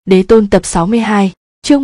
Đế Tôn tập 62, chương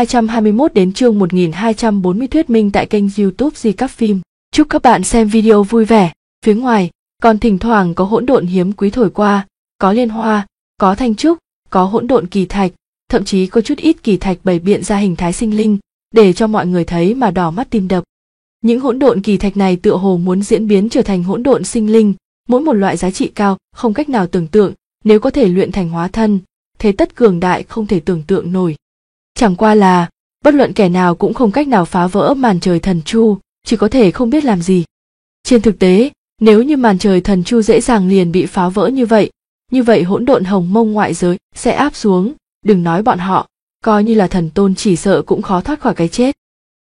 1221 đến chương 1240 thuyết minh tại kênh YouTube Di Cáp Phim. Chúc các bạn xem video vui vẻ. Phía ngoài, còn thỉnh thoảng có hỗn độn hiếm quý thổi qua, có liên hoa, có thanh trúc, có hỗn độn kỳ thạch, thậm chí có chút ít kỳ thạch bày biện ra hình thái sinh linh, để cho mọi người thấy mà đỏ mắt tim đập. Những hỗn độn kỳ thạch này tựa hồ muốn diễn biến trở thành hỗn độn sinh linh, mỗi một loại giá trị cao, không cách nào tưởng tượng, nếu có thể luyện thành hóa thân, thế tất cường đại không thể tưởng tượng nổi. Chẳng qua là, bất luận kẻ nào cũng không cách nào phá vỡ màn trời thần chu, chỉ có thể không biết làm gì. Trên thực tế, nếu như màn trời thần chu dễ dàng liền bị phá vỡ như vậy hỗn độn hồng mông ngoại giới sẽ áp xuống, đừng nói bọn họ, coi như là thần tôn chỉ sợ cũng khó thoát khỏi cái chết.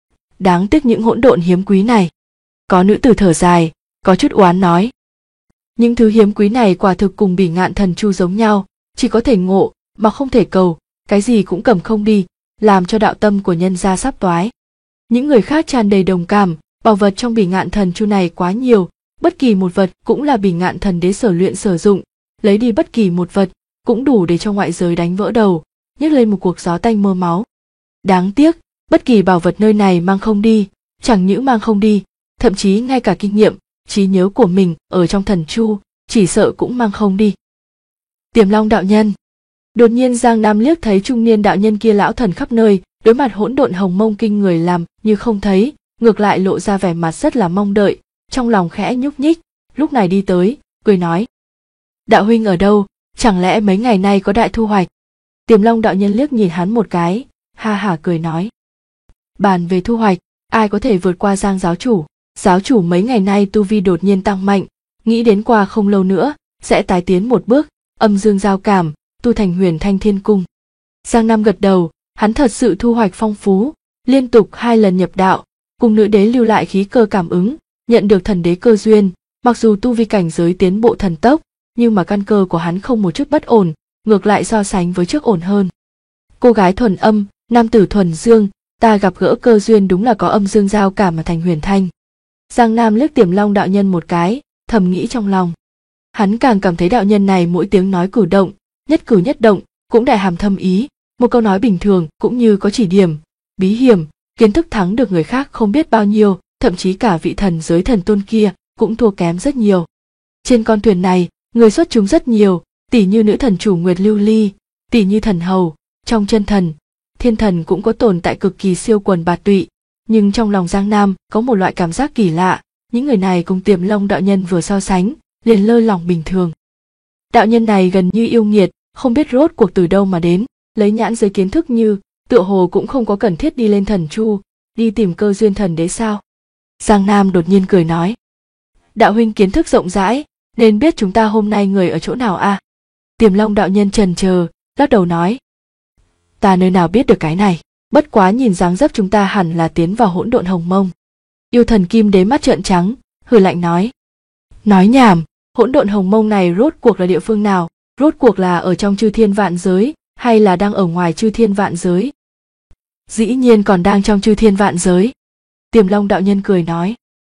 Đáng tiếc những hỗn độn hiếm quý này. Có nữ tử thở dài, có chút oán nói. Những thứ hiếm quý này quả thực cùng bỉ ngạn thần chu giống nhau, chỉ có thể ngộ, mà không thể cầu, cái gì cũng cầm không đi, làm cho đạo tâm của nhân gia sắp toái. Những người khác tràn đầy đồng cảm, bảo vật trong bỉ ngạn thần chu này quá nhiều, bất kỳ một vật cũng là bỉ ngạn thần đế sở luyện sử dụng, lấy đi bất kỳ một vật cũng đủ để cho ngoại giới đánh vỡ đầu, nhấc lên một cuộc gió tanh mưa máu. Đáng tiếc, bất kỳ bảo vật nơi này mang không đi, chẳng những mang không đi, thậm chí ngay cả kinh nghiệm, trí nhớ của mình ở trong thần chu, chỉ sợ cũng mang không đi. Tiềm Long đạo nhân. Đột nhiên Giang Nam liếc thấy trung niên đạo nhân kia lão thần khắp nơi, đối mặt hỗn độn hồng mông kinh người làm như không thấy, ngược lại lộ ra vẻ mặt rất là mong đợi, trong lòng khẽ nhúc nhích, lúc này đi tới, cười nói: "Đạo huynh ở đâu, chẳng lẽ mấy ngày nay có đại thu hoạch?" Tiềm Long đạo nhân liếc nhìn hắn một cái, ha hả cười nói: "Bàn về thu hoạch, ai có thể vượt qua Giang giáo chủ? Giáo chủ mấy ngày nay tu vi đột nhiên tăng mạnh, nghĩ đến qua không lâu nữa sẽ tái tiến một bước, âm dương giao cảm, tu thành Huyền Thanh Thiên Cung." Giang Nam gật đầu, hắn thật sự thu hoạch phong phú, liên tục 2 lần nhập đạo, cùng nữ đế lưu lại khí cơ cảm ứng, nhận được thần đế cơ duyên, mặc dù tu vi cảnh giới tiến bộ thần tốc, nhưng mà căn cơ của hắn không một chút bất ổn, ngược lại so sánh với trước ổn hơn. Cô gái thuần âm, nam tử thuần dương, ta gặp gỡ cơ duyên đúng là có âm dương giao cảm mà thành huyền thanh. Giang Nam liếc Tiềm Long đạo nhân một cái, thầm nghĩ trong lòng. Hắn càng cảm thấy đạo nhân này mỗi tiếng nói cử động, nhất cử nhất động, cũng đại hàm thâm ý, một câu nói bình thường cũng như có chỉ điểm, bí hiểm, kiến thức thắng được người khác không biết bao nhiêu, thậm chí cả vị thần giới thần tôn kia cũng thua kém rất nhiều. Trên con thuyền này, người xuất chúng rất nhiều, tỷ như nữ thần chủ Nguyệt Lưu Ly, tỷ như thần hầu, trong chân thần, thiên thần cũng có tồn tại cực kỳ siêu quần bạt tụy, nhưng trong lòng Giang Nam có một loại cảm giác kỳ lạ, những người này cùng Tiềm Long đạo nhân vừa so sánh, liền lơ lỏng bình thường. Đạo nhân này gần như yêu nghiệt, không biết rốt cuộc từ đâu mà đến, lấy nhãn giới kiến thức như, tựa hồ cũng không có cần thiết đi lên thần chu, đi tìm cơ duyên thần đế sao. Giang Nam đột nhiên cười nói: "Đạo huynh kiến thức rộng rãi, nên biết chúng ta hôm nay người ở chỗ nào à?" Tiềm Long đạo nhân chần chờ, lắc đầu nói: "Ta nơi nào biết được cái này, bất quá nhìn dáng dấp chúng ta hẳn là tiến vào hỗn độn hồng mông." Yêu thần kim đế mắt trợn trắng, hừ lạnh nói: "Nói nhảm, hỗn độn hồng mông này rốt cuộc là địa phương nào, rốt cuộc là ở trong chư thiên vạn giới, hay là đang ở ngoài chư thiên vạn giới?" "Dĩ nhiên còn đang trong chư thiên vạn giới." Tiềm Long đạo nhân cười nói: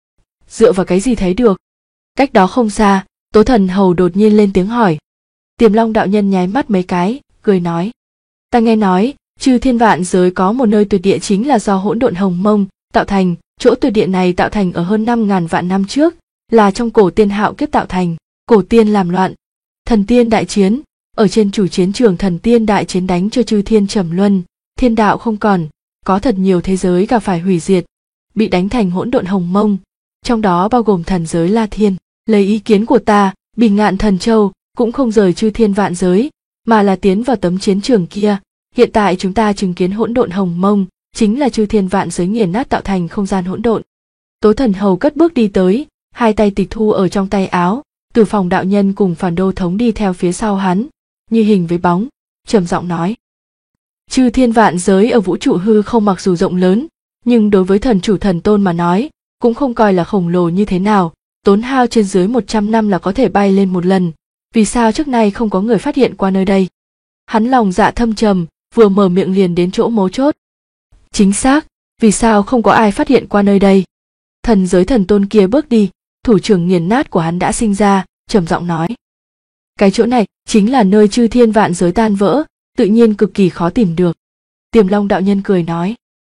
"Dựa vào cái gì thấy được?" Cách đó không xa, Tố thần hầu đột nhiên lên tiếng hỏi. Tiềm Long đạo nhân nháy mắt mấy cái, cười nói: "Ta nghe nói, chư thiên vạn giới có một nơi tuyệt địa chính là do hỗn độn hồng mông tạo thành, chỗ tuyệt địa này tạo thành ở hơn 5.000 vạn năm trước, là trong cổ tiên hạo kiếp tạo thành, cổ tiên làm loạn, thần tiên đại chiến, ở trên chủ chiến trường thần tiên đại chiến đánh cho chư thiên trầm luân, thiên đạo không còn, có thật nhiều thế giới gặp phải hủy diệt, bị đánh thành hỗn độn hồng mông, trong đó bao gồm thần giới La Thiên. Lấy ý kiến của ta, bỉ ngạn thần châu cũng không rời chư thiên vạn giới, mà là tiến vào tấm chiến trường kia. Hiện tại chúng ta chứng kiến hỗn độn hồng mông, chính là chư thiên vạn giới nghiền nát tạo thành không gian hỗn độn." Tố thần hầu cất bước đi tới, 2 tay tịch thu ở trong tay áo, Từ Phòng đạo nhân cùng Phản Đô thống đi theo phía sau hắn, như hình với bóng, trầm giọng nói: "Chư thiên vạn giới ở vũ trụ hư không mặc dù rộng lớn, nhưng đối với thần chủ thần tôn mà nói, cũng không coi là khổng lồ như thế nào, tốn hao trên dưới 100 năm là có thể bay lên một lần, vì sao trước nay không có người phát hiện qua nơi đây?" Hắn lòng dạ thâm trầm, vừa mở miệng liền đến chỗ mấu chốt. "Chính xác, vì sao không có ai phát hiện qua nơi đây?" Thần giới thần tôn kia bước đi, thủ trưởng nghiền nát của hắn đã sinh ra, trầm giọng nói: "Cái chỗ này chính là nơi chư thiên vạn giới tan vỡ, tự nhiên cực kỳ khó tìm được. Tiềm Long đạo nhân cười nói,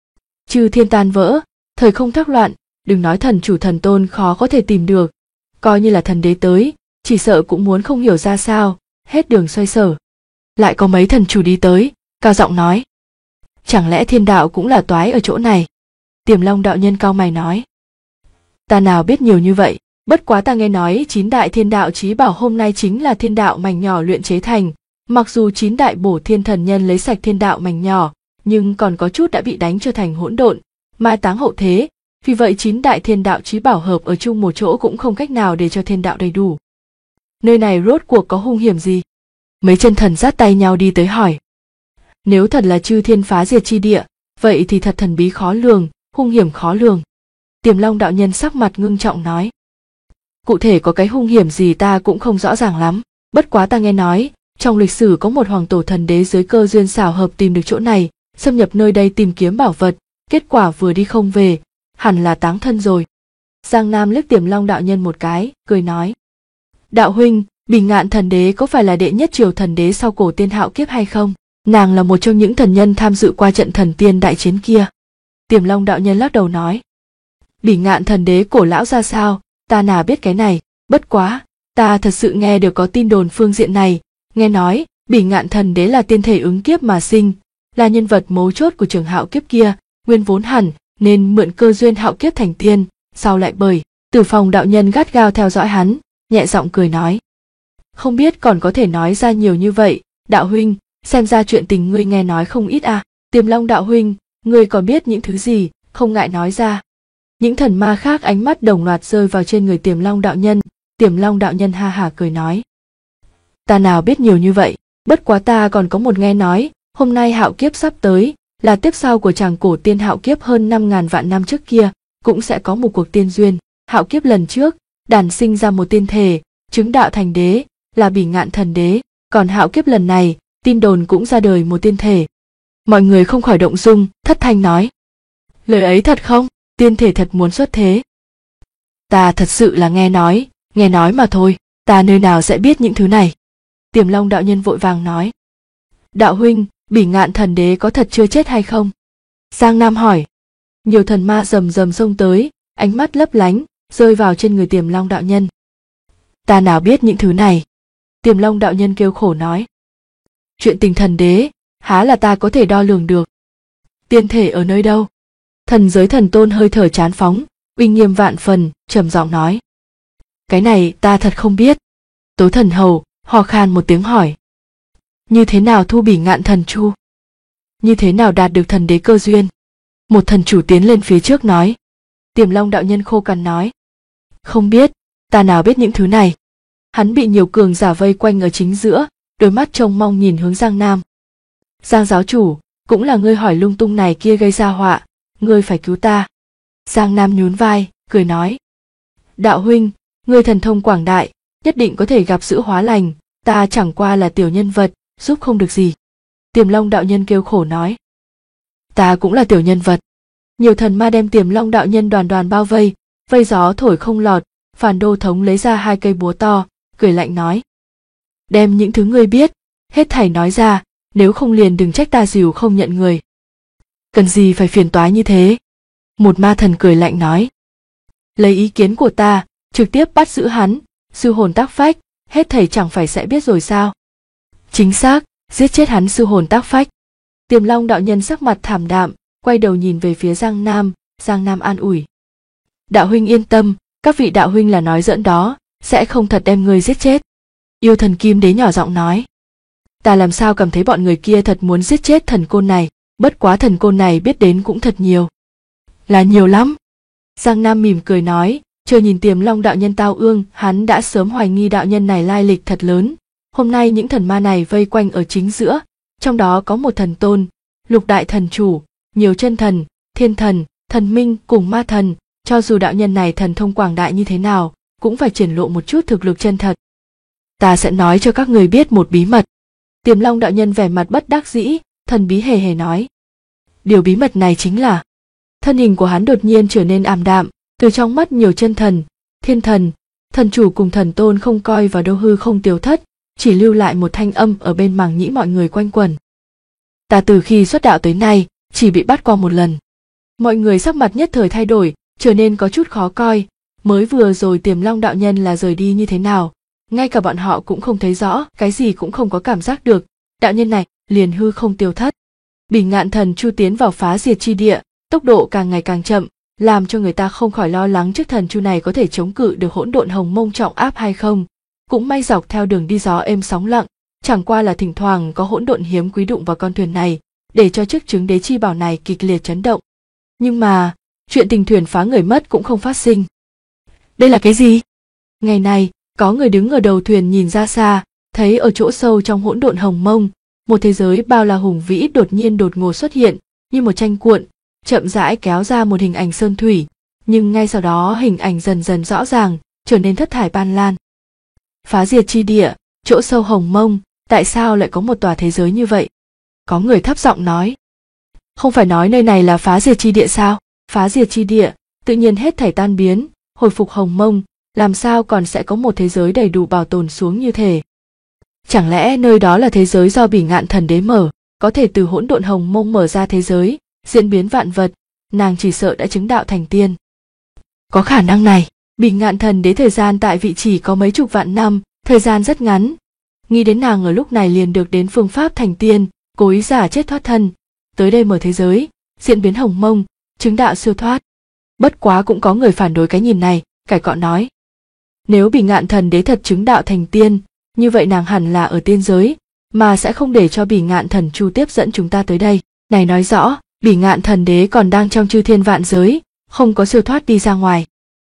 chư thiên tan vỡ, thời không thác loạn, đừng nói thần chủ thần tôn khó có thể tìm được, coi như là thần đế tới, chỉ sợ cũng muốn không hiểu ra sao, hết đường xoay sở. Lại có mấy thần chủ đi tới, cao giọng nói, chẳng lẽ thiên đạo cũng là toái ở chỗ này? Tiềm Long đạo nhân cau mày nói, ta nào biết nhiều như vậy, bất quá ta nghe nói 9 đại thiên đạo chí bảo hôm nay chính là thiên đạo mảnh nhỏ luyện chế thành, mặc dù 9 đại bổ thiên thần nhân lấy sạch thiên đạo mảnh nhỏ, nhưng còn có chút đã bị đánh trở thành hỗn độn, mai táng hậu thế, vì vậy 9 đại thiên đạo chí bảo hợp ở chung một chỗ cũng không cách nào để cho thiên đạo đầy đủ. Nơi này rốt cuộc có hung hiểm gì? Mấy chân thần dắt tay nhau đi tới hỏi. Nếu thật là chư thiên phá diệt chi địa, vậy thì thật thần bí khó lường, hung hiểm khó lường. Tiềm Long đạo nhân sắc mặt ngưng trọng nói, cụ thể có cái hung hiểm gì ta cũng không rõ ràng lắm, bất quá ta nghe nói trong lịch sử có một hoàng tổ thần đế dưới cơ duyên xảo hợp tìm được chỗ này, xâm nhập nơi đây tìm kiếm bảo vật, kết quả vừa đi không về, hẳn là táng thân rồi. Giang Nam liếc Tiềm Long đạo nhân một cái, cười nói, đạo huynh, Bỉ Ngạn thần đế có phải là đệ nhất triều thần đế sau cổ tiên hạo kiếp hay không? Nàng là một trong những thần nhân tham dự qua trận thần tiên đại chiến kia. Tiềm Long đạo nhân lắc đầu nói, Bỉ Ngạn thần đế cổ lão ra sao, ta nào biết cái này, bất quá, ta thật sự nghe được có tin đồn phương diện này, nghe nói, Bỉ Ngạn thần đế là tiên thể ứng kiếp mà sinh, là nhân vật mấu chốt của trường hạo kiếp kia, nguyên vốn hẳn nên mượn cơ duyên hạo kiếp thành tiên, sau lại bởi Tử Phòng đạo nhân gắt gao theo dõi hắn, nhẹ giọng cười nói, không biết còn có thể nói ra nhiều như vậy, đạo huynh, xem ra chuyện tình ngươi nghe nói không ít à. Tiềm Long đạo huynh, ngươi còn biết những thứ gì, không ngại nói ra. Những thần ma khác ánh mắt đồng loạt rơi vào trên người Tiềm Long đạo nhân. Tiềm Long đạo nhân ha hả cười nói, ta nào biết nhiều như vậy, bất quá ta còn có một nghe nói, hôm nay hạo kiếp sắp tới, là tiếp sau của tràng cổ tiên hạo kiếp hơn 5.000 vạn năm trước kia, cũng sẽ có một cuộc tiên duyên. Hạo kiếp lần trước, đản sinh ra một tiên thể, chứng đạo thành đế, là Bỉ Ngạn thần đế, còn hạo kiếp lần này, tin đồn cũng ra đời một tiên thể. Mọi người không khỏi động dung, thất thanh nói, lời ấy thật không? Tiên thể thật muốn xuất thế? Ta thật sự là nghe nói mà thôi, ta nơi nào sẽ biết những thứ này. Tiềm Long đạo nhân vội vàng nói, đạo huynh, Bỉ Ngạn thần đế có thật chưa chết hay không? Giang Nam hỏi. Nhiều thần ma rầm rầm xông tới, ánh mắt lấp lánh, rơi vào trên người Tiềm Long đạo nhân. Ta nào biết những thứ này? Tiềm Long đạo nhân kêu khổ nói, chuyện tình thần đế, há là ta có thể đo lường được. Tiên thể ở nơi đâu? Thần giới thần tôn hơi thở chán phóng, uy nghiêm vạn phần, trầm giọng nói, cái này ta thật không biết. Tố thần hầu hò khan một tiếng hỏi, như thế nào thu Bỉ Ngạn thần chu? Như thế nào đạt được thần đế cơ duyên? Một thần chủ tiến lên phía trước nói. Tiềm Long đạo nhân khô cằn nói, không biết, ta nào biết những thứ này. Hắn bị nhiều cường giả vây quanh ở chính giữa, đôi mắt trông mong nhìn hướng Giang Nam. Giang giáo chủ, cũng là ngươi hỏi lung tung này kia gây ra họa, ngươi phải cứu ta. Giang Nam nhún vai, cười nói, đạo huynh, ngươi thần thông quảng đại, nhất định có thể gặp sự hóa lành, ta chẳng qua là tiểu nhân vật, giúp không được gì. Tiềm Long đạo nhân kêu khổ nói, ta cũng là tiểu nhân vật. Nhiều thần ma đem Tiềm Long đạo nhân đoàn đoàn bao vây, vây gió thổi không lọt. Phàn Đô thống lấy ra 2 cây búa to, cười lạnh nói, đem những thứ ngươi biết, hết thảy nói ra, nếu không liền đừng trách ta dìu không nhận người. Cần gì phải phiền toái như thế? Một ma thần cười lạnh nói, lấy ý kiến của ta, trực tiếp bắt giữ hắn, sư hồn tác phách, hết thảy chẳng phải sẽ biết rồi sao? Chính xác, giết chết hắn sư hồn tác phách. Tiềm Long đạo nhân sắc mặt thảm đạm, quay đầu nhìn về phía Giang Nam an ủi, đạo huynh yên tâm, các vị đạo huynh là nói giỡn đó, sẽ không thật đem ngươi giết chết. Yêu thần Kim Đế nhỏ giọng nói, ta làm sao cảm thấy bọn người kia thật muốn giết chết thần côn này, bất quá thần côn này biết đến cũng thật nhiều. Là nhiều lắm. Giang Nam mỉm cười nói, chờ nhìn Tiềm Long đạo nhân tao ương, hắn đã sớm hoài nghi đạo nhân này lai lịch thật lớn. Hôm nay những thần ma này vây quanh ở chính giữa, trong đó có một thần tôn, 6 đại thần chủ, nhiều chân thần, thiên thần, thần minh cùng ma thần, cho dù đạo nhân này thần thông quảng đại như thế nào, cũng phải triển lộ một chút thực lực chân thật. Ta sẽ nói cho các người biết một bí mật. Tiềm Long đạo nhân vẻ mặt bất đắc dĩ, thần bí hề hề nói. Điều bí mật này chính là, thân hình của hắn đột nhiên trở nên ảm đạm, từ trong mắt nhiều chân thần, thiên thần, thần chủ cùng thần tôn không coi vào đâu hư không tiêu thất, chỉ lưu lại một thanh âm ở bên màng nhĩ mọi người quanh quẩn. Ta từ khi xuất đạo tới nay chỉ bị bắt qua một lần. Mọi người sắc mặt nhất thời thay đổi, trở nên có chút khó coi. Mới vừa rồi Tiềm Long đạo nhân là rời đi như thế nào, ngay cả bọn họ cũng không thấy rõ, cái gì cũng không có cảm giác được. Đạo nhân này liền hư không tiêu thất. Bỉ Ngạn Thần Chu tiến vào phá diệt chi địa, tốc độ càng ngày càng chậm, làm cho người ta không khỏi lo lắng chiếc thần chu này có thể chống cự được hỗn độn hồng mông trọng áp hay không. Cũng may dọc theo đường đi gió êm sóng lặng, chẳng qua là thỉnh thoảng có hỗn độn hiếm quý đụng vào con thuyền này, để cho chiếc trứng đế chi bảo này kịch liệt chấn động. Nhưng mà chuyện tình thuyền phá người mất cũng không phát sinh. Đây là cái gì? Ngày này có người đứng ở đầu thuyền nhìn ra xa, thấy ở chỗ sâu trong hỗn độn hồng mông, một thế giới bao la hùng vĩ đột ngột xuất hiện, như một tranh cuộn, chậm rãi kéo ra một hình ảnh sơn thủy, nhưng ngay sau đó hình ảnh dần dần rõ ràng, trở nên thất thải ban lan. Phá diệt chi địa, chỗ sâu hồng mông, tại sao lại có một tòa thế giới như vậy? Có người thấp giọng nói. Không phải nói nơi này là phá diệt chi địa sao? Phá diệt chi địa, tự nhiên hết thảy tan biến, hồi phục hồng mông, làm sao còn sẽ có một thế giới đầy đủ bảo tồn xuống như thế? Chẳng lẽ nơi đó là thế giới do Bỉ Ngạn Thần Đế mở, có thể từ hỗn độn hồng mông mở ra thế giới, diễn biến vạn vật, nàng chỉ sợ đã chứng đạo thành tiên. Có khả năng này, Bỉ Ngạn Thần Đế thời gian tại vị chỉ có mấy chục vạn năm, thời gian rất ngắn. Nghĩ đến nàng ở lúc này liền được đến phương pháp thành tiên, cố ý giả chết thoát thân, tới đây mở thế giới, diễn biến hồng mông, chứng đạo siêu thoát. Bất quá cũng có người phản đối cái nhìn này, cải cọ nói. Nếu Bỉ Ngạn Thần Đế thật chứng đạo thành tiên, như vậy nàng hẳn là ở tiên giới, mà sẽ không để cho Bỉ Ngạn Thần Chu tiếp dẫn chúng ta tới đây. Này nói rõ, Bỉ Ngạn Thần Đế còn đang trong chư thiên vạn giới, không có siêu thoát đi ra ngoài.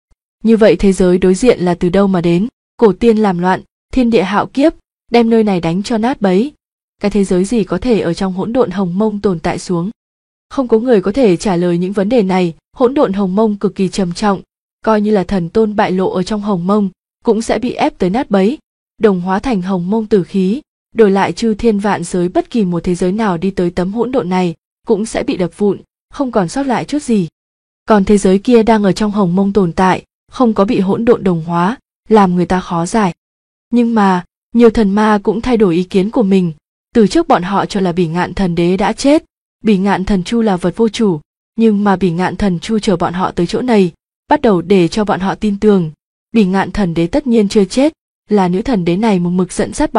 Như vậy thế giới đối diện là từ đâu mà đến? Cổ tiên làm loạn, thiên địa hạo kiếp, đem nơi này đánh cho nát bấy. Cái thế giới gì có thể ở trong hỗn độn hồng mông tồn tại xuống? Không có người có thể trả lời những vấn đề này. Hỗn độn hồng mông cực kỳ trầm trọng, coi như là thần tôn bại lộ ở trong hồng mông, cũng sẽ bị ép tới nát bấy, đồng hóa thành hồng mông tử khí, đổi lại chư thiên vạn giới bất kỳ một thế giới nào đi tới tấm hỗn độn này, cũng sẽ bị đập vụn, không còn sót lại chút gì. Còn thế giới kia đang ở trong hồng mông tồn tại, không có bị hỗn độn đồng hóa, làm người ta khó giải. Nhưng mà, nhiều thần ma cũng thay đổi ý kiến của mình, từ trước bọn họ cho là Bỉ Ngạn Thần Đế đã chết, Bỉ Ngạn Thần Chu là vật vô chủ, nhưng mà Bỉ Ngạn Thần Chu chờ bọn họ tới chỗ này, bắt đầu để cho bọn họ tin tưởng, Bỉ Ngạn Thần Đế tất nhiên chưa chết, là nữ thần đế này một mực dẫn dắt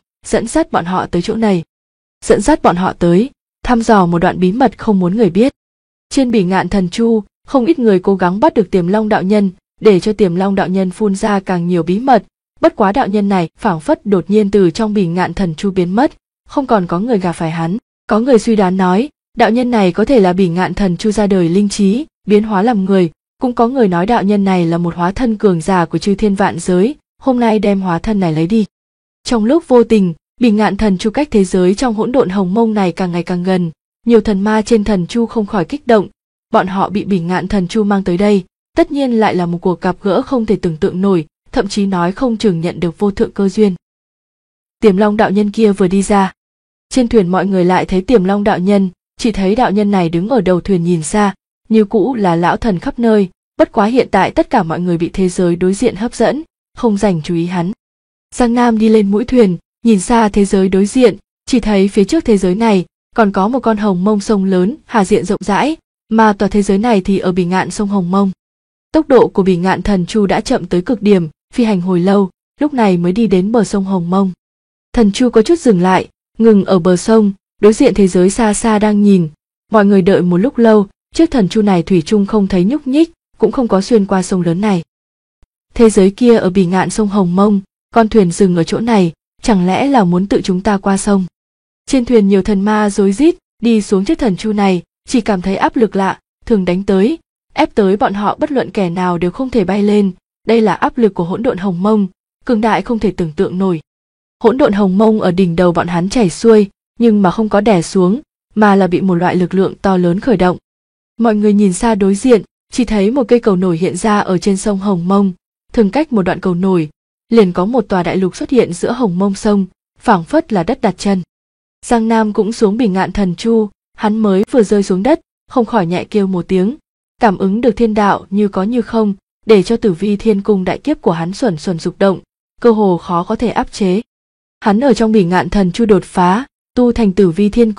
bọn họ tới chỗ này. Dẫn dắt bọn họ tới, thăm dò một đoạn bí mật không muốn người biết. Trên Bỉ Ngạn Thần Chu, không ít người cố gắng bắt được Tiềm Long đạo nhân, để cho Tiềm Long đạo nhân phun ra càng nhiều bí mật, bất quá đạo nhân này phảng phất đột nhiên từ trong Bỉ Ngạn Thần Chu biến mất, không còn có người gặp phải hắn. Có người suy đoán nói, đạo nhân này có thể là Bỉ Ngạn Thần Chu ra đời linh trí, biến hóa làm người, cũng có người nói đạo nhân này là một hóa thân cường giả của chư thiên vạn giới, hôm nay đem hóa thân này lấy đi. Trong lúc vô tình, Bỉ Ngạn Thần Chu cách thế giới trong hỗn độn hồng mông này càng ngày càng gần, nhiều thần ma trên thần chu không khỏi kích động, bọn họ bị Bỉ Ngạn Thần Chu mang tới đây, tất nhiên lại là một cuộc gặp gỡ không thể tưởng tượng nổi, thậm chí nói không chừng nhận được vô thượng cơ duyên. Tiềm Long đạo nhân kia vừa đi ra, trên thuyền mọi người lại thấy Tiềm Long đạo nhân, chỉ thấy đạo nhân này đứng ở đầu thuyền nhìn xa, như cũ là lão thần khắp nơi, bất quá hiện tại tất cả mọi người bị thế giới đối diện hấp dẫn, không dành chú ý hắn. Giang Nam đi lên mũi thuyền, nhìn xa thế giới đối diện, chỉ thấy phía trước thế giới này còn có một con hồng mông sông lớn, hà diện rộng rãi, mà tòa thế giới này thì ở Bỉ Ngạn sông Hồng Mông. Tốc độ của Bỉ Ngạn Thần Chu đã chậm tới cực điểm, phi hành hồi lâu, lúc này mới đi đến bờ sông Hồng Mông. Thần Chu có chút dừng lại, ngừng ở bờ sông, đối diện thế giới xa xa đang nhìn. Mọi người đợi một lúc lâu, chiếc thần chu này thủy chung không thấy nhúc nhích, cũng không có xuyên qua sông lớn này. Thế giới kia ở Bỉ Ngạn sông Hồng Mông, con thuyền dừng ở chỗ này, chẳng lẽ là muốn tự chúng ta qua sông? Trên thuyền nhiều thần ma rối rít đi xuống chiếc thần chu này, chỉ cảm thấy áp lực lạ, thường đánh tới, ép tới bọn họ bất luận kẻ nào đều không thể bay lên. Đây là áp lực của hỗn độn Hồng Mông, cường đại không thể tưởng tượng nổi. Hỗn độn Hồng Mông ở đỉnh đầu bọn hắn chảy xuôi, nhưng mà không có đè xuống, mà là bị một loại lực lượng to lớn khởi động. Mọi người nhìn xa đối diện, chỉ thấy một cây cầu nổi hiện ra ở trên sông Hồng Mông, thường cách một đoạn cầu nổi, liền có một tòa đại lục xuất hiện giữa Hồng Mông sông, phảng phất là đất đặt chân. Giang Nam cũng xuống Bỉ Ngạn Thần Chu, hắn mới vừa rơi xuống đất, không khỏi nhẹ kêu một tiếng, cảm ứng được thiên đạo như có như không, để cho Tử Vi Thiên Cung đại kiếp của hắn xuẩn xuẩn dục động, cơ hồ khó có thể áp chế. Hắn ở trong Bỉ Ngạn Thần Chu đột phá, tu thành Tử Vi Thiên Cung,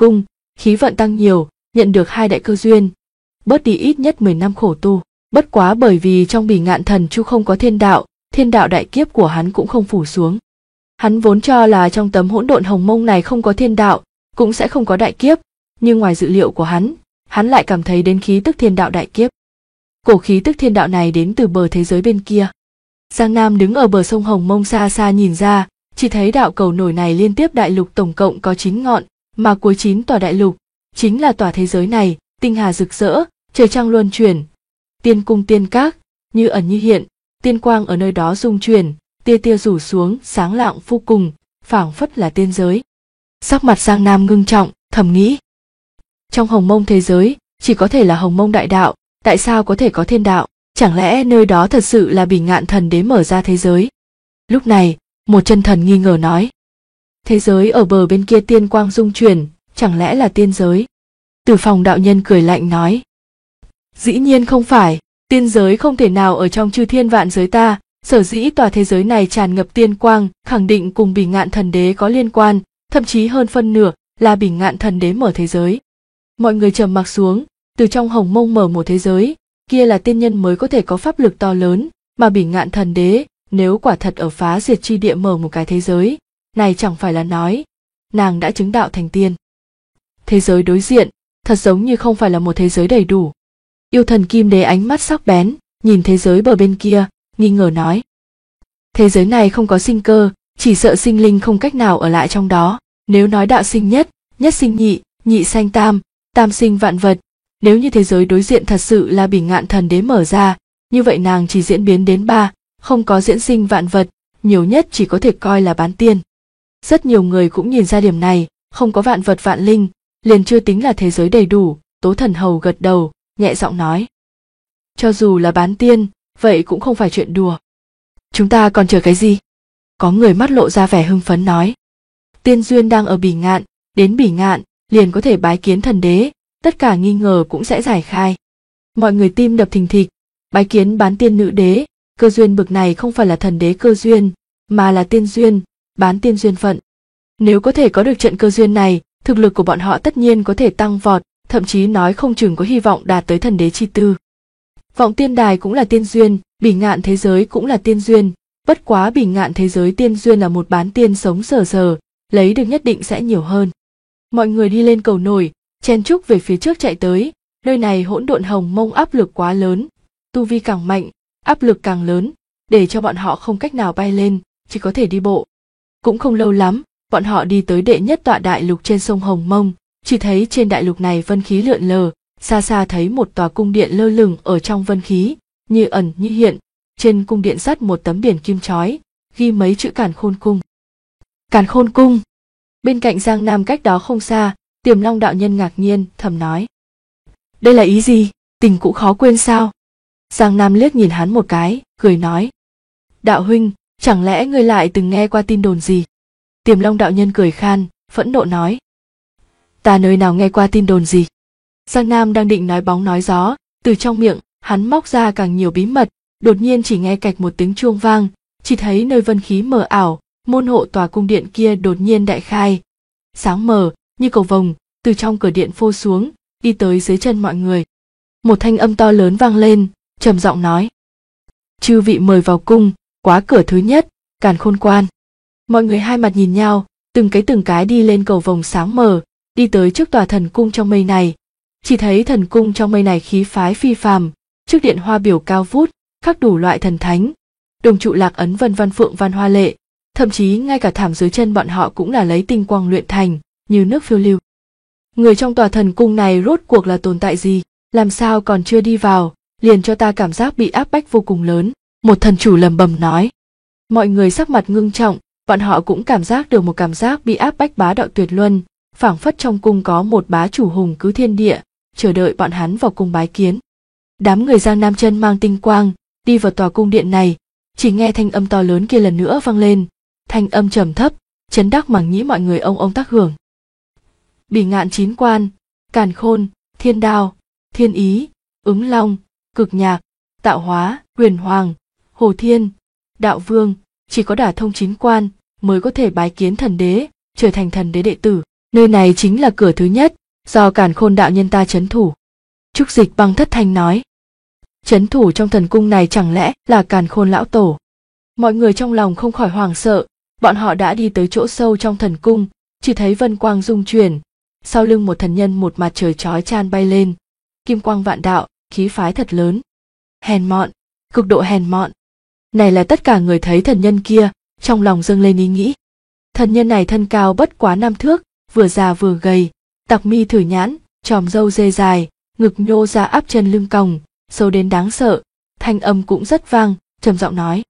khí vận tăng nhiều, nhận được 2 đại cơ duyên, bớt đi ít nhất 10 năm khổ tu. Bất quá bởi vì trong Bỉ Ngạn Thần Chu không có thiên đạo đại kiếp của hắn cũng không phủ xuống. Hắn vốn cho là trong tấm hỗn độn hồng mông này không có thiên đạo, cũng sẽ không có đại kiếp, nhưng ngoài dự liệu của hắn lại cảm thấy đến khí tức thiên đạo đại kiếp. Cổ khí tức thiên đạo này đến từ bờ thế giới bên kia. Giang Nam đứng ở bờ sông Hồng Mông xa xa nhìn ra, chỉ thấy đạo cầu nổi này liên tiếp đại lục tổng cộng có 9 ngọn, mà cuối 9 tòa đại lục chính là tòa thế giới này, tinh hà rực rỡ, trời trăng luân chuyển, tiên cung tiên các, như ẩn như hiện, tiên quang ở nơi đó rung chuyển, tia tia rủ xuống, sáng lạng vô cùng, phảng phất là tiên giới. Sắc mặt Giang Nam ngưng trọng, thầm nghĩ. Trong Hồng Mông thế giới, chỉ có thể là Hồng Mông đại đạo, tại sao có thể có thiên đạo? Chẳng lẽ nơi đó thật sự là Bỉ Ngạn Thần Đế mở ra thế giới? Lúc này, một chân thần nghi ngờ nói. Thế giới ở bờ bên kia tiên quang rung chuyển, chẳng lẽ là tiên giới? Từ Phòng đạo nhân cười lạnh nói. Dĩ nhiên không phải, tiên giới không thể nào ở trong chư thiên vạn giới ta, sở dĩ tòa thế giới này tràn ngập tiên quang, khẳng định cùng Bỉ Ngạn Thần Đế có liên quan, thậm chí hơn phân nửa là Bỉ Ngạn Thần Đế mở thế giới. Mọi người trầm mặc xuống, từ trong Hồng Mông mở một thế giới, kia là tiên nhân mới có thể có pháp lực to lớn, mà Bỉ Ngạn Thần Đế nếu quả thật ở phá diệt chi địa mở một cái thế giới, này chẳng phải là nói nàng đã chứng đạo thành tiên. Thế giới đối diện thật giống như không phải là một thế giới đầy đủ. Yêu thần Kim Đế ánh mắt sắc bén, nhìn thế giới bờ bên kia, nghi ngờ nói. Thế giới này không có sinh cơ, chỉ sợ sinh linh không cách nào ở lại trong đó. Nếu nói đạo sinh nhất, nhất sinh nhị, nhị sanh tam, tam sinh vạn vật, nếu như thế giới đối diện thật sự là Bỉ Ngạn Thần Đế mở ra, như vậy nàng chỉ diễn biến đến 3, không có diễn sinh vạn vật, nhiều nhất chỉ có thể coi là bán tiên. Rất nhiều người cũng nhìn ra điểm này, không có vạn vật vạn linh, liền chưa tính là thế giới đầy đủ. Tố Thần Hầu gật đầu, nhẹ giọng nói. Cho dù là bán tiên, vậy cũng không phải chuyện đùa. Chúng ta còn chờ cái gì? Có người mắt lộ ra vẻ hưng phấn nói. Tiên duyên đang ở Bỉ Ngạn, đến Bỉ Ngạn liền có thể bái kiến thần đế, tất cả nghi ngờ cũng sẽ giải khai. Mọi người tim đập thình thịch, bái kiến bán tiên nữ đế, cơ duyên bực này không phải là thần đế cơ duyên, mà là tiên duyên, bán tiên duyên phận. Nếu có thể có được trận cơ duyên này, thực lực của bọn họ tất nhiên có thể tăng vọt, thậm chí nói không chừng có hy vọng đạt tới thần đế chi tư. Vọng tiên đài cũng là tiên duyên, Bỉ Ngạn thế giới cũng là tiên duyên, bất quá Bỉ Ngạn thế giới tiên duyên là một bán tiên sống sờ sờ, lấy được nhất định sẽ nhiều hơn. Mọi người đi lên cầu nổi, chen chúc về phía trước chạy tới, nơi này hỗn độn hồng mông áp lực quá lớn, tu vi càng mạnh, áp lực càng lớn, để cho bọn họ không cách nào bay lên, chỉ có thể đi bộ. Cũng không lâu lắm, bọn họ đi tới đệ nhất tọa đại lục trên sông Hồng Mông, chỉ thấy trên đại lục này vân khí lượn lờ, xa xa thấy một tòa cung điện lơ lửng ở trong vân khí, như ẩn như hiện, trên cung điện sắt một tấm biển kim chói, ghi mấy chữ Càn Khôn Cung. Càn Khôn Cung. Bên cạnh Giang Nam cách đó không xa, Tiềm Long đạo nhân ngạc nhiên, thầm nói. Đây là ý gì, tình cũ khó quên sao? Giang Nam liếc nhìn hắn một cái, cười nói. Đạo huynh, chẳng lẽ ngươi lại từng nghe qua tin đồn gì? Tiềm Long đạo nhân cười khan, phẫn nộ nói. Ta nơi nào nghe qua tin đồn gì? Giang Nam đang định nói bóng nói gió, từ trong miệng, hắn móc ra càng nhiều bí mật, đột nhiên chỉ nghe cạch một tiếng chuông vang, chỉ thấy nơi vân khí mờ ảo, môn hộ tòa cung điện kia đột nhiên đại khai. Sáng mờ, như cầu vồng, từ trong cửa điện phô xuống, đi tới dưới chân mọi người. Một thanh âm to lớn vang lên, trầm giọng nói. Chư vị mời vào cung, quá cửa thứ nhất, Càn Khôn Quan. Mọi người hai mặt nhìn nhau, từng cái đi lên cầu vồng sáng mờ, đi tới trước tòa thần cung trong mây này. Chỉ thấy thần cung trong mây này khí phái phi phàm, trước điện hoa biểu cao vút, khắc đủ loại thần thánh, đồng trụ lạc ấn vân văn phượng văn hoa lệ, thậm chí ngay cả thảm dưới chân bọn họ cũng là lấy tinh quang luyện thành, như nước phiêu lưu. Người trong tòa thần cung này rốt cuộc là tồn tại gì, làm sao còn chưa đi vào, liền cho ta cảm giác bị áp bách vô cùng lớn, một thần chủ lẩm bẩm nói. Mọi người sắc mặt ngưng trọng, bọn họ cũng cảm giác được một cảm giác bị áp bách bá đạo tuyệt luân, phảng phất trong cung có một bá chủ hùng cứ thiên địa, chờ đợi bọn hắn vào cung bái kiến. Đám người Giang Nam chân mang tinh quang, đi vào tòa cung điện này, chỉ nghe thanh âm to lớn kia lần nữa vang lên, thanh âm trầm thấp, chấn đắc màng nhĩ mọi người ông tác hưởng. Bỉ Ngạn 9 quan, Càn Khôn, Thiên Đao, Thiên Ý, Ứng Long, Cực Nhạc, Tạo Hóa, Huyền Hoàng, Hồ Thiên, Đạo Vương, chỉ có đả thông 9 quan mới có thể bái kiến thần đế, trở thành thần đế đệ tử. Nơi này chính là cửa thứ nhất, do Càn Khôn đạo nhân ta trấn thủ. Trúc Dịch Băng thất thanh nói. Trấn thủ trong thần cung này chẳng lẽ là Càn Khôn lão tổ? Mọi người trong lòng không khỏi hoảng sợ, bọn họ đã đi tới chỗ sâu trong thần cung, chỉ thấy vân quang rung chuyển, sau lưng một thần nhân một mặt trời chói chan bay lên, kim quang vạn đạo, khí phái thật lớn. Hèn mọn, cực độ hèn mọn. Này là tất cả người thấy thần nhân kia, trong lòng dâng lên ý nghĩ. Thần nhân này thân cao bất quá 5 thước, vừa già vừa gầy, tặc mi thử nhãn, tròm râu dê dài, ngực nhô ra áp chân lưng còng, sâu đến đáng sợ, thanh âm cũng rất vang, trầm giọng nói.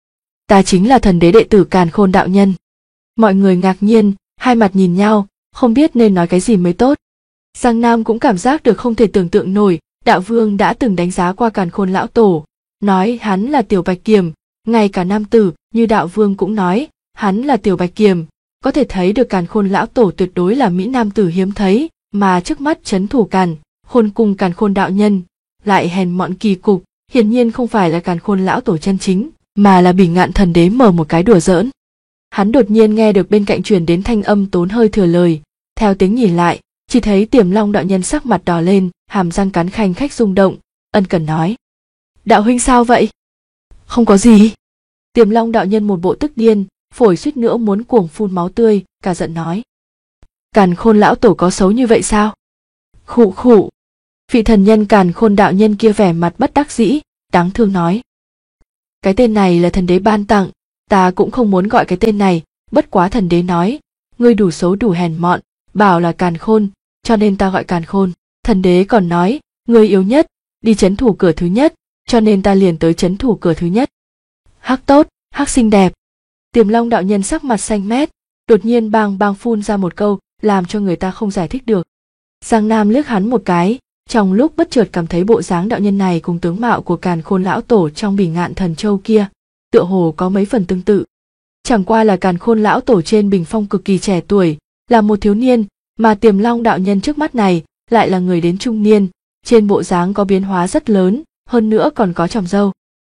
Ta chính là thần đế đệ tử Càn Khôn đạo nhân. Mọi người ngạc nhiên, hai mặt nhìn nhau, không biết nên nói cái gì mới tốt. Giang Nam cũng cảm giác được không thể tưởng tượng nổi, đạo vương đã từng đánh giá qua Càn Khôn lão tổ, nói hắn là Tiểu Bạch Kiềm, ngay cả nam tử như đạo vương cũng nói hắn là Tiểu Bạch Kiềm, có thể thấy được Càn Khôn lão tổ tuyệt đối là mỹ nam tử hiếm thấy, mà trước mắt trấn thủ Càn Khôn cùng Càn Khôn đạo nhân lại hèn mọn kỳ cục, hiển nhiên không phải là Càn Khôn lão tổ chân chính, mà là Bỉ Ngạn thần đế mở một cái đùa giỡn. Hắn đột nhiên nghe được bên cạnh truyền đến thanh âm tốn hơi thừa lời, theo tiếng nhìn lại, chỉ thấy Tiềm Long đạo nhân sắc mặt đỏ lên, hàm răng cắn khanh khách rung động, ân cần nói: "Đạo huynh sao vậy?" "Không có gì." Tiềm Long đạo nhân một bộ tức điên, phổi suýt nữa muốn cuồng phun máu tươi, cả giận nói: "Càn Khôn lão tổ có xấu như vậy sao?" Khụ khụ. Vị thần nhân Càn Khôn đạo nhân kia vẻ mặt bất đắc dĩ, đáng thương nói: "Cái tên này là thần đế ban tặng, ta cũng không muốn gọi cái tên này, bất quá thần đế nói, ngươi đủ xấu đủ hèn mọn, bảo là Càn Khôn, cho nên ta gọi Càn Khôn. Thần đế còn nói, ngươi yếu nhất, đi trấn thủ cửa thứ nhất, cho nên ta liền tới trấn thủ cửa thứ nhất." Hắc tốt, hắc xinh đẹp. Tiềm Long đạo nhân sắc mặt xanh mét, đột nhiên bang bang phun ra một câu, làm cho người ta không giải thích được. Giang Nam liếc hắn một cái, trong lúc bất chợt cảm thấy bộ dáng đạo nhân này cùng tướng mạo của Càn Khôn lão tổ trong Bỉ Ngạn thần châu kia, tựa hồ có mấy phần tương tự. Chẳng qua là Càn Khôn lão tổ trên bình phong cực kỳ trẻ tuổi, là một thiếu niên, mà Tiềm Long đạo nhân trước mắt này lại là người đến trung niên, trên bộ dáng có biến hóa rất lớn, hơn nữa còn có tròm râu.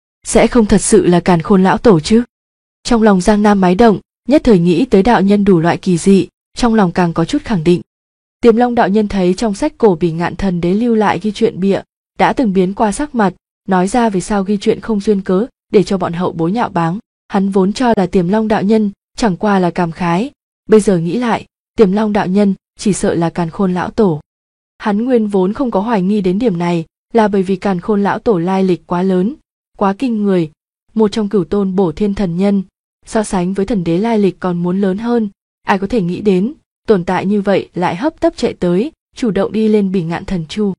Sẽ không thật sự là Càn Khôn lão tổ chứ? Trong lòng Giang Nam máy động, nhất thời nghĩ tới đạo nhân đủ loại kỳ dị, trong lòng càng có chút khẳng định. Tiềm Long đạo nhân thấy trong sách cổ Bỉ Ngạn thần đế lưu lại ghi chuyện bịa, đã từng biến qua sắc mặt, nói ra vì sao ghi chuyện không duyên cớ, để cho bọn hậu bối nhạo báng. Hắn vốn cho là Tiềm Long đạo nhân chẳng qua là cảm khái, bây giờ nghĩ lại, Tiềm Long đạo nhân chỉ sợ là Càn Khôn lão tổ. Hắn nguyên vốn không có hoài nghi đến điểm này, là bởi vì Càn Khôn lão tổ lai lịch quá lớn, quá kinh người, một trong cửu tôn bổ thiên thần nhân, so sánh với thần đế lai lịch còn muốn lớn hơn, ai có thể nghĩ đến, tồn tại như vậy lại hấp tấp chạy tới, chủ động đi lên Bỉ Ngạn thần chu.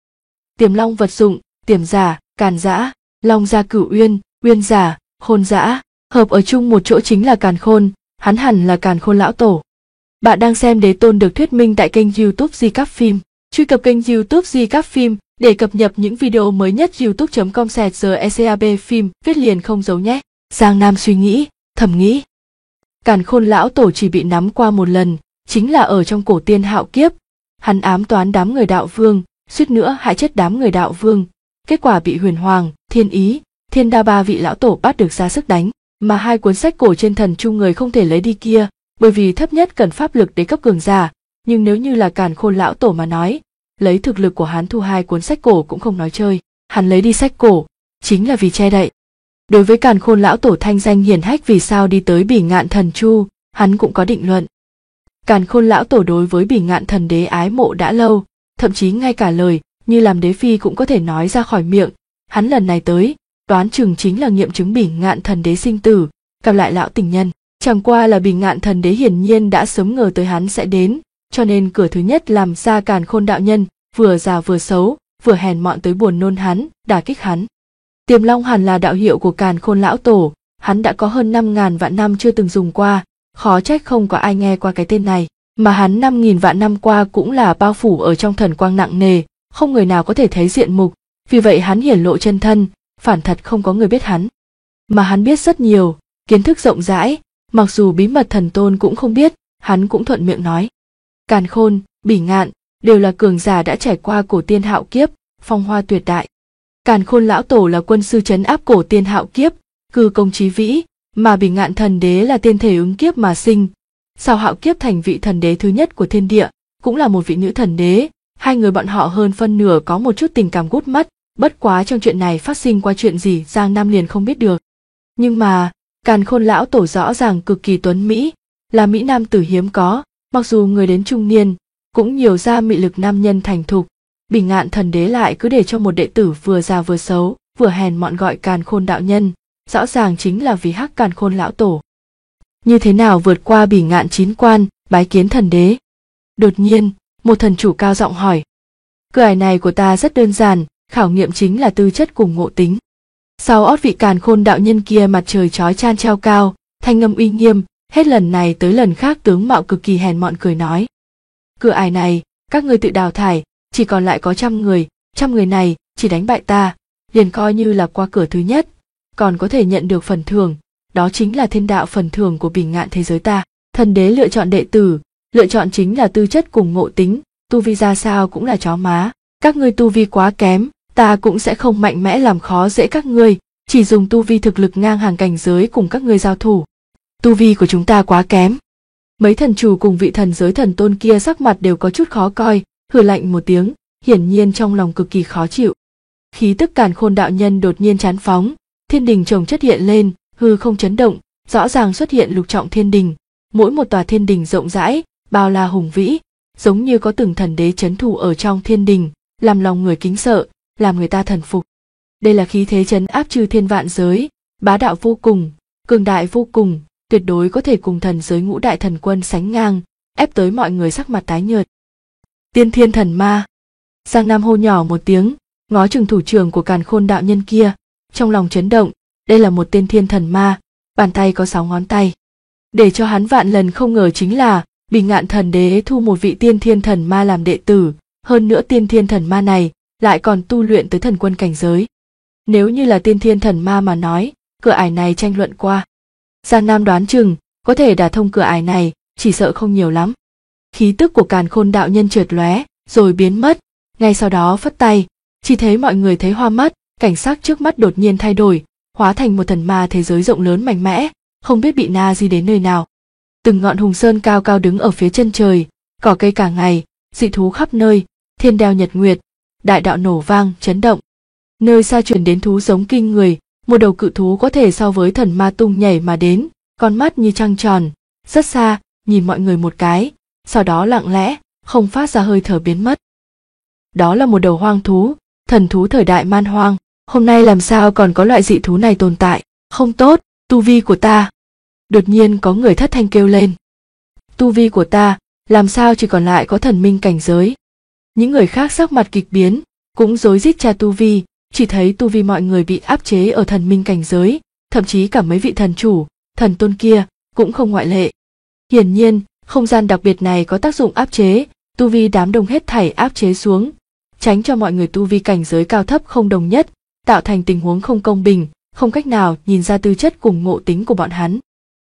Tiềm Long vật dụng, Tiềm giả, Càn dã, Long gia Cửu Uyên, Uyên giả, Khôn dã, hợp ở chung một chỗ chính là Càn Khôn, hắn hẳn là Càn Khôn lão tổ. Bạn đang xem Đế Tôn được thuyết minh tại kênh YouTube Di Cáp Phim. Truy cập kênh YouTube Di Cáp Phim để cập nhật những video mới nhất. youtube.com/GECAB phim viết liền không giấu nhé. Giang Nam suy nghĩ, thầm nghĩ. Càn Khôn lão tổ chỉ bị nắm qua một lần, chính là ở trong cổ tiên hạo kiếp. Hắn ám toán đám người đạo vương, suýt nữa hại chết đám người đạo vương. Kết quả bị Huyền Hoàng, Thiên Ý, Thiên Đa ba vị lão tổ bắt được ra sức đánh, mà hai cuốn sách cổ trên thần chu người không thể lấy đi kia, bởi vì thấp nhất cần pháp lực đế cấp cường giả, nhưng nếu như là Càn Khôn lão tổ mà nói, lấy thực lực của hắn thu hai cuốn sách cổ cũng không nói chơi, hắn lấy đi sách cổ chính là vì che đậy. Đối với Càn Khôn lão tổ thanh danh hiển hách vì sao đi tới Bỉ Ngạn thần chu, hắn cũng có định luận. Càn Khôn lão tổ đối với Bỉ Ngạn thần đế ái mộ đã lâu, thậm chí ngay cả lời như làm đế phi cũng có thể nói ra khỏi miệng. Hắn lần này tới, đoán chừng chính là nghiệm chứng Bỉ Ngạn thần đế sinh tử, gặp lại lão tình nhân. Chẳng qua là Bỉ Ngạn thần đế hiển nhiên đã sớm ngờ tới hắn sẽ đến, cho nên cửa thứ nhất làm ra Càn Khôn đạo nhân, vừa già vừa xấu, vừa hèn mọn tới buồn nôn hắn, đả kích hắn. Tiềm Long hẳn là đạo hiệu của Càn Khôn lão tổ, hắn đã có hơn 5.000 vạn năm chưa từng dùng qua, khó trách không có ai nghe qua cái tên này, mà hắn 5.000 vạn năm qua cũng là bao phủ ở trong thần quang nặng nề, không người nào có thể thấy diện mục, vì vậy hắn hiển lộ chân thân, phản thật không có người biết hắn. Mà hắn biết rất nhiều, kiến thức rộng rãi, mặc dù bí mật thần tôn cũng không biết, hắn cũng thuận miệng nói. Càn Khôn, Bỉ Ngạn đều là cường giả đã trải qua cổ tiên hạo kiếp, phong hoa tuyệt đại. Càn Khôn lão tổ là quân sư trấn áp cổ tiên hạo kiếp, cư công chí vĩ, mà Bỉ Ngạn thần đế là tiên thể ứng kiếp mà sinh, sau hạo kiếp thành vị thần đế thứ nhất của thiên địa, cũng là một vị nữ thần đế, hai người bọn họ hơn phân nửa có một chút tình cảm gút mắt, bất quá trong chuyện này phát sinh qua chuyện gì Giang Nam liền không biết được. Nhưng mà, Càn Khôn lão tổ rõ ràng cực kỳ tuấn mỹ, là mỹ nam tử hiếm có, mặc dù người đến trung niên, cũng nhiều ra mị lực nam nhân thành thục, Bỉ Ngạn thần đế lại cứ để cho một đệ tử vừa già vừa xấu, vừa hèn mọn gọi Càn Khôn đạo nhân, rõ ràng chính là vì hắc Càn Khôn lão tổ. Như thế nào vượt qua Bỉ Ngạn 9 quan, bái kiến thần đế? Đột nhiên, một thần chủ cao giọng hỏi. Cửa ải này của ta rất đơn giản, khảo nghiệm chính là tư chất cùng ngộ tính. Sau ót vị Càn Khôn đạo nhân kia mặt trời chói chan treo cao, thanh âm uy nghiêm, hết lần này tới lần khác tướng mạo cực kỳ hèn mọn cười nói. Cửa ải này, các ngươi tự đào thải, chỉ còn lại có 100 người này chỉ đánh bại ta, liền coi như là qua cửa thứ nhất, còn có thể nhận được phần thưởng, đó chính là thiên đạo phần thưởng của Bỉ Ngạn thế giới ta. Thần đế lựa chọn đệ tử, lựa chọn chính là tư chất cùng ngộ tính, tu vi ra sao cũng là chó má, các ngươi tu vi quá kém, ta cũng sẽ không mạnh mẽ làm khó dễ các ngươi, chỉ dùng tu vi thực lực ngang hàng cảnh giới cùng các ngươi giao thủ. Tu vi của chúng ta quá kém. Mấy thần chủ cùng vị thần giới thần tôn kia sắc mặt đều có chút khó coi, hừ lạnh một tiếng, hiển nhiên trong lòng cực kỳ khó chịu. Khí tức Càn Khôn đạo nhân đột nhiên chán phóng, thiên đình chồng chất hiện lên, hư không chấn động, rõ ràng xuất hiện lục trọng thiên đình, mỗi một tòa thiên đình rộng rãi, bao la hùng vĩ, giống như có từng thần đế trấn thủ ở trong thiên đình, làm lòng người kính sợ, làm người ta thần phục. Đây là khí thế trấn áp chư thiên vạn giới, bá đạo vô cùng, cường đại vô cùng, tuyệt đối có thể cùng thần giới ngũ đại thần quân sánh ngang, ép tới mọi người sắc mặt tái nhợt. Tiên thiên thần ma. Giang Nam hô nhỏ một tiếng, ngó chừng thủ trưởng của Càn Khôn đạo nhân kia, trong lòng chấn động, đây là một tiên thiên thần ma, bàn tay có 6 ngón tay. Để cho hắn vạn lần không ngờ chính là, Bỉ Ngạn thần đế thu một vị tiên thiên thần ma làm đệ tử, hơn nữa tiên thiên thần ma này lại còn tu luyện tới thần quân cảnh giới. Nếu như là tiên thiên thần ma mà nói, cửa ải này tranh luận qua. Giang Nam đoán chừng, có thể đả thông cửa ải này, chỉ sợ không nhiều lắm. Khí tức của Càn Khôn đạo nhân chợt lóe, rồi biến mất, ngay sau đó phất tay, chỉ thấy mọi người thấy hoa mắt, cảnh sắc trước mắt đột nhiên thay đổi, hóa thành một thần ma thế giới rộng lớn mạnh mẽ, không biết bị na di đến nơi nào. Từng ngọn hùng sơn cao cao đứng ở phía chân trời, cỏ cây cả ngày, dị thú khắp nơi, thiên đeo nhật nguyệt, đại đạo nổ vang chấn động. Nơi xa truyền đến thú giống kinh người, một đầu cự thú có thể so với thần ma tung nhảy mà đến, con mắt như trăng tròn, rất xa, nhìn mọi người một cái, sau đó lặng lẽ, không phát ra hơi thở biến mất. Đó là một đầu hoang thú, thần thú thời đại man hoang, hôm nay làm sao còn có loại dị thú này tồn tại, không tốt, tu vi của ta. Đột nhiên có người thất thanh kêu lên. Tu vi của ta, làm sao chỉ còn lại có thần minh cảnh giới. Những người khác sắc mặt kịch biến, cũng rối rít tra tu vi, chỉ thấy tu vi mọi người bị áp chế ở thần minh cảnh giới, thậm chí cả mấy vị thần chủ, thần tôn kia, cũng không ngoại lệ. Hiển nhiên, không gian đặc biệt này có tác dụng áp chế, tu vi đám đông hết thảy áp chế xuống, tránh cho mọi người tu vi cảnh giới cao thấp không đồng nhất, tạo thành tình huống không công bình, không cách nào nhìn ra tư chất cùng ngộ tính của bọn hắn.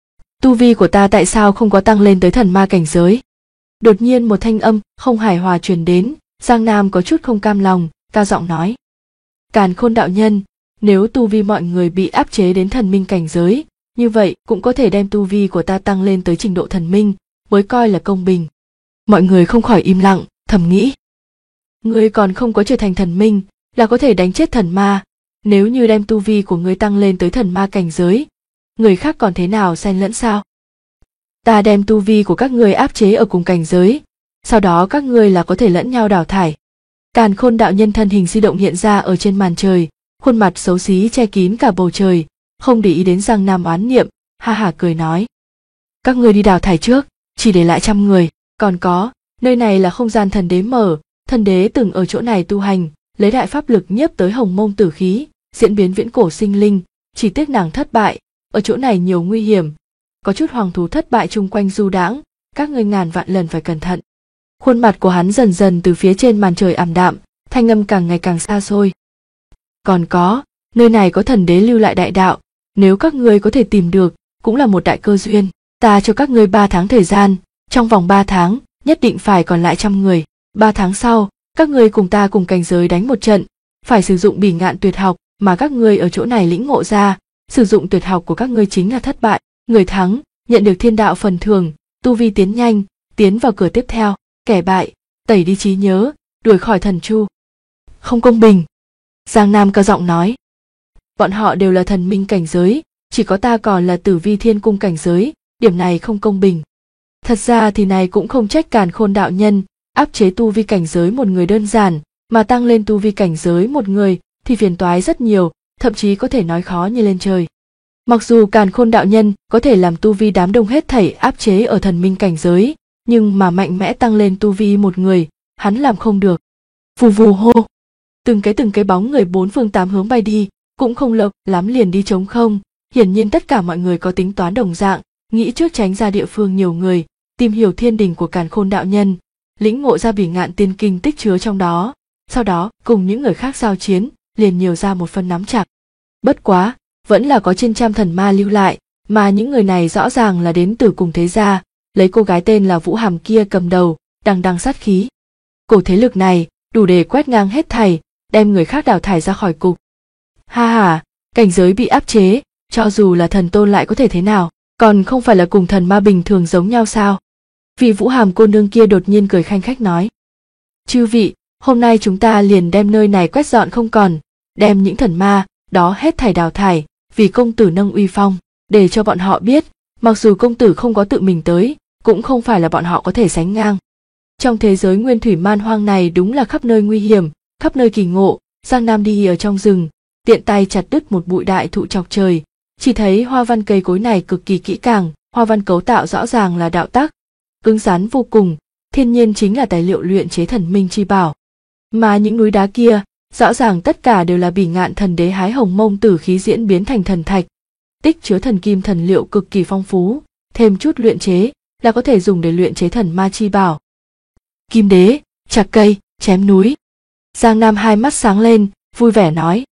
Tu vi của ta tại sao không có tăng lên tới thần ma cảnh giới? Đột nhiên một thanh âm không hài hòa truyền đến, Giang Nam có chút không cam lòng, cao giọng nói. Càn Khôn đạo nhân, nếu tu vi mọi người bị áp chế đến thần minh cảnh giới, như vậy cũng có thể đem tu vi của ta tăng lên tới trình độ thần minh, mới coi là công bình. Mọi người không khỏi im lặng, thầm nghĩ. Ngươi còn không có trở thành thần minh, là có thể đánh chết thần ma, nếu như đem tu vi của ngươi tăng lên tới thần ma cảnh giới, người khác còn thế nào xen lẫn sao? Ta đem tu vi của các ngươi áp chế ở cùng cảnh giới, sau đó các ngươi là có thể lẫn nhau đào thải. Càn Khôn đạo nhân thân hình di động hiện ra ở trên màn trời, khuôn mặt xấu xí che kín cả bầu trời, không để ý đến Giang Nam oán niệm, ha hả cười nói. Các ngươi đi đào thải trước, chỉ để lại 100 người, còn có, nơi này là không gian thần đế mở, thần đế từng ở chỗ này tu hành, lấy đại pháp lực nhiếp tới hồng mông tử khí, diễn biến viễn cổ sinh linh, chỉ tiếc nàng thất bại, ở chỗ này nhiều nguy hiểm, có chút hoàng thú thất bại chung quanh du đãng, các ngươi ngàn vạn lần phải cẩn thận. Khuôn mặt của hắn dần dần từ phía trên màn trời ảm đạm, thanh âm càng ngày càng xa xôi. Còn có, nơi này có thần đế lưu lại đại đạo, nếu các ngươi có thể tìm được, cũng là một đại cơ duyên, ta cho các ngươi 3 tháng thời gian, trong vòng 3 tháng, nhất định phải còn lại 100 người, 3 tháng sau, các ngươi cùng ta cùng cảnh giới đánh một trận, phải sử dụng Bỉ Ngạn tuyệt học mà các ngươi ở chỗ này lĩnh ngộ ra, sử dụng tuyệt học của các ngươi chính là thất bại, người thắng, nhận được thiên đạo phần thưởng, tu vi tiến nhanh, tiến vào cửa tiếp theo. kẻ bại, tẩy đi trí nhớ, đuổi khỏi thần chu. Không công bình. Giang Nam cao giọng nói. Bọn họ đều là thần minh cảnh giới, chỉ có ta còn là tử vi thiên cung cảnh giới, điểm này không công bình. Thật ra thì này cũng không trách Càn Khôn đạo nhân, áp chế tu vi cảnh giới một người đơn giản, mà tăng lên tu vi cảnh giới một người thì phiền toái rất nhiều, thậm chí có thể nói khó như lên trời. Mặc dù Càn Khôn đạo nhân có thể làm tu vi đám đông hết thảy áp chế ở thần minh cảnh giới, nhưng mà mạnh mẽ tăng lên tu vi một người, hắn làm không được. Vù vù hô, từng cái bóng người bốn phương tám hướng bay đi, cũng không lộc lắm liền đi trống không. Hiển nhiên tất cả mọi người có tính toán đồng dạng, nghĩ trước tránh ra địa phương nhiều người, tìm hiểu thiên đình của Càn Khôn đạo nhân, lĩnh ngộ ra Bỉ Ngạn tiên kinh tích chứa trong đó, sau đó cùng những người khác giao chiến, liền nhiều ra một phần nắm chặt. Bất quá, vẫn là có trên trăm thần ma lưu lại, mà những người này rõ ràng là đến từ cùng thế gia, lấy cô gái tên là Vũ Hàm kia cầm đầu, đằng đằng sát khí. Cổ thế lực này đủ để quét ngang hết thảy, đem người khác đào thải ra khỏi cục. Ha ha, cảnh giới bị áp chế, cho dù là thần tôn lại có thể thế nào, còn không phải là cùng thần ma bình thường giống nhau sao? Vị Vũ Hàm cô nương kia đột nhiên cười khanh khách nói. Chư vị, hôm nay chúng ta liền đem nơi này quét dọn không còn, đem những thần ma đó hết thảy đào thải, vì công tử nâng uy phong, để cho bọn họ biết, mặc dù công tử không có tự mình tới, cũng không phải là bọn họ có thể sánh ngang. Trong thế giới nguyên thủy man hoang này đúng là khắp nơi nguy hiểm, khắp nơi kỳ ngộ. Giang Nam đi ở trong rừng, tiện tay chặt đứt một bụi đại thụ chọc trời, chỉ thấy hoa văn cây cối này cực kỳ kỹ càng, hoa văn cấu tạo rõ ràng là đạo tắc, cứng rắn vô cùng, thiên nhiên chính là tài liệu luyện chế thần minh chi bảo. Mà những núi đá kia, rõ ràng tất cả đều là Bỉ Ngạn thần đế hái hồng mông tử khí diễn biến thành thần thạch, tích chứa thần kim thần liệu cực kỳ phong phú, thêm chút luyện chế là có thể dùng để luyện chế thần ma chi bảo. Kim đế, chặt cây, chém núi. Giang Nam hai mắt sáng lên, vui vẻ nói.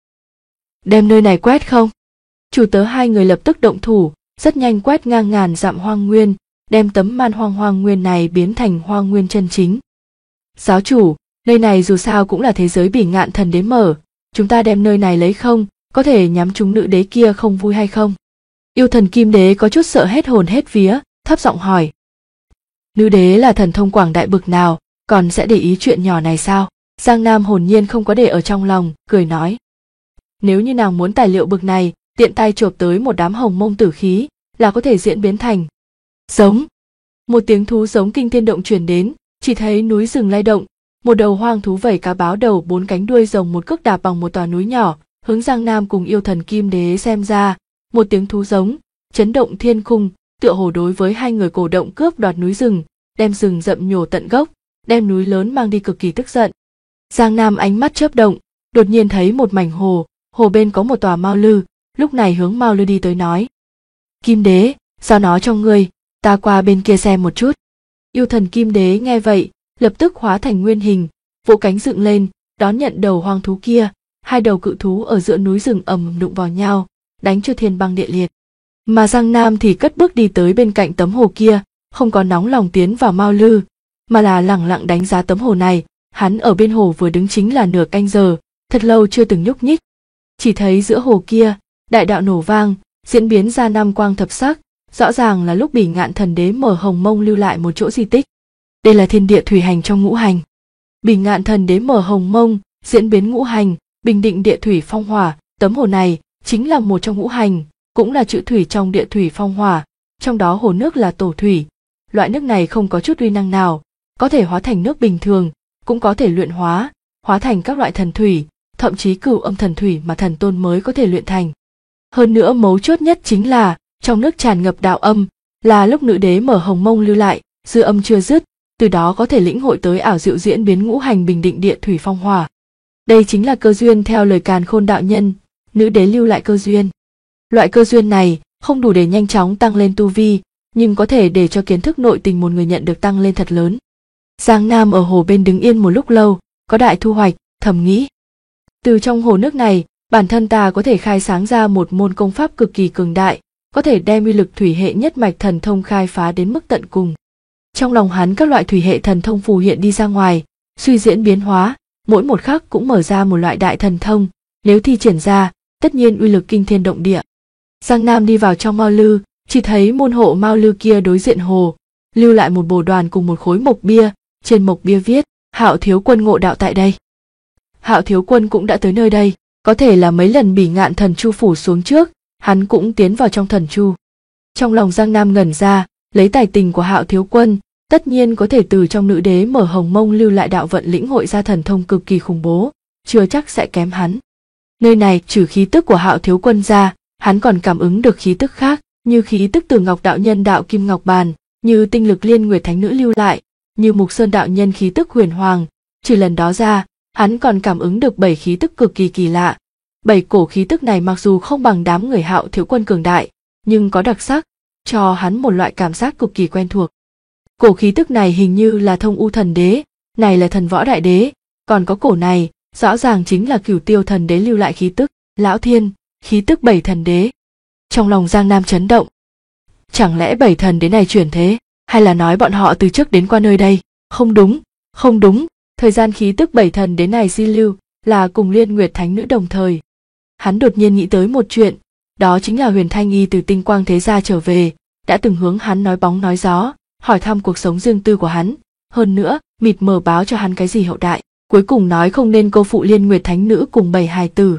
Đem nơi này quét không? Chủ tớ hai người lập tức động thủ, rất nhanh quét ngang ngàn dặm hoang nguyên, đem tấm man hoang nguyên này biến thành hoang nguyên chân chính. Giáo chủ, nơi này dù sao cũng là thế giới Bỉ Ngạn thần đế mở, chúng ta đem nơi này lấy không, có thể nhắm trúng nữ đế kia không vui hay không? Yêu thần Kim đế có chút sợ hết hồn hết vía, thấp giọng hỏi. Nữ đế là thần thông quảng đại bực nào, còn sẽ để ý chuyện nhỏ này sao? Giang Nam hồn nhiên không có để ở trong lòng, cười nói. Nếu như nàng muốn tài liệu bực này, tiện tay chộp tới một đám hồng mông tử khí, là có thể diễn biến thành. Giống. Một tiếng thú giống kinh thiên động truyền đến, chỉ thấy núi rừng lay động, một đầu hoang thú vẩy cá báo đầu bốn cánh đuôi rồng một cước đạp bằng một tòa núi nhỏ, hướng Giang Nam cùng yêu thần Kim đế xem ra, một tiếng thú giống, chấn động thiên khung, tựa hồ đối với hai người cổ động cướp đoạt núi rừng, đem rừng rậm nhổ tận gốc, đem núi lớn mang đi cực kỳ tức giận. Giang Nam ánh mắt chớp động, đột nhiên thấy một mảnh hồ, hồ bên có một tòa mao lư, lúc này hướng mao lư đi tới nói. Kim đế, giao nó cho ngươi, ta qua bên kia xem một chút. Yêu thần Kim đế nghe vậy, lập tức hóa thành nguyên hình, vỗ cánh dựng lên, đón nhận đầu hoang thú kia, hai đầu cự thú ở giữa núi rừng ầm đụng vào nhau, đánh cho thiên băng địa liệt. Mà Giang Nam thì cất bước đi tới bên cạnh tấm hồ kia, không có nóng lòng tiến vào mao lư, mà là lẳng lặng đánh giá tấm hồ này. Hắn ở bên hồ vừa đứng chính là nửa canh giờ, thật lâu chưa từng nhúc nhích. Chỉ thấy giữa hồ kia, đại đạo nổ vang, diễn biến ra năm quang thập sắc, rõ ràng là lúc Bỉ Ngạn thần đế mở hồng mông lưu lại một chỗ di tích. Đây là thiên địa thủy hành trong ngũ hành. Bỉ Ngạn thần đế mở hồng mông, diễn biến ngũ hành, bình định địa thủy phong hỏa, tấm hồ này chính là một trong ngũ hành, cũng là chữ thủy trong địa thủy phong hỏa, trong đó hồ nước là tổ thủy. Loại nước này không có chút uy năng nào, có thể hóa thành nước bình thường, cũng có thể luyện hóa thành các loại thần thủy, thậm chí cửu âm thần thủy mà thần tôn mới có thể luyện thành. Hơn nữa mấu chốt nhất chính là, trong nước tràn ngập đạo âm, là lúc nữ đế mở hồng mông lưu lại, dư âm chưa dứt, từ đó có thể lĩnh hội tới ảo diệu diễn biến ngũ hành bình định địa thủy phong hỏa. Đây chính là cơ duyên theo lời Càn Khôn đạo nhân, nữ đế lưu lại cơ duyên. Loại cơ duyên này không đủ để nhanh chóng tăng lên tu vi, nhưng có thể để cho kiến thức nội tình một người nhận được tăng lên thật lớn. Giang Nam ở hồ bên đứng yên một lúc lâu, có đại thu hoạch, thầm nghĩ. Từ trong hồ nước này, bản thân ta có thể khai sáng ra một môn công pháp cực kỳ cường đại, có thể đem uy lực thủy hệ nhất mạch thần thông khai phá đến mức tận cùng. Trong lòng hắn các loại thủy hệ thần thông phù hiện đi ra ngoài, suy diễn biến hóa, mỗi một khắc cũng mở ra một loại đại thần thông, nếu thi triển ra, tất nhiên uy lực kinh thiên động địa. Giang Nam đi vào trong mao lư, chỉ thấy môn hộ mao lư kia đối diện hồ, lưu lại một bồ đoàn cùng một khối mộc bia, Trên mộc bia viết, Hạo thiếu quân ngộ đạo tại đây. Hạo thiếu quân cũng đã tới nơi đây, có thể là mấy lần Bỉ Ngạn Thần Chu phủ xuống trước, hắn cũng tiến vào trong thần chu. Trong lòng Giang Nam ngẩn ra, lấy tài tình của Hạo thiếu quân, tất nhiên có thể từ trong nữ đế mở hồng mông lưu lại đạo vận lĩnh hội ra thần thông cực kỳ khủng bố, chưa chắc sẽ kém hắn. Nơi này trừ khí tức của Hạo thiếu quân ra, hắn còn cảm ứng được khí tức khác, như khí tức từ Ngọc đạo nhân đạo kim ngọc bàn, như tinh lực Liên Nguyệt thánh nữ lưu lại, như Mục Sơn đạo nhân khí tức huyền hoàng. Trừ lần đó ra, hắn còn cảm ứng được 7 khí tức cực kỳ kỳ lạ. 7 cổ khí tức này mặc dù không bằng đám người Hạo thiếu quân cường đại, nhưng có đặc sắc, cho hắn một loại cảm giác cực kỳ quen thuộc. Cổ khí tức này hình như là Thông U thần đế, này là Thần Võ đại đế, còn có cổ này, rõ ràng chính là Cửu Tiêu thần đế lưu lại khí tức. Lão thiên, khí tức 7 thần đế. Trong lòng Giang Nam chấn động. Chẳng lẽ 7 thần đế này chuyển thế, hay là nói bọn họ từ trước đến qua nơi đây? Không đúng, không đúng, thời gian khí tức 7 thần đế này di lưu là cùng Liên Nguyệt thánh nữ đồng thời. Hắn đột nhiên nghĩ tới một chuyện, đó chính là Huyền Thanh Y từ Tinh Quang thế gia trở về, đã từng hướng hắn nói bóng nói gió, hỏi thăm cuộc sống riêng tư của hắn, hơn nữa, mịt mờ báo cho hắn cái gì hậu đại, cuối cùng nói không nên cô phụ Liên Nguyệt thánh nữ cùng 7 hài tử.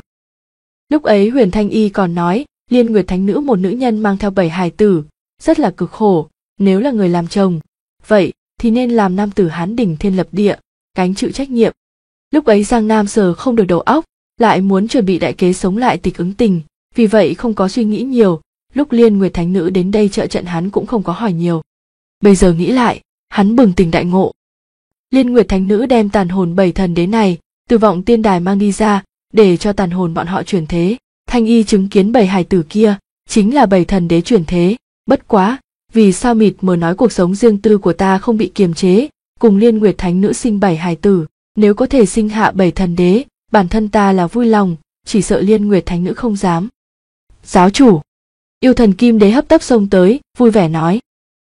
Lúc ấy Huyền Thanh Y còn nói, Liên Nguyệt thánh nữ một nữ nhân mang theo 7 hài tử, rất là cực khổ, nếu là người làm chồng, vậy thì nên làm nam tử hán đỉnh thiên lập địa, gánh chịu trách nhiệm. Lúc ấy Giang Nam sờ không được đầu óc, lại muốn chuẩn bị đại kế sống lại tịch ứng tình, vì vậy không có suy nghĩ nhiều, lúc Liên Nguyệt thánh nữ đến đây trợ trận hắn cũng không có hỏi nhiều. Bây giờ nghĩ lại, hắn bừng tỉnh đại ngộ. Liên Nguyệt thánh nữ đem tàn hồn 7 thần đế này từ vọng tiên đài mang đi ra, để cho tàn hồn bọn họ chuyển thế. Thanh Y chứng kiến 7 hài tử kia chính là 7 thần đế chuyển thế. Bất quá, vì sao mịt mờ nói cuộc sống riêng tư của ta không bị kiềm chế, cùng Liên Nguyệt thánh nữ sinh 7 hài tử, nếu có thể sinh hạ 7 thần đế, bản thân ta là vui lòng, chỉ sợ Liên Nguyệt thánh nữ không dám. Giáo chủ, yêu thần Kim Đế hấp tấp xông tới, vui vẻ nói: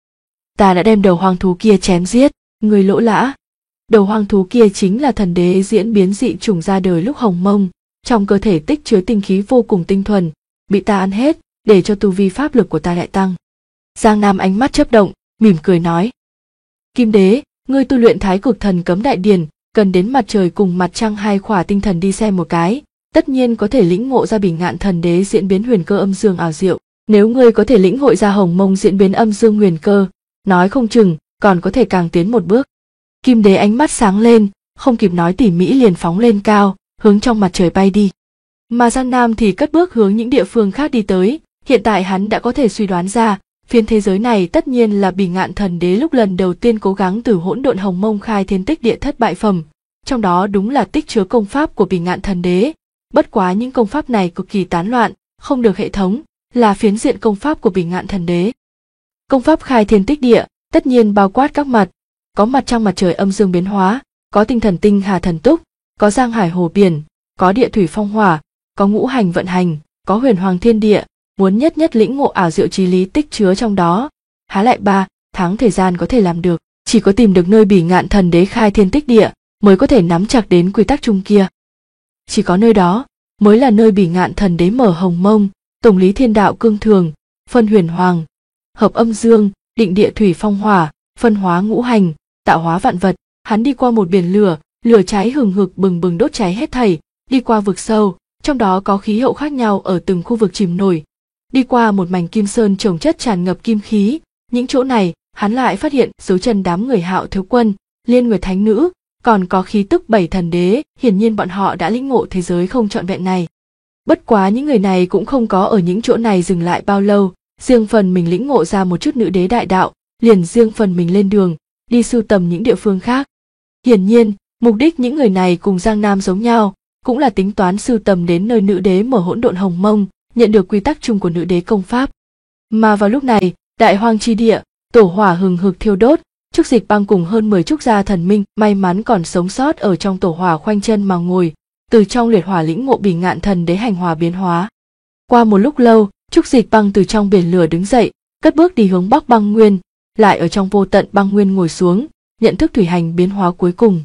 ta đã đem đầu hoang thú kia chém giết, người lỗ lã. Đầu hoang thú kia chính là thần đế diễn biến dị chủng ra đời lúc hồng mông, trong cơ thể tích chứa tinh khí vô cùng tinh thuần, bị ta ăn hết, để cho tu vi pháp lực của ta lại tăng. Giang Nam ánh mắt chớp động, mỉm cười nói: Kim Đế, ngươi tu luyện Thái Cực Thần Cấm Đại Điển, cần đến mặt trời cùng mặt trăng hai khỏa tinh thần đi xem một cái, tất nhiên có thể lĩnh ngộ ra Bỉ Ngạn thần đế diễn biến huyền cơ âm dương ảo diệu. Nếu ngươi có thể lĩnh hội ra hồng mông diễn biến âm dương huyền cơ, nói không chừng còn có thể càng tiến một bước. Kim Đế ánh mắt sáng lên, không kịp nói tỉ mỹ liền phóng lên cao, hướng trong mặt trời bay đi. Mà Giang Nam thì cất bước hướng những địa phương khác đi tới. Hiện tại hắn đã có thể suy đoán ra, phiến thế giới này tất nhiên là Bỉ Ngạn thần đế lúc lần đầu tiên cố gắng từ hỗn độn hồng mông khai thiên tích địa thất bại phẩm, trong đó đúng là tích chứa công pháp của Bỉ Ngạn thần đế. Bất quá những công pháp này cực kỳ tán loạn, không được hệ thống, là phiến diện công pháp của Bỉ Ngạn thần đế. Công pháp khai thiên tích địa tất nhiên bao quát các mặt, có mặt trăng mặt trời âm dương biến hóa, có tinh thần tinh hà thần túc, có giang hải hồ biển, có địa thủy phong hỏa, có ngũ hành vận hành, có huyền hoàng thiên địa. Muốn nhất nhất lĩnh ngộ ảo diệu trí lý tích chứa trong đó, há lại 3 tháng thời gian có thể làm được, chỉ có tìm được nơi Bỉ Ngạn thần đế khai thiên tích địa mới có thể nắm chặt đến quy tắc chung kia. Chỉ có nơi đó mới là nơi Bỉ Ngạn thần đế mở hồng mông, tổng lý thiên đạo cương thường, phân huyền hoàng, hợp âm dương, định địa thủy phong hỏa, phân hóa ngũ hành, tạo hóa vạn vật. Hắn đi qua một biển lửa, lửa cháy hừng hực bừng bừng đốt cháy hết thảy, đi qua vực sâu, trong đó có khí hậu khác nhau ở từng khu vực chìm nổi. Đi qua một mảnh kim sơn trồng chất tràn ngập kim khí, những chỗ này hắn lại phát hiện dấu chân đám người Hạo thiếu quân, Liên Nguyệt thánh nữ, còn có khí tức 7 thần đế, hiển nhiên bọn họ đã lĩnh ngộ thế giới không trọn vẹn này. Bất quá những người này cũng không có ở những chỗ này dừng lại bao lâu, riêng phần mình lĩnh ngộ ra một chút nữ đế đại đạo, liền riêng phần mình lên đường, đi sưu tầm những địa phương khác. Hiển nhiên, mục đích những người này cùng Giang Nam giống nhau, cũng là tính toán sưu tầm đến nơi nữ đế mở hỗn độn hồng mông, nhận được quy tắc chung của nữ đế công pháp. Mà vào lúc này, đại hoang chi địa, tổ hỏa hừng hực thiêu đốt, Trúc Dịch Băng cùng hơn 10 trúc gia thần minh may mắn còn sống sót ở trong tổ hỏa khoanh chân mà ngồi, từ trong liệt hỏa lĩnh ngộ Bỉ Ngạn thần đế hành hòa biến hóa. Qua một lúc lâu, Trúc Dịch Băng từ trong biển lửa đứng dậy, cất bước đi hướng Bắc Băng Nguyên, lại ở trong vô tận băng nguyên ngồi xuống, nhận thức thủy hành biến hóa cuối cùng.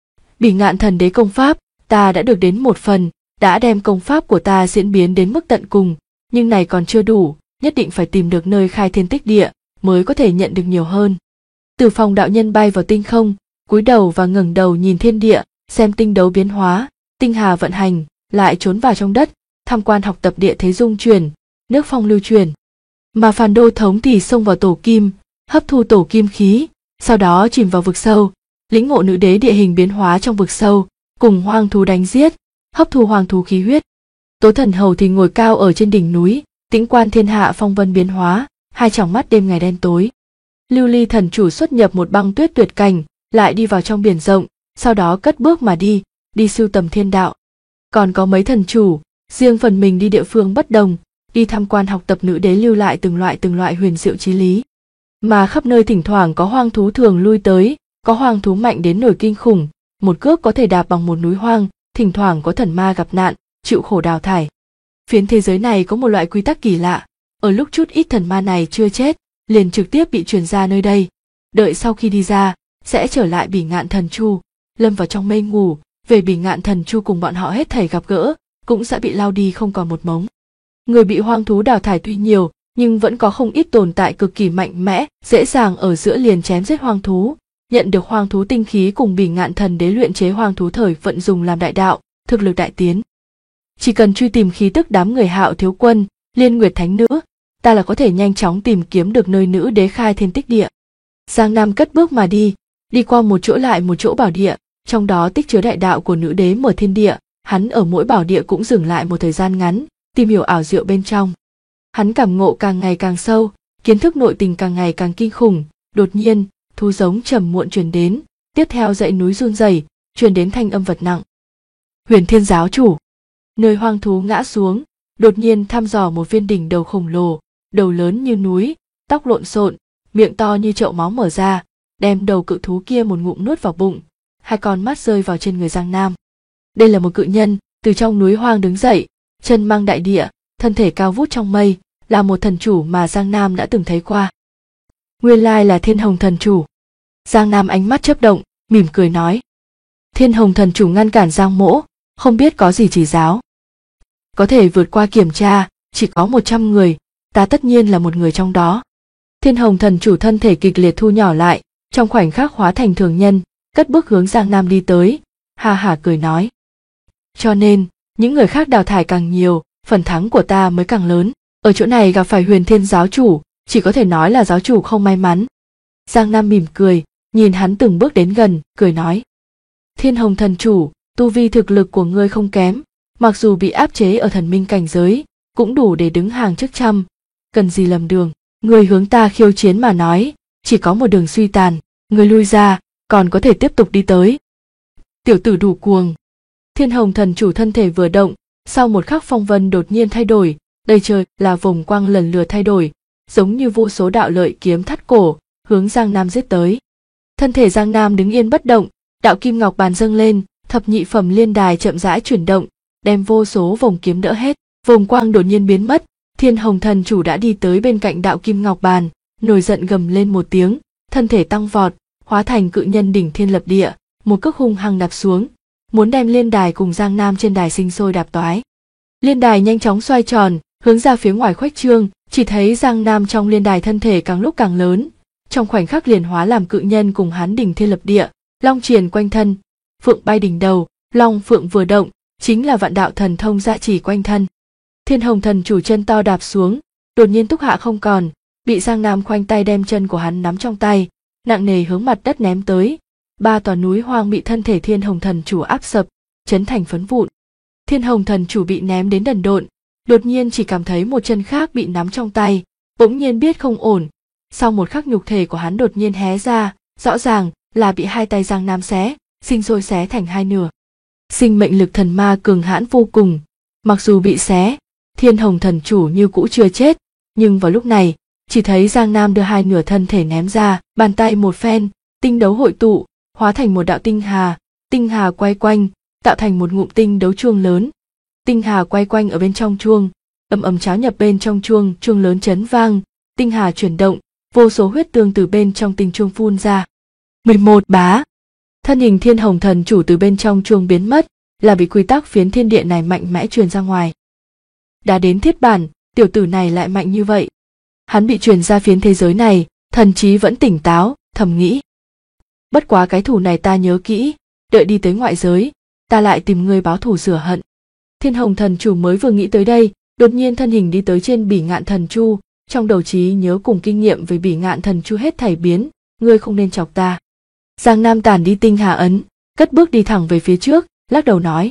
Bỉ Ngạn thần đế công pháp, ta đã được đến một phần, đã đem công pháp của ta diễn biến đến mức tận cùng, nhưng này còn chưa đủ, nhất định phải tìm được nơi khai thiên tích địa mới có thể nhận được nhiều hơn. Từ phòng đạo nhân bay vào tinh không, cúi đầu và ngẩng đầu nhìn thiên địa, xem tinh đấu biến hóa, tinh hà vận hành, lại trốn vào trong đất, tham quan học tập địa thế dung chuyển, nước phong lưu chuyển. Mà Phàn Đô Thống thì xông vào tổ kim, hấp thu tổ kim khí, sau đó chìm vào vực sâu, lĩnh ngộ nữ đế địa hình biến hóa trong vực sâu, cùng hoang thú đánh giết, hấp thu hoang thú khí huyết. Tố Thần Hầu thì ngồi cao ở trên đỉnh núi, tĩnh quan thiên hạ phong vân biến hóa, hai tròng mắt đêm ngày đen tối. Lưu Ly Thần Chủ xuất nhập một băng tuyết tuyệt cảnh, lại đi vào trong biển rộng, sau đó cất bước mà đi sưu tầm thiên đạo. Còn có mấy thần chủ, riêng phần mình đi địa phương bất đồng, đi tham quan học tập nữ đế lưu lại từng loại huyền diệu chí lý. Mà khắp nơi thỉnh thoảng có hoang thú thường lui tới, có hoang thú mạnh đến nổi kinh khủng, một cước có thể đạp bằng một núi hoang, thỉnh thoảng có thần ma gặp nạn, chịu khổ đào thải. Phiến thế giới này có một loại quy tắc kỳ lạ, ở lúc chút ít thần ma này chưa chết, liền trực tiếp bị truyền ra nơi đây, đợi sau khi đi ra, sẽ trở lại Bỉ Ngạn Thần Chu, lâm vào trong mê ngủ, về Bỉ Ngạn Thần Chu cùng bọn họ hết thảy gặp gỡ, cũng sẽ bị lao đi không còn một mống. Người bị hoang thú đào thải tuy nhiều, nhưng vẫn có không ít tồn tại cực kỳ mạnh mẽ, dễ dàng ở giữa liền chém giết hoang thú, nhận được hoang thú tinh khí cùng Bỉ Ngạn Thần Đế luyện chế hoang thú thời vận dùng làm đại đạo, thực lực đại tiến. Chỉ cần truy tìm khí tức đám người Hạo Thiếu Quân, Liên Nguyệt Thánh Nữ, ta là có thể nhanh chóng tìm kiếm được nơi nữ đế khai thiên tích địa. Giang Nam cất bước mà đi qua một chỗ lại một chỗ bảo địa, trong đó tích chứa đại đạo của nữ đế mở thiên địa, hắn ở mỗi bảo địa cũng dừng lại một thời gian ngắn, tìm hiểu ảo diệu bên trong. Hắn cảm ngộ càng ngày càng sâu, kiến thức nội tình càng ngày càng kinh khủng, đột nhiên, thú giống trầm muộn truyền đến, tiếp theo dãy núi run rẩy, truyền đến thanh âm vật nặng. Huyền Thiên Giáo Chủ. Nơi hoang thú ngã xuống, đột nhiên thăm dò một viên đỉnh đầu khổng lồ, đầu lớn như núi, tóc lộn xộn, miệng to như chậu máu mở ra, đem đầu cự thú kia một ngụm nuốt vào bụng, hai con mắt rơi vào trên người Giang Nam. Đây là một cự nhân, từ trong núi hoang đứng dậy, chân mang đại địa, thân thể cao vút trong mây, là một thần chủ mà Giang Nam đã từng thấy qua. Nguyên lai là Thiên Hồng Thần Chủ. Giang Nam ánh mắt chớp động, mỉm cười nói. Thiên Hồng Thần Chủ ngăn cản Giang Mỗ, không biết có gì chỉ giáo. Có thể vượt qua kiểm tra, chỉ có 100 người, ta tất nhiên là một người trong đó. Thiên Hồng Thần Chủ thân thể kịch liệt thu nhỏ lại, trong khoảnh khắc hóa thành thường nhân, cất bước hướng Giang Nam đi tới, ha hả cười nói. Cho nên, những người khác đào thải càng nhiều, phần thắng của ta mới càng lớn. Ở chỗ này gặp phải Huyền Thiên Giáo Chủ, chỉ có thể nói là giáo chủ không may mắn. Giang Nam mỉm cười, nhìn hắn từng bước đến gần, cười nói. Thiên Hồng Thần Chủ, tu vi thực lực của ngươi không kém, mặc dù bị áp chế ở thần minh cảnh giới, cũng đủ để đứng hàng trước trăm, cần gì lầm đường. Ngươi hướng ta khiêu chiến mà nói, chỉ có một đường suy tàn, ngươi lui ra, còn có thể tiếp tục đi tới. Tiểu tử đủ cuồng. Thiên Hồng Thần Chủ thân thể vừa động, sau một khắc phong vân đột nhiên thay đổi, đầy trời là vòng quang lần lượt thay đổi, giống như vô số đạo lợi kiếm thắt cổ, hướng Giang Nam giết tới. Thân thể Giang Nam đứng yên bất động, đạo kim ngọc bàn dâng lên, thập nhị phẩm liên đài chậm rãi chuyển động, đem vô số vòng kiếm đỡ hết. Vòng quang đột nhiên biến mất, Thiên Hồng Thần Chủ đã đi tới bên cạnh đạo kim ngọc bàn, nổi giận gầm lên một tiếng, thân thể tăng vọt, hóa thành cự nhân đỉnh thiên lập địa, một cước hung hăng đạp xuống, muốn đem liên đài cùng Giang Nam trên đài sinh sôi đạp toái. Liên đài nhanh chóng xoay tròn, hướng ra phía ngoài khuếch trương, chỉ thấy Giang Nam trong liên đài thân thể càng lúc càng lớn, trong khoảnh khắc liền hóa làm cự nhân cùng hắn đỉnh thiên lập địa, long triền quanh thân, phượng bay đỉnh đầu, long phượng vừa động, chính là vạn đạo thần thông gia trì quanh thân. Thiên Hồng Thần Chủ chân to đạp xuống, đột nhiên túc hạ không còn, bị Giang Nam khoanh tay đem chân của hắn nắm trong tay, nặng nề hướng mặt đất ném tới. 3 tòa núi hoang bị thân thể Thiên Hồng Thần Chủ áp sập, chấn thành phấn vụn. Thiên Hồng Thần Chủ bị ném đến đần độn, đột nhiên chỉ cảm thấy một chân khác bị nắm trong tay, bỗng nhiên biết không ổn. Sau một khắc nhục thể của hắn đột nhiên hé ra, rõ ràng là bị hai tay Giang Nam xé, sinh sôi xé thành hai nửa. Sinh mệnh lực thần ma cường hãn vô cùng, mặc dù bị xé, Thiên Hồng Thần Chủ như cũ chưa chết, nhưng vào lúc này, chỉ thấy Giang Nam đưa hai nửa thân thể ném ra, bàn tay một phen, tinh đấu hội tụ, hóa thành một đạo tinh hà quay quanh, tạo thành một ngụm tinh đấu chuông lớn. Tinh hà quay quanh ở bên trong chuông, ầm ầm cháo nhập bên trong chuông, chuông lớn chấn vang, tinh hà chuyển động, vô số huyết tương từ bên trong tinh chuông phun ra. 11 bá. Thân hình Thiên Hồng Thần Chủ từ bên trong chuông biến mất, là bị quy tắc phiến thiên địa này mạnh mẽ truyền ra ngoài. Đã đến thiết bản, tiểu tử này lại mạnh như vậy. Hắn bị truyền ra phiến thế giới này, thần trí vẫn tỉnh táo, thầm nghĩ. bất quá cái thù này ta nhớ kỹ, đợi đi tới ngoại giới, ta lại tìm ngươi báo thù rửa hận. Thiên Hồng Thần Chủ mới vừa nghĩ tới đây, đột nhiên thân hình đi tới trên Bỉ Ngạn Thần Chu, trong đầu trí nhớ cùng kinh nghiệm về Bỉ Ngạn Thần Chu hết thảy biến, ngươi không nên chọc ta. Giang Nam tản đi tinh hà ấn, cất bước đi thẳng về phía trước, lắc đầu nói.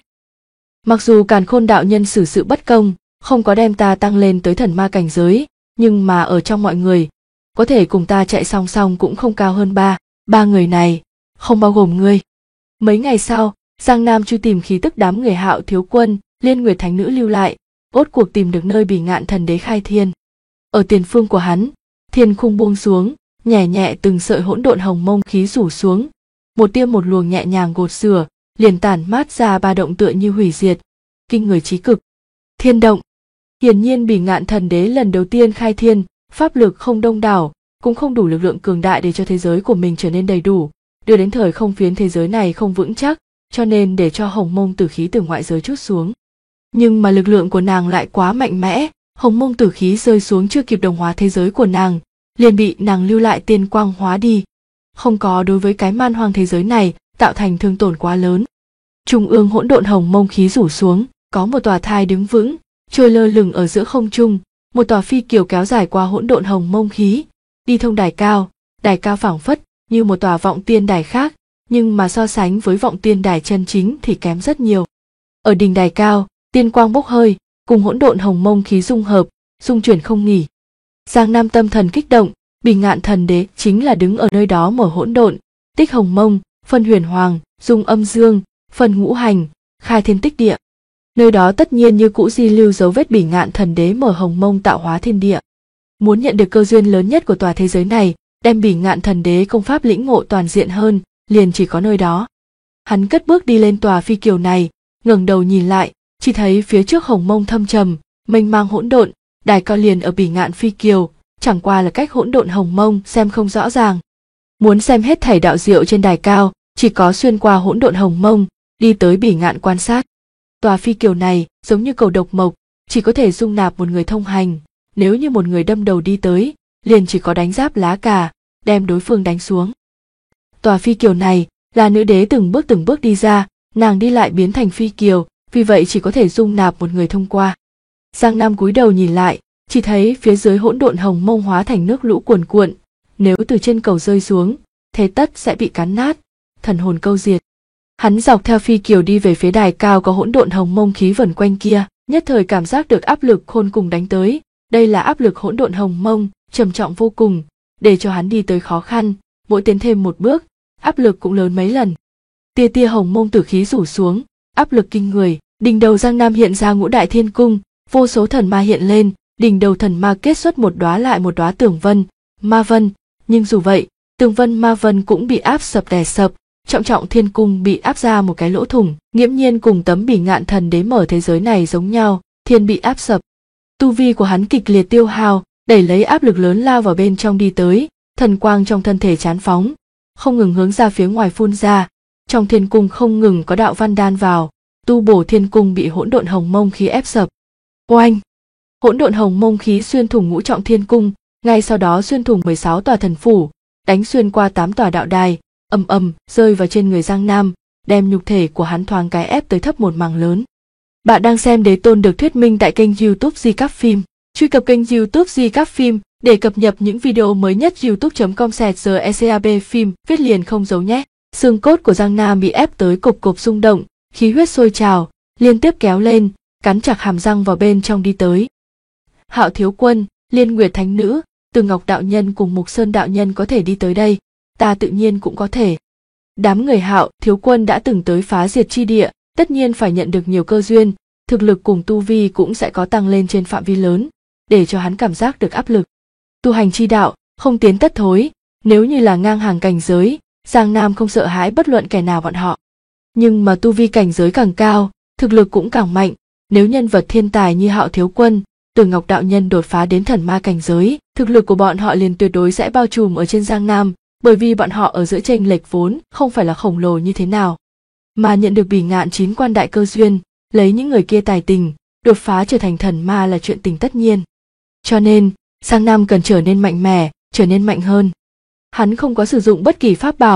Mặc dù Càn Khôn đạo nhân xử sự bất công, không có đem ta tăng lên tới thần ma cảnh giới, nhưng mà ở trong mọi người, có thể cùng ta chạy song song cũng không cao hơn ba người này, không bao gồm ngươi. Mấy ngày sau, Giang Nam truy tìm khí tức đám người Hạo Thiếu Quân, Liên Nguyệt Thánh Nữ lưu lại, rốt cuộc tìm được nơi Bỉ Ngạn Thần Đế khai thiên. Ở tiền phương của hắn, thiên khung buông xuống, nhẹ nhẹ từng sợi hỗn độn hồng mông khí rủ xuống, một tia một luồng nhẹ nhàng gột rửa, liền tản mát ra ba động tựa như hủy diệt, kinh người chí cực. Thiên động. Hiển nhiên Bỉ Ngạn Thần Đế lần đầu tiên khai thiên, pháp lực không đông đảo, cũng không đủ lực lượng cường đại để cho thế giới của mình trở nên đầy đủ, đưa đến thời không phiến thế giới này không vững chắc, cho nên để cho hồng mông tử khí từ ngoại giới trút xuống. Nhưng mà lực lượng của nàng lại quá mạnh mẽ, hồng mông tử khí rơi xuống chưa kịp đồng hóa thế giới của nàng, liền bị nàng lưu lại tiên quang hóa đi, không có đối với cái man hoang thế giới này tạo thành thương tổn quá lớn. Trung ương hỗn độn hồng mông khí rủ xuống, có một tòa thai đứng vững, trôi lơ lửng ở giữa không trung, một tòa phi kiều kéo dài qua hỗn độn hồng mông khí, đi thông đài cao phảng phất như một tòa vọng tiên đài khác, nhưng mà so sánh với vọng tiên đài chân chính thì kém rất nhiều. Ở đỉnh đài cao, tiên quang bốc hơi, cùng hỗn độn hồng mông khí dung hợp, dung chuyển không nghỉ. Giang Nam tâm thần kích động, Bỉ Ngạn Thần Đế chính là đứng ở nơi đó mở hỗn độn, tích hồng mông, phân huyền hoàng, dung âm dương, phân ngũ hành, khai thiên tích địa. Nơi đó tất nhiên như cũ di lưu dấu vết Bỉ Ngạn Thần Đế mở hồng mông tạo hóa thiên địa. Muốn nhận được cơ duyên lớn nhất của tòa thế giới này, đem Bỉ Ngạn Thần Đế công pháp lĩnh ngộ toàn diện hơn, liền chỉ có nơi đó. Hắn cất bước đi lên tòa phi kiều này, ngẩng đầu nhìn lại, chỉ thấy phía trước hồng mông thâm trầm, mênh mang hỗn độn, đài cao liền ở Bỉ Ngạn phi kiều, chẳng qua là cách hỗn độn hồng mông xem không rõ ràng. Muốn xem hết thảy đạo diệu trên đài cao, chỉ có xuyên qua hỗn độn hồng mông, đi tới Bỉ Ngạn quan sát. Tòa phi kiều này giống như cầu độc mộc, chỉ có thể dung nạp một người thông hành, nếu như một người đâm đầu đi tới, liền chỉ có đánh giáp lá cà, đem đối phương đánh xuống. Tòa phi kiều này là nữ đế từng bước đi ra, nàng đi lại biến thành phi kiều, vì vậy chỉ có thể dung nạp một người thông qua. Giang Nam cúi đầu nhìn lại, chỉ thấy phía dưới hỗn độn hồng mông hóa thành nước lũ cuồn cuộn, nếu từ trên cầu rơi xuống, thế tất sẽ bị cắn nát, thần hồn câu diệt. Hắn dọc theo phi kiều đi về phía đài cao có hỗn độn hồng mông khí vần quanh kia, nhất thời cảm giác được áp lực khôn cùng đánh tới, đây là áp lực hỗn độn hồng mông, trầm trọng vô cùng, để cho hắn đi tới khó khăn, mỗi tiến thêm một bước, áp lực cũng lớn mấy lần. Tia tia hồng mông tử khí rủ xuống, áp lực kinh người, đỉnh đầu Giang Nam hiện ra ngũ đại thiên cung, vô số thần ma hiện lên, đỉnh đầu thần ma kết xuất một đóa lại một đóa tường vân, ma vân, nhưng dù vậy, tường vân ma vân cũng bị áp sập đè sập, trọng thiên cung bị áp ra một cái lỗ thủng, nghiễm nhiên cùng tấm Bỉ Ngạn Thần Đế mở thế giới này giống nhau, thiên bị áp sập. Tu vi của hắn kịch liệt tiêu hao, đẩy lấy áp lực lớn lao vào bên trong đi tới, thần quang trong thân thể chán phóng, không ngừng hướng ra phía ngoài phun ra, trong thiên cung không ngừng có đạo văn đan vào, tu bổ thiên cung bị hỗn độn hồng mông khí ép sập. Oanh! Hỗn độn hồng mông khí xuyên thủng ngũ trọng thiên cung, ngay sau đó xuyên thủng 16 tòa thần phủ, đánh xuyên qua 8 tòa đạo đài, ầm ầm rơi vào trên người Giang Nam, đem nhục thể của hắn thoáng cái ép tới thấp một mảng lớn. Bạn đang xem Đế Tôn được thuyết minh tại kênh YouTube Di Cáp Phim. Truy cập kênh YouTube Di Cáp Phim để cập nhật những video mới nhất. youtube.com/GECAB phim viết liền không dấu nhé. Xương cốt của Giang Nam bị ép tới cộp cộp rung động, khí huyết sôi trào, liên tiếp kéo lên, cắn chặt hàm răng vào bên trong đi tới. Hạo Thiếu Quân, Liên Nguyệt Thánh Nữ, Từ Ngọc đạo nhân cùng Mục Sơn đạo nhân có thể đi tới đây, ta tự nhiên cũng có thể. Đám người Hạo Thiếu Quân đã từng tới phá diệt chi địa, tất nhiên phải nhận được nhiều cơ duyên, thực lực cùng tu vi cũng sẽ có tăng lên trên phạm vi lớn, để cho hắn cảm giác được áp lực. Tu hành chi đạo, không tiến tất thối, nếu như là ngang hàng cảnh giới, Giang Nam không sợ hãi bất luận kẻ nào bọn họ. Nhưng mà tu vi cảnh giới càng cao, thực lực cũng càng mạnh, nếu nhân vật thiên tài như Hạo Thiếu Quân, Từ Ngọc đạo nhân đột phá đến thần ma cảnh giới, thực lực của bọn họ liền tuyệt đối sẽ bao trùm ở trên Giang Nam, bởi vì bọn họ ở giữa chênh lệch vốn không phải là khổng lồ như thế nào. Mà nhận được Bỉ Ngạn 9 quan đại cơ duyên, lấy những người kia tài tình, đột phá trở thành thần ma là chuyện tình tất nhiên. Cho nên, Giang Nam cần trở nên mạnh mẽ, trở nên mạnh hơn. Hắn không có sử dụng bất kỳ pháp bảo,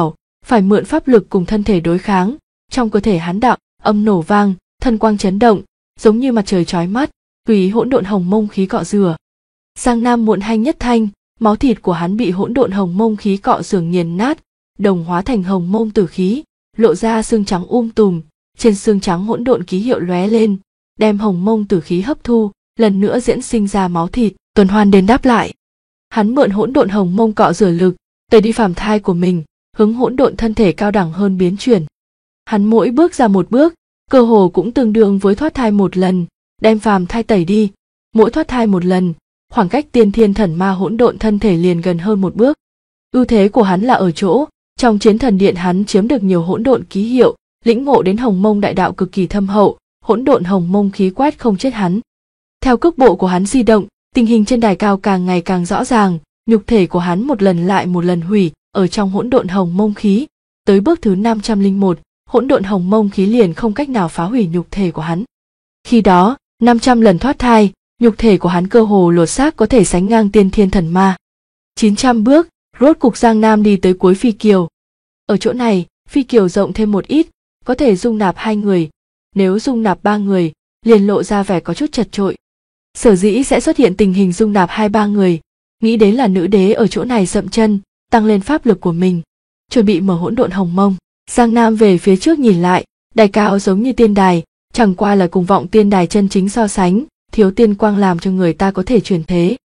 phải mượn pháp lực cùng thân thể đối kháng. Trong cơ thể hắn đạo âm nổ vang, thân quang chấn động, giống như mặt trời chói mắt, tùy ý hỗn độn hồng mông khí cọ rửa. Giang Nam muộn hanh nhất thanh, máu thịt của hắn bị hỗn độn hồng mông khí cọ rửa nghiền nát, đồng hóa thành hồng mông tử khí, lộ ra xương trắng tùm, trên xương trắng hỗn độn ký hiệu lóe lên, đem hồng mông tử khí hấp thu, lần nữa diễn sinh ra máu thịt, tuần hoàn đền đáp lại. Hắn mượn hỗn độn hồng mông cọ rửa lực, tẩy đi phàm thai của mình, hướng hỗn độn thân thể cao đẳng hơn biến chuyển. Hắn mỗi bước ra một bước, cơ hồ cũng tương đương với thoát thai một lần, đem phàm thai tẩy đi, mỗi thoát thai một lần, khoảng cách tiên thiên thần ma hỗn độn thân thể liền gần hơn một bước. Ưu thế của hắn là ở chỗ, trong chiến thần điện hắn chiếm được nhiều hỗn độn ký hiệu, lĩnh ngộ đến hồng mông đại đạo cực kỳ thâm hậu, hỗn độn hồng mông khí quét không chết hắn. Theo cước bộ của hắn di động, tình hình trên đài cao càng ngày càng rõ ràng, nhục thể của hắn một lần lại một lần hủy ở trong hỗn độn hồng mông khí, tới bước thứ 501, hỗn độn hồng mông khí liền không cách nào phá hủy nhục thể của hắn. Khi đó, 500 lần thoát thai, nhục thể của hắn cơ hồ lột xác có thể sánh ngang tiên thiên thần ma. 900 bước, rốt cục Giang Nam đi tới cuối phi kiều. Ở chỗ này, phi kiều rộng thêm một ít, có thể dung nạp 2 người, nếu dung nạp 3 người, liền lộ ra vẻ có chút chật chội. Sở dĩ sẽ xuất hiện tình hình dung nạp 2-3 người, nghĩ đến là nữ đế ở chỗ này dậm chân, tăng lên pháp lực của mình, chuẩn bị mở hỗn độn hồng mông. Giang Nam về phía trước nhìn lại, đài cao giống như tiên đài, chẳng qua là cùng vọng tiên đài chân chính so sánh, thiếu tiên quang làm cho người ta có thể chuyển thế.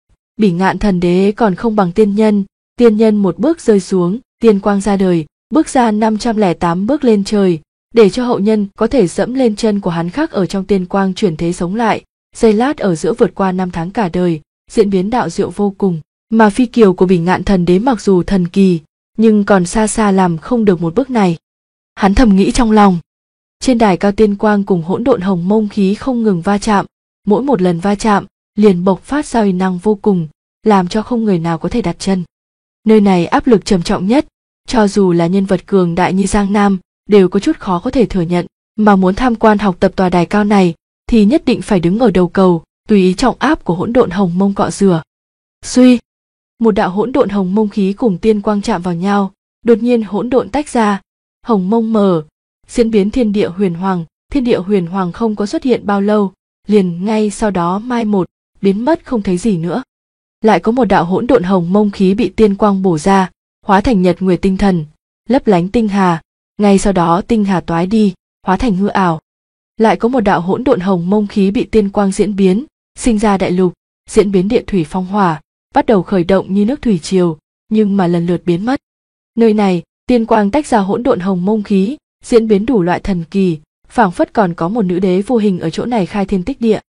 Bỉ Ngạn thần đế còn không bằng tiên nhân một bước rơi xuống, tiên quang ra đời, bước ra 508 bước lên trời, để cho hậu nhân có thể dẫm lên chân của hắn khắc ở trong tiên quang chuyển thế sống lại, giây lát ở giữa vượt qua 5 tháng cả đời, diễn biến đạo diệu vô cùng. Mà phi kiều của Bỉ Ngạn thần đế mặc dù thần kỳ, nhưng còn xa xa làm không được một bước này. Hắn thầm nghĩ trong lòng. Trên đài cao tiên quang cùng hỗn độn hồng mông khí không ngừng va chạm, mỗi một lần va chạm liền bộc phát ra uy năng vô cùng, làm cho không người nào có thể đặt chân. Nơi này áp lực trầm trọng nhất, cho dù là nhân vật cường đại như Giang Nam đều có chút khó có thể thừa nhận, mà muốn tham quan học tập tòa đài cao này thì nhất định phải đứng ở đầu cầu, tùy ý trọng áp của hỗn độn hồng mông cọ rửa. Suy, một đạo hỗn độn hồng mông khí cùng tiên quang chạm vào nhau, đột nhiên hỗn độn tách ra, hồng mông mở, diễn biến thiên địa huyền hoàng không có xuất hiện bao lâu, liền ngay sau đó mai một, biến mất không thấy gì nữa. Lại có một đạo hỗn độn hồng mông khí bị tiên quang bổ ra, hóa thành nhật nguyệt tinh thần, lấp lánh tinh hà, ngay sau đó tinh hà toái đi, hóa thành hư ảo. Lại có một đạo hỗn độn hồng mông khí bị tiên quang diễn biến, sinh ra đại lục, diễn biến địa thủy phong hỏa, bắt đầu khởi động như nước thủy triều, nhưng mà lần lượt biến mất. Nơi này, tiên quang tách ra hỗn độn hồng mông khí, diễn biến đủ loại thần kỳ, phảng phất còn có một nữ đế vô hình ở chỗ này khai thiên tích địa.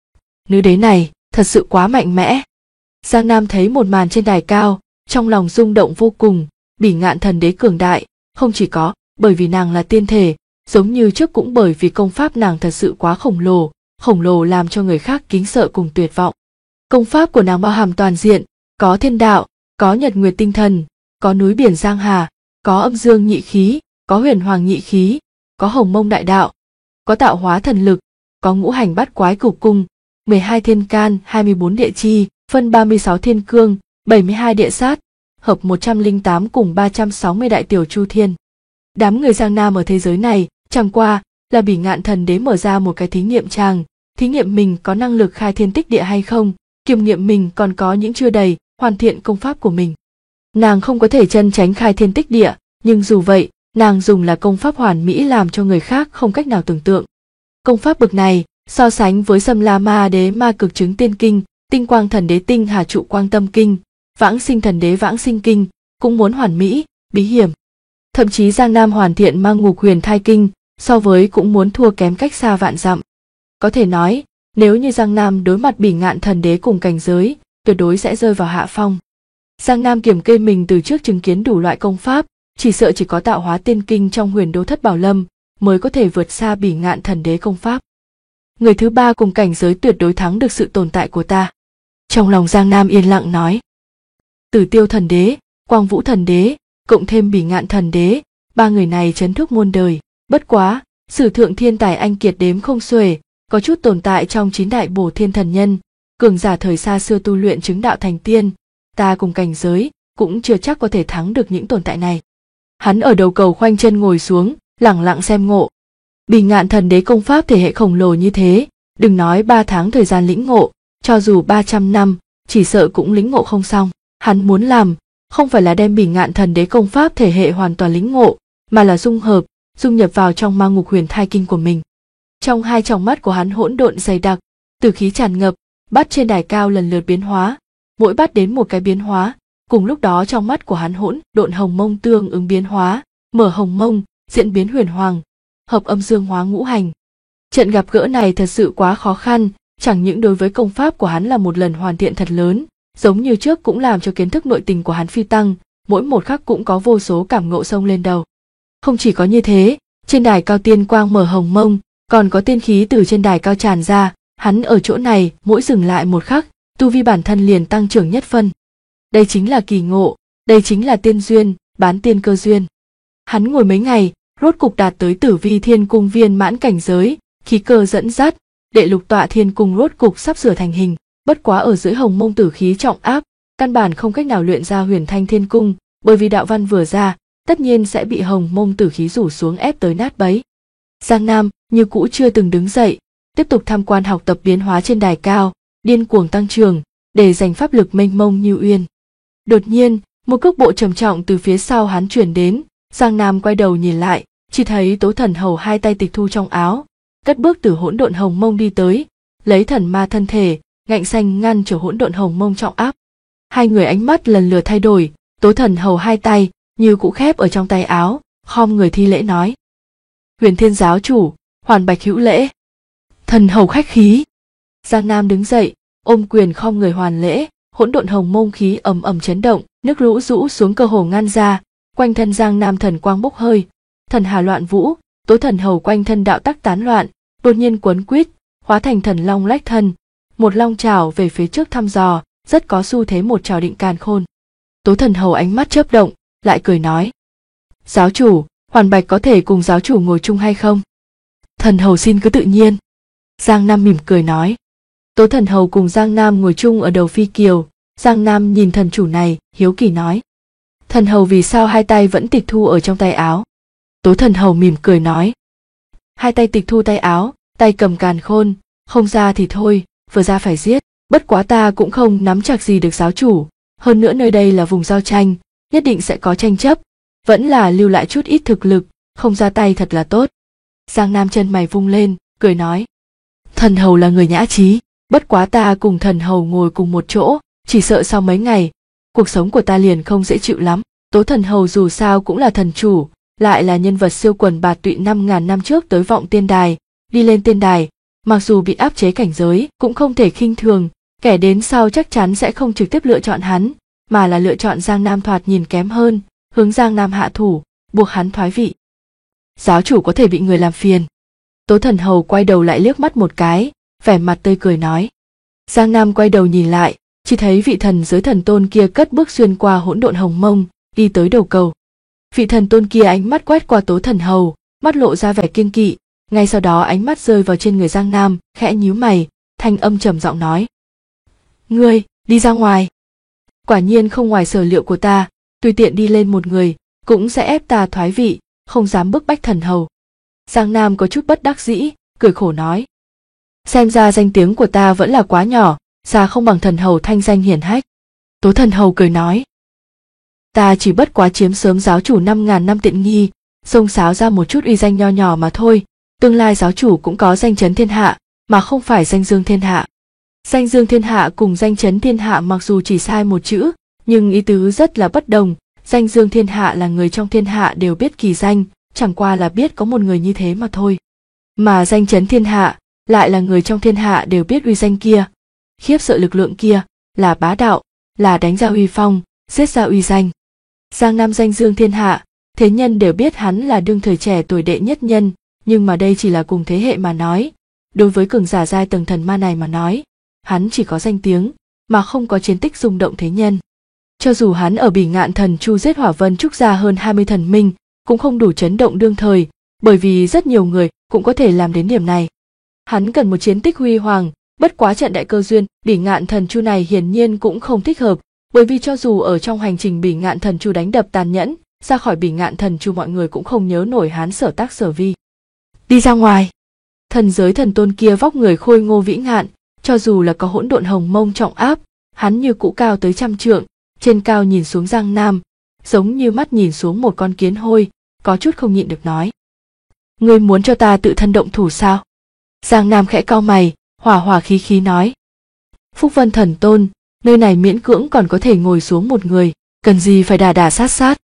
Nữ đế này, thật sự quá mạnh mẽ. Giang Nam thấy một màn trên đài cao, trong lòng rung động vô cùng, Bỉ Ngạn thần đế cường đại, không chỉ có bởi vì nàng là tiên thể, giống như trước cũng bởi vì công pháp nàng thật sự quá khổng lồ làm cho người khác kính sợ cùng tuyệt vọng. Công pháp của nàng bao hàm toàn diện, có thiên đạo, có nhật nguyệt tinh thần, có núi biển giang hà, có âm dương nhị khí, có huyền hoàng nhị khí, có hồng mông đại đạo, có tạo hóa thần lực, có ngũ hành bát quái cửu cung, 12 thiên can, 24 địa chi, phân 36 thiên cương, 72 địa sát, hợp 108 cùng 360 đại tiểu chu thiên. Đám người Giang Nam ở thế giới này, chẳng qua là Bỉ Ngạn thần đế mở ra một cái thí nghiệm tràng, thí nghiệm mình có năng lực khai thiên tích địa hay không, kiểm nghiệm mình còn có những chưa đầy, hoàn thiện công pháp của mình. Nàng không có thể chân tránh khai thiên tích địa, nhưng dù vậy, nàng dùng là công pháp hoàn mỹ làm cho người khác không cách nào tưởng tượng. Công pháp bực này, so sánh với Sâm La Ma Đế Ma Cực Chứng Tiên Kinh, Tinh Quang Thần Đế Tinh Hà Trụ Quang Tâm Kinh, Vãng Sinh Thần Đế Vãng Sinh Kinh, cũng muốn hoàn mỹ, bí hiểm. Thậm chí Giang Nam hoàn thiện Mang Ngục Huyền Thai Kinh, so với cũng muốn thua kém cách xa vạn dặm. Có thể nói, nếu như Giang Nam đối mặt Bỉ Ngạn thần đế cùng cảnh giới, tuyệt đối sẽ rơi vào hạ phong. Giang Nam kiểm kê mình từ trước chứng kiến đủ loại công pháp, chỉ sợ chỉ có Tạo Hóa Tiên Kinh trong Huyền Đô Thất Bảo Lâm mới có thể vượt xa Bỉ Ngạn thần đế công pháp. Người thứ ba cùng cảnh giới tuyệt đối thắng được sự tồn tại của ta. Trong lòng Giang Nam yên lặng nói. Tử Tiêu thần đế, Quang Vũ thần đế, cộng thêm Bỉ Ngạn thần đế, ba người này chấn thức muôn đời. Bất quá, sử thượng thiên tài anh kiệt đếm không xuể, có chút tồn tại trong 9 đại bổ thiên thần nhân, cường giả thời xa xưa tu luyện chứng đạo thành tiên, ta cùng cảnh giới cũng chưa chắc có thể thắng được những tồn tại này. Hắn ở đầu cầu khoanh chân ngồi xuống, lẳng lặng xem ngộ. Bỉ Ngạn Thần Đế công pháp thể hệ khổng lồ như thế, đừng nói 3 tháng thời gian lĩnh ngộ, cho dù 300 năm, chỉ sợ cũng lĩnh ngộ không xong. Hắn muốn làm, không phải là đem Bỉ Ngạn Thần Đế công pháp thể hệ hoàn toàn lĩnh ngộ, mà là dung nhập vào trong Ma Ngục Huyền Thai Kinh của mình. Trong hai tròng mắt của hắn hỗn độn dày đặc, tử khí tràn ngập, bát trên đài cao lần lượt biến hóa, mỗi bát đến một cái biến hóa, cùng lúc đó trong mắt của hắn hỗn độn hồng mông tương ứng biến hóa, mở hồng mông, diễn biến huyền hoàng, hợp âm dương hóa ngũ hành. Trận gặp gỡ này thật sự quá khó khăn, chẳng những đối với công pháp của hắn là một lần hoàn thiện thật lớn, giống như trước cũng làm cho kiến thức nội tình của hắn phi tăng, mỗi một khắc cũng có vô số cảm ngộ xông lên đầu. Không chỉ có như thế, trên đài cao tiên quang mở hồng mông, còn có tiên khí từ trên đài cao tràn ra, hắn ở chỗ này mỗi dừng lại một khắc, tu vi bản thân liền tăng trưởng nhất phân. Đây chính là kỳ ngộ, đây chính là tiên duyên, bán tiên cơ duyên. Hắn ngồi mấy ngày, rốt cục đạt tới Tử Vi Thiên Cung viên mãn cảnh giới, khí cơ dẫn dắt, đệ lục tọa thiên cung rốt cục sắp sửa thành hình, bất quá ở dưới hồng mông tử khí trọng áp, căn bản không cách nào luyện ra Huyền Thanh Thiên Cung, bởi vì đạo văn vừa ra, tất nhiên sẽ bị hồng mông tử khí rủ xuống ép tới nát bấy. Giang Nam như cũ chưa từng đứng dậy, tiếp tục tham quan học tập biến hóa trên đài cao, điên cuồng tăng trưởng, để dành pháp lực mênh mông như uyên. Đột nhiên, một cước bộ trầm trọng từ phía sau hắn truyền đến, Giang Nam quay đầu nhìn lại, chỉ thấy Tố Thần Hầu hai tay tịch thu trong áo, cất bước từ hỗn độn hồng mông đi tới, lấy thần ma thân thể, ngạnh xanh ngăn trở hỗn độn hồng mông trọng áp. Hai người ánh mắt lần lượt thay đổi, Tố Thần Hầu hai tay như cũ khép ở trong tay áo, khom người thi lễ nói: Huyền Thiên giáo chủ, Hoàn Bạch hữu lễ. Thần hầu khách khí. Giang Nam đứng dậy, ôm quyền khom người hoàn lễ, hỗn độn hồng mông khí ầm ầm chấn động, nước lũ rũ xuống cơ hồ ngăn ra, quanh thân Giang Nam thần quang bốc hơi, thần hà loạn vũ, Tố Thần Hầu quanh thân đạo tắc tán loạn, đột nhiên quấn quýt, hóa thành thần long lách thân, một long trảo về phía trước thăm dò, rất có xu thế một trảo định càn khôn. Tố Thần Hầu ánh mắt chớp động, lại cười nói: Giáo chủ, Hoàn Bạch có thể cùng giáo chủ ngồi chung hay không? Thần hầu xin cứ tự nhiên. Giang Nam mỉm cười nói. Tố Thần Hầu cùng Giang Nam ngồi chung ở đầu phi kiều, Giang Nam nhìn thần chủ này, hiếu kỳ nói: Thần hầu vì sao hai tay vẫn tịch thu ở trong tay áo? Tố Thần Hầu mỉm cười nói: Hai tay tịch thu tay áo, tay cầm càn khôn, không ra thì thôi, vừa ra phải giết, bất quá ta cũng không nắm chặt gì được giáo chủ, hơn nữa nơi đây là vùng giao tranh, nhất định sẽ có tranh chấp, vẫn là lưu lại chút ít thực lực, không ra tay thật là tốt. Giang Nam chân mày vung lên, cười nói: Thần hầu là người nhã trí, bất quá ta cùng thần hầu ngồi cùng một chỗ, chỉ sợ sau mấy ngày, cuộc sống của ta liền không dễ chịu lắm. Tố Thần Hầu dù sao cũng là thần chủ, lại là nhân vật siêu quần bạt tụy 5.000 năm trước tới vọng tiên đài, đi lên tiên đài, mặc dù bị áp chế cảnh giới, cũng không thể khinh thường, kẻ đến sau chắc chắn sẽ không trực tiếp lựa chọn hắn, mà là lựa chọn Giang Nam thoạt nhìn kém hơn, hướng Giang Nam hạ thủ, buộc hắn thoái vị. Giáo chủ có thể bị người làm phiền. Tố Thần Hầu quay đầu lại liếc mắt một cái, vẻ mặt tươi cười nói. Giang Nam quay đầu nhìn lại, chỉ thấy vị thần giới thần tôn kia cất bước xuyên qua hỗn độn hồng mông, đi tới đầu cầu. Vị thần tôn kia ánh mắt quét qua Tố Thần Hầu, mắt lộ ra vẻ kiêng kỵ, ngay sau đó ánh mắt rơi vào trên người Giang Nam, khẽ nhíu mày, thanh âm trầm giọng nói: Ngươi, đi ra ngoài. Quả nhiên không ngoài sở liệu của ta, tùy tiện đi lên một người, cũng sẽ ép ta thoái vị, không dám bức bách thần hầu. Giang Nam có chút bất đắc dĩ, cười khổ nói: Xem ra danh tiếng của ta vẫn là quá nhỏ, xa không bằng thần hầu thanh danh hiển hách. Tố Thần Hầu cười nói: Ta chỉ bất quá chiếm sớm giáo chủ 5.000 năm tiện nghi, xông xáo ra một chút uy danh nho nhỏ mà thôi, tương lai giáo chủ cũng có danh chấn thiên hạ, mà không phải danh dương thiên hạ. Danh dương thiên hạ cùng danh chấn thiên hạ mặc dù chỉ sai một chữ, nhưng ý tứ rất là bất đồng. Danh dương thiên hạ là người trong thiên hạ đều biết kỳ danh, chẳng qua là biết có một người như thế mà thôi. Mà danh chấn thiên hạ, lại là người trong thiên hạ đều biết uy danh kia, khiếp sợ lực lượng kia, là bá đạo, là đánh ra uy phong, giết ra uy danh. Giang Nam danh dương thiên hạ, thế nhân đều biết hắn là đương thời trẻ tuổi đệ nhất nhân, nhưng mà đây chỉ là cùng thế hệ mà nói. Đối với cường giả giai tầng thần ma này mà nói, hắn chỉ có danh tiếng, mà không có chiến tích rung động thế nhân. Cho dù hắn ở Bỉ Ngạn Thần Chu giết Hỏa Vân Trúc ra hơn 20 thần minh, cũng không đủ chấn động đương thời, bởi vì rất nhiều người cũng có thể làm đến điểm này. Hắn cần một chiến tích huy hoàng, bất quá trận đại cơ duyên Bỉ Ngạn Thần Chu này hiển nhiên cũng không thích hợp, bởi vì cho dù ở trong hành trình Bỉ Ngạn Thần Chu đánh đập tàn nhẫn, ra khỏi Bỉ Ngạn Thần Chu mọi người cũng không nhớ nổi Hán Sở Tác Sở Vi. Đi ra ngoài. Thần giới thần tôn kia vóc người khôi ngô vĩ ngạn, cho dù là có hỗn độn hồng mông trọng áp, hắn như cũ cao tới 100 trượng, trên cao nhìn xuống Giang Nam, giống như mắt nhìn xuống một con kiến hôi, có chút không nhịn được nói. Ngươi muốn cho ta tự thân động thủ sao? Giang Nam khẽ cau mày, hỏa hỏa khí khí nói. Phúc Vân thần tôn, nơi này miễn cưỡng còn có thể ngồi xuống một người, cần gì phải đả đả sát sát.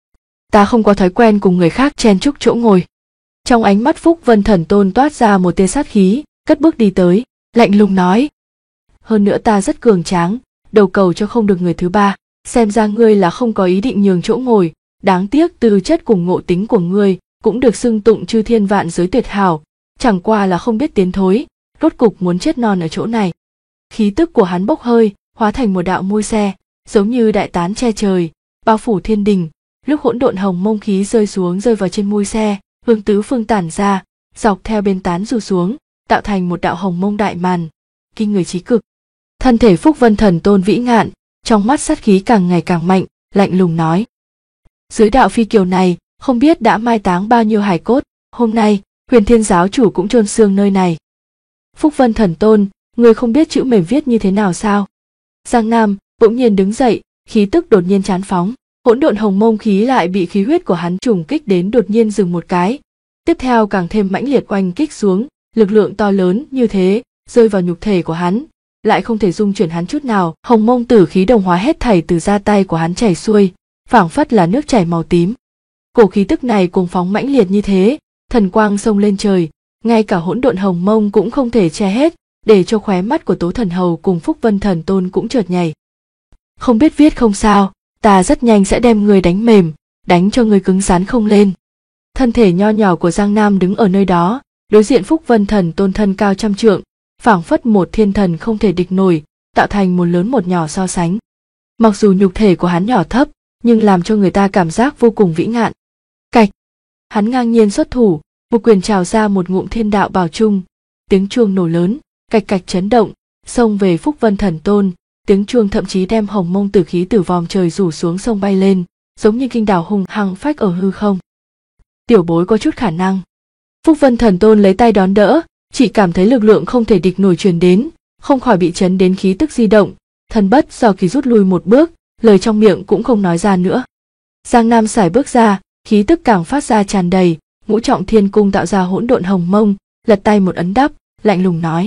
Ta không có thói quen cùng người khác chen chúc chỗ ngồi. Trong ánh mắt Phúc Vân thần tôn toát ra một tia sát khí, cất bước đi tới, lạnh lùng nói. Hơn nữa ta rất cường tráng, đầu cầu cho không được người thứ ba, xem ra ngươi là không có ý định nhường chỗ ngồi, đáng tiếc tư chất cùng ngộ tính của ngươi cũng được xưng tụng chư thiên vạn giới tuyệt hảo, chẳng qua là không biết tiến thối, rốt cục muốn chết non ở chỗ này. Khí tức của hắn bốc hơi, hóa thành một đạo mui xe, giống như đại tán che trời, bao phủ thiên đình. Lúc hỗn độn hồng mông khí rơi xuống rơi vào trên mui xe, hướng tứ phương tản ra, dọc theo bên tán rủ xuống, tạo thành một đạo hồng mông đại màn, kinh người chí cực. Thân thể Phúc Vân thần tôn vĩ ngạn, trong mắt sát khí càng ngày càng mạnh, lạnh lùng nói. Dưới đạo phi kiều này, không biết đã mai táng bao nhiêu hài cốt, hôm nay, Huyền Thiên giáo chủ cũng chôn xương nơi này. Phúc Vân thần tôn, người không biết chữ mềm viết như thế nào sao? Giang Nam bỗng nhiên đứng dậy, khí tức đột nhiên chán phóng, hỗn độn hồng mông khí lại bị khí huyết của hắn trùng kích đến đột nhiên dừng một cái, tiếp theo càng thêm mãnh liệt oanh kích xuống, lực lượng to lớn như thế rơi vào nhục thể của hắn, lại không thể dung chuyển hắn chút nào. Hồng mông tử khí đồng hóa hết thảy từ da tay của hắn chảy xuôi, phảng phất là nước chảy màu tím. Cổ khí tức này cuồng phóng mãnh liệt như thế, thần quang xông lên trời, ngay cả hỗn độn hồng mông cũng không thể che hết, để cho khóe mắt của Tố Thần Hầu cùng Phúc Vân thần tôn cũng chợt nhảy. Không biết viết không sao, ta rất nhanh sẽ đem người đánh mềm, đánh cho người cứng rắn không lên. Thân thể nho nhỏ của Giang Nam đứng ở nơi đó, đối diện Phúc Vân thần tôn thân cao 100 trượng, phảng phất một thiên thần không thể địch nổi, tạo thành một lớn một nhỏ so sánh. Mặc dù nhục thể của hắn nhỏ thấp, nhưng làm cho người ta cảm giác vô cùng vĩ ngạn. Cạch, hắn ngang nhiên xuất thủ, một quyền trào ra một ngụm thiên đạo bảo trung, tiếng chuông nổ lớn, cạch cạch chấn động, xông về Phúc Vân thần tôn, tiếng chuông thậm chí đem hồng mông tử khí từ vòm trời rủ xuống sông bay lên, giống như kinh đảo hùng hăng phách ở hư không. Tiểu bối có chút khả năng. Phúc Vân thần tôn lấy tay đón đỡ, chỉ cảm thấy lực lượng không thể địch nổi truyền đến, không khỏi bị chấn đến khí tức di động, thần bất do kỳ rút lui một bước, lời trong miệng cũng không nói ra nữa. Giang Nam sải bước ra, khí tức càng phát ra tràn đầy, ngũ trọng thiên cung tạo ra hỗn độn hồng mông, lật tay một ấn đắp, lạnh lùng nói.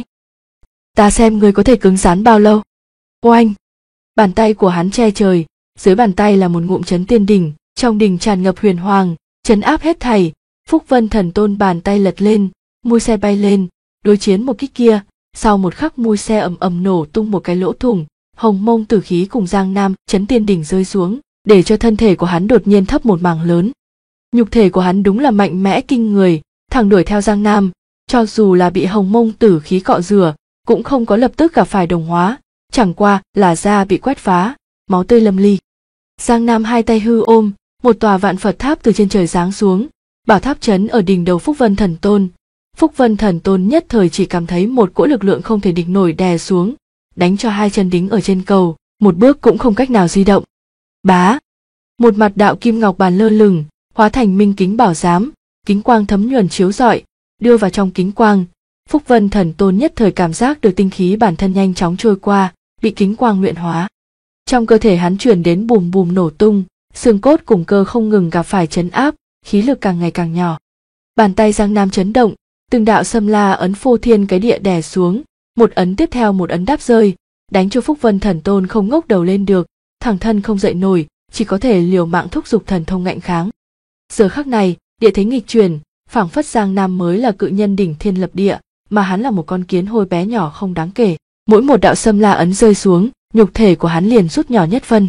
Ta xem ngươi có thể cứng rắn bao lâu. Oanh! Bàn tay của hắn che trời, dưới bàn tay là một ngụm chấn tiên đỉnh, trong đỉnh tràn ngập huyền hoàng, chấn áp hết thảy. Phúc Vân thần tôn bàn tay lật lên, mui xe bay lên, đối chiến một kích kia, sau một khắc mui xe ầm ầm nổ tung một cái lỗ thủng, hồng mông tử khí cùng Giang Nam chấn tiên đỉnh rơi xuống, để cho thân thể của hắn đột nhiên thấp một mảng lớn. Nhục thể của hắn đúng là mạnh mẽ kinh người, thẳng đuổi theo Giang Nam, cho dù là bị hồng mông tử khí cọ rửa, cũng không có lập tức gặp phải đồng hóa, chẳng qua là da bị quét phá, máu tươi lâm ly. Giang Nam hai tay hư ôm, một tòa vạn Phật tháp từ trên trời giáng xuống, bảo tháp chấn ở đỉnh đầu Phúc Vân thần tôn. Phúc Vân thần tôn nhất thời chỉ cảm thấy một cỗ lực lượng không thể địch nổi đè xuống, đánh cho hai chân đính ở trên cầu, một bước cũng không cách nào di động. Bá! Một mặt đạo kim ngọc bàn lơ lửng, hóa thành minh kính bảo giám, kính quang thấm nhuần chiếu rọi, đưa vào trong kính quang. Phúc Vân thần tôn nhất thời cảm giác được tinh khí bản thân nhanh chóng trôi qua, bị kính quang luyện hóa. Trong cơ thể hắn truyền đến bùm bùm nổ tung, xương cốt cùng cơ không ngừng gặp phải chấn áp, khí lực càng ngày càng nhỏ. Bàn tay Giang Nam chấn động, từng đạo xâm la ấn phô thiên cái địa đè xuống, một ấn tiếp theo một ấn đáp rơi, đánh cho Phúc Vân thần tôn không ngóc đầu lên được, thẳng thân không dậy nổi, chỉ có thể liều mạng thúc giục thần thông ngạnh kháng. Giờ khắc này, địa thế nghịch chuyển, phảng phất Giang Nam mới là cự nhân đỉnh thiên lập địa, mà hắn là một con kiến hôi bé nhỏ không đáng kể. Mỗi một đạo xâm la ấn rơi xuống, nhục thể của hắn liền rút nhỏ nhất phân.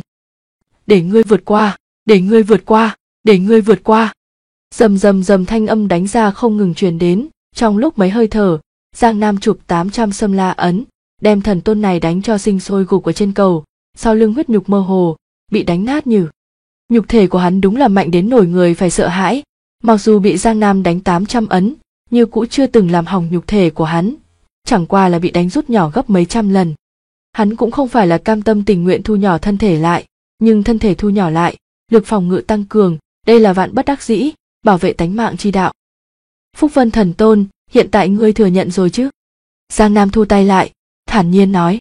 Để ngươi vượt qua, để ngươi vượt qua, để ngươi vượt qua. Rầm rầm rầm thanh âm đánh ra không ngừng truyền đến, trong lúc mấy hơi thở, Giang Nam chụp 800 xâm la ấn, đem thần tôn này đánh cho sinh sôi gục ở trên cầu, sau lưng huyết nhục mơ hồ, bị đánh nát nhừ. Nhục thể của hắn đúng là mạnh đến nổi người phải sợ hãi, mặc dù bị Giang Nam đánh 800 ấn, như cũ chưa từng làm hỏng nhục thể của hắn, chẳng qua là bị đánh rút nhỏ gấp mấy trăm lần. Hắn cũng không phải là cam tâm tình nguyện thu nhỏ thân thể lại, nhưng thân thể thu nhỏ lại, lực phòng ngự tăng cường, đây là vạn bất đắc dĩ, bảo vệ tánh mạng chi đạo. Phúc Vân Thần Tôn, hiện tại ngươi thừa nhận rồi chứ? Giang Nam thu tay lại, thản nhiên nói.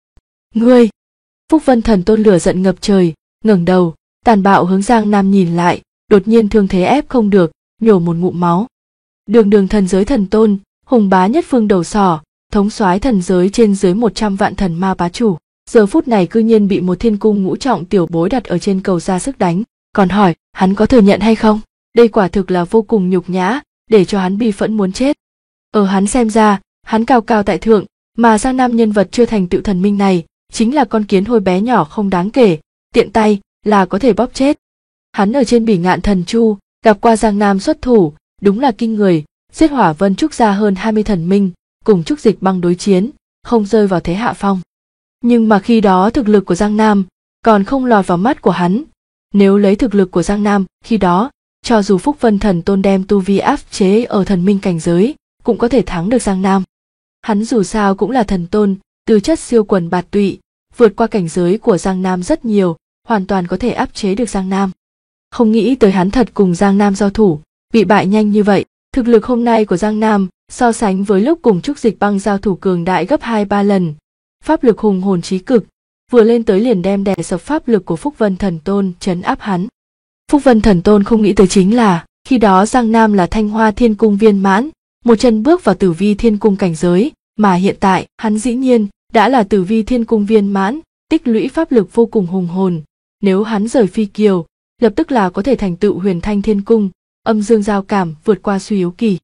Ngươi! Phúc Vân Thần Tôn lửa giận ngập trời, ngẩng đầu, tàn bạo hướng Giang Nam nhìn lại, đột nhiên thương thế ép không được, nhổ một ngụm máu. Đường thần giới thần tôn, hùng bá nhất phương đầu sỏ, thống soái thần giới trên dưới 100 vạn thần ma bá chủ, giờ phút này cư nhiên bị một thiên cung ngũ trọng tiểu bối đặt ở trên cầu ra sức đánh, còn hỏi hắn có thừa nhận hay không? Đây quả thực là vô cùng nhục nhã, để cho hắn bi phẫn muốn chết. Ở hắn xem ra, hắn cao cao tại thượng, mà Giang Nam nhân vật chưa thành tựu thần minh này, chính là con kiến hôi bé nhỏ không đáng kể, tiện tay là có thể bóp chết. Hắn ở trên Bỉ Ngạn Thần Chu, gặp qua Giang Nam xuất thủ, đúng là kinh người, giết Hỏa Vân Trúc ra hơn 20 thần minh, cùng Trúc Dịch Băng đối chiến, không rơi vào thế hạ phong. Nhưng mà khi đó thực lực của Giang Nam còn không lọt vào mắt của hắn. Nếu lấy thực lực của Giang Nam khi đó, cho dù Phúc Vân Thần Tôn đem tu vi áp chế ở thần minh cảnh giới, cũng có thể thắng được Giang Nam. Hắn dù sao cũng là thần tôn, tư chất siêu quần bạt tụy, vượt qua cảnh giới của Giang Nam rất nhiều, hoàn toàn có thể áp chế được Giang Nam. Không nghĩ tới hắn thật cùng Giang Nam giao thủ, bị bại nhanh như vậy. Thực lực hôm nay của Giang Nam so sánh với lúc cùng Trúc Dịch Băng giao thủ cường đại gấp 2-3 lần. Pháp lực hùng hồn chí cực, vừa lên tới liền đem đè sập pháp lực của Phúc Vân Thần Tôn trấn áp hắn. Phúc Vân Thần Tôn không nghĩ tới chính là, khi đó Giang Nam là Thanh Hoa Thiên Cung viên mãn, một chân bước vào Tử Vi Thiên Cung cảnh giới, mà hiện tại hắn dĩ nhiên đã là Tử Vi Thiên Cung viên mãn, tích lũy pháp lực vô cùng hùng hồn. Nếu hắn rời Phi Kiều, lập tức là có thể thành tựu Huyền Thanh Thiên Cung, âm dương giao cảm vượt qua suy yếu kỳ.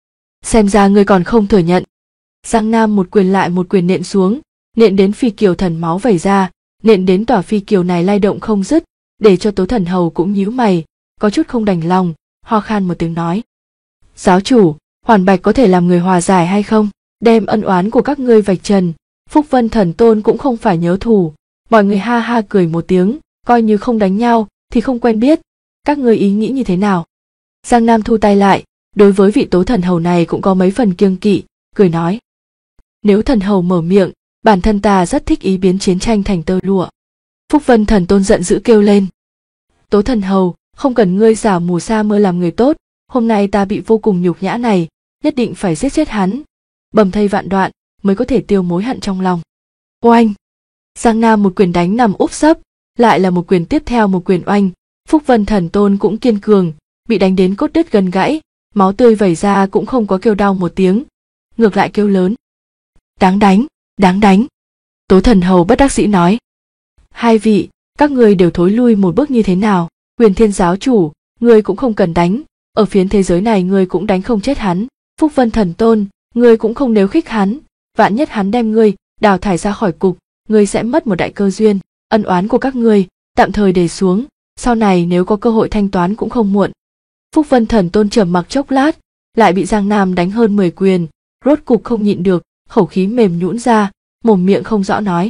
Xem ra ngươi còn không thừa nhận. Giang Nam một quyền lại một quyền nện xuống, nện đến Phi Kiều thần máu vẩy ra, nện đến tòa Phi Kiều này lay động không dứt, để cho Tố Thần Hầu cũng nhíu mày, có chút không đành lòng, ho khan một tiếng nói. Giáo chủ, Hoàn Bạch có thể làm người hòa giải hay không? Đem ân oán của các ngươi vạch trần. Phúc Vân Thần Tôn cũng không phải nhớ thù. Mọi người ha ha cười một tiếng, coi như không đánh nhau thì không quen biết. Các ngươi ý nghĩ như thế nào? Giang Nam thu tay lại, đối với vị Tố Thần Hầu này cũng có mấy phần kiêng kỵ, cười nói. Nếu thần hầu mở miệng, bản thân ta rất thích ý biến chiến tranh thành tơ lụa. Phúc Vân Thần Tôn giận dữ kêu lên. Tố Thần Hầu, không cần ngươi giả mù sa mưa làm người tốt, hôm nay ta bị vô cùng nhục nhã này, nhất định phải giết chết hắn, bầm thây vạn đoạn mới có thể tiêu mối hận trong lòng. Oanh! Giang Nam một quyền đánh nằm úp sấp, lại là một quyền tiếp theo một quyền oanh. Phúc Vân Thần Tôn cũng kiên cường, bị đánh đến cốt đứt gần gãy, máu tươi vẩy ra cũng không có kêu đau một tiếng, ngược lại kêu lớn. Đáng đánh, đáng đánh. Tố Thần Hầu bất đắc dĩ nói. Hai vị, các người đều thối lui một bước như thế nào? Huyền Thiên giáo chủ, ngươi cũng không cần đánh, ở phiến thế giới này ngươi cũng đánh không chết hắn. Phúc Vân Thần Tôn, ngươi cũng không nếu khích hắn, vạn nhất hắn đem ngươi đào thải ra khỏi cục, ngươi sẽ mất một đại cơ duyên. Ân oán của các ngươi tạm thời để xuống, sau này nếu có cơ hội thanh toán cũng không muộn. Phúc Vân Thần Tôn trầm mặc chốc lát, lại bị Giang Nam đánh hơn 10 quyền, rốt cục không nhịn được, khẩu khí mềm nhũn ra, mồm miệng không rõ nói.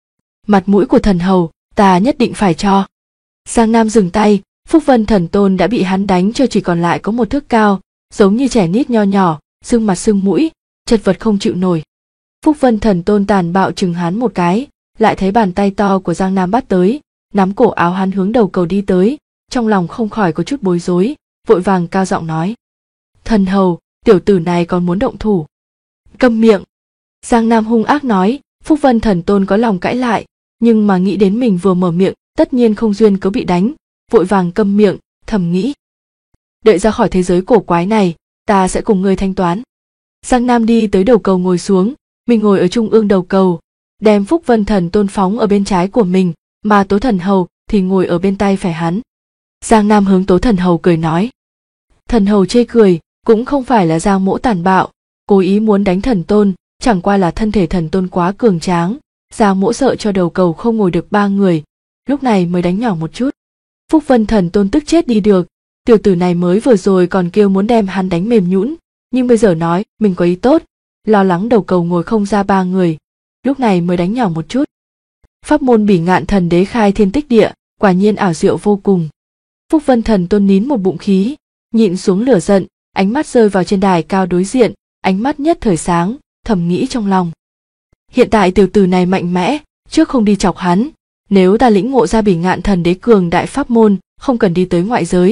Mặt mũi của thần hầu, ta nhất định phải cho. Giang Nam dừng tay, Phúc Vân Thần Tôn đã bị hắn đánh cho chỉ còn lại có một thước cao, giống như trẻ nít nho nhỏ, sưng mặt sưng mũi, chật vật không chịu nổi. Phúc Vân Thần Tôn tàn bạo chừng hắn một cái, lại thấy bàn tay to của Giang Nam bắt tới, nắm cổ áo hắn hướng đầu cầu đi tới, trong lòng không khỏi có chút bối rối, vội vàng cao giọng nói. Thần hầu, tiểu tử này còn muốn động thủ. Câm miệng! Giang Nam hung ác nói. Phúc Vân Thần Tôn có lòng cãi lại, nhưng mà nghĩ đến mình vừa mở miệng, tất nhiên không duyên cớ bị đánh, vội vàng câm miệng, thầm nghĩ. Đợi ra khỏi thế giới cổ quái này, ta sẽ cùng ngươi thanh toán. Giang Nam đi tới đầu cầu ngồi xuống, mình ngồi ở trung ương đầu cầu, đem Phúc Vân Thần Tôn phóng ở bên trái của mình, mà Tố Thần Hầu thì ngồi ở bên tay phải hắn. Giang Nam hướng Tố Thần Hầu cười nói. Thần Hầu chê cười, cũng không phải là Giang Mỗ tàn bạo, cố ý muốn đánh Thần Tôn, chẳng qua là thân thể Thần Tôn quá cường tráng, Giang Mỗ sợ cho đầu cầu không ngồi được 3 người, lúc này mới đánh nhỏ một chút. Phúc Vân Thần Tôn tức chết đi được, tiểu tử này mới vừa rồi còn kêu muốn đem hắn đánh mềm nhũn, nhưng bây giờ nói mình có ý tốt, lo lắng đầu cầu ngồi không ra 3 người, lúc này mới đánh nhỏ một chút. Pháp môn Bỉ Ngạn Thần Đế khai thiên tích địa, quả nhiên ảo diệu vô cùng. Phúc Vân Thần Tôn nín một bụng khí, nhịn xuống lửa giận, ánh mắt rơi vào trên đài cao đối diện, ánh mắt nhất thời sáng, thầm nghĩ trong lòng. Hiện tại tiểu tử này mạnh mẽ, trước không đi chọc hắn, nếu ta lĩnh ngộ ra Bỉ Ngạn Thần Đế cường đại pháp môn, không cần đi tới ngoại giới,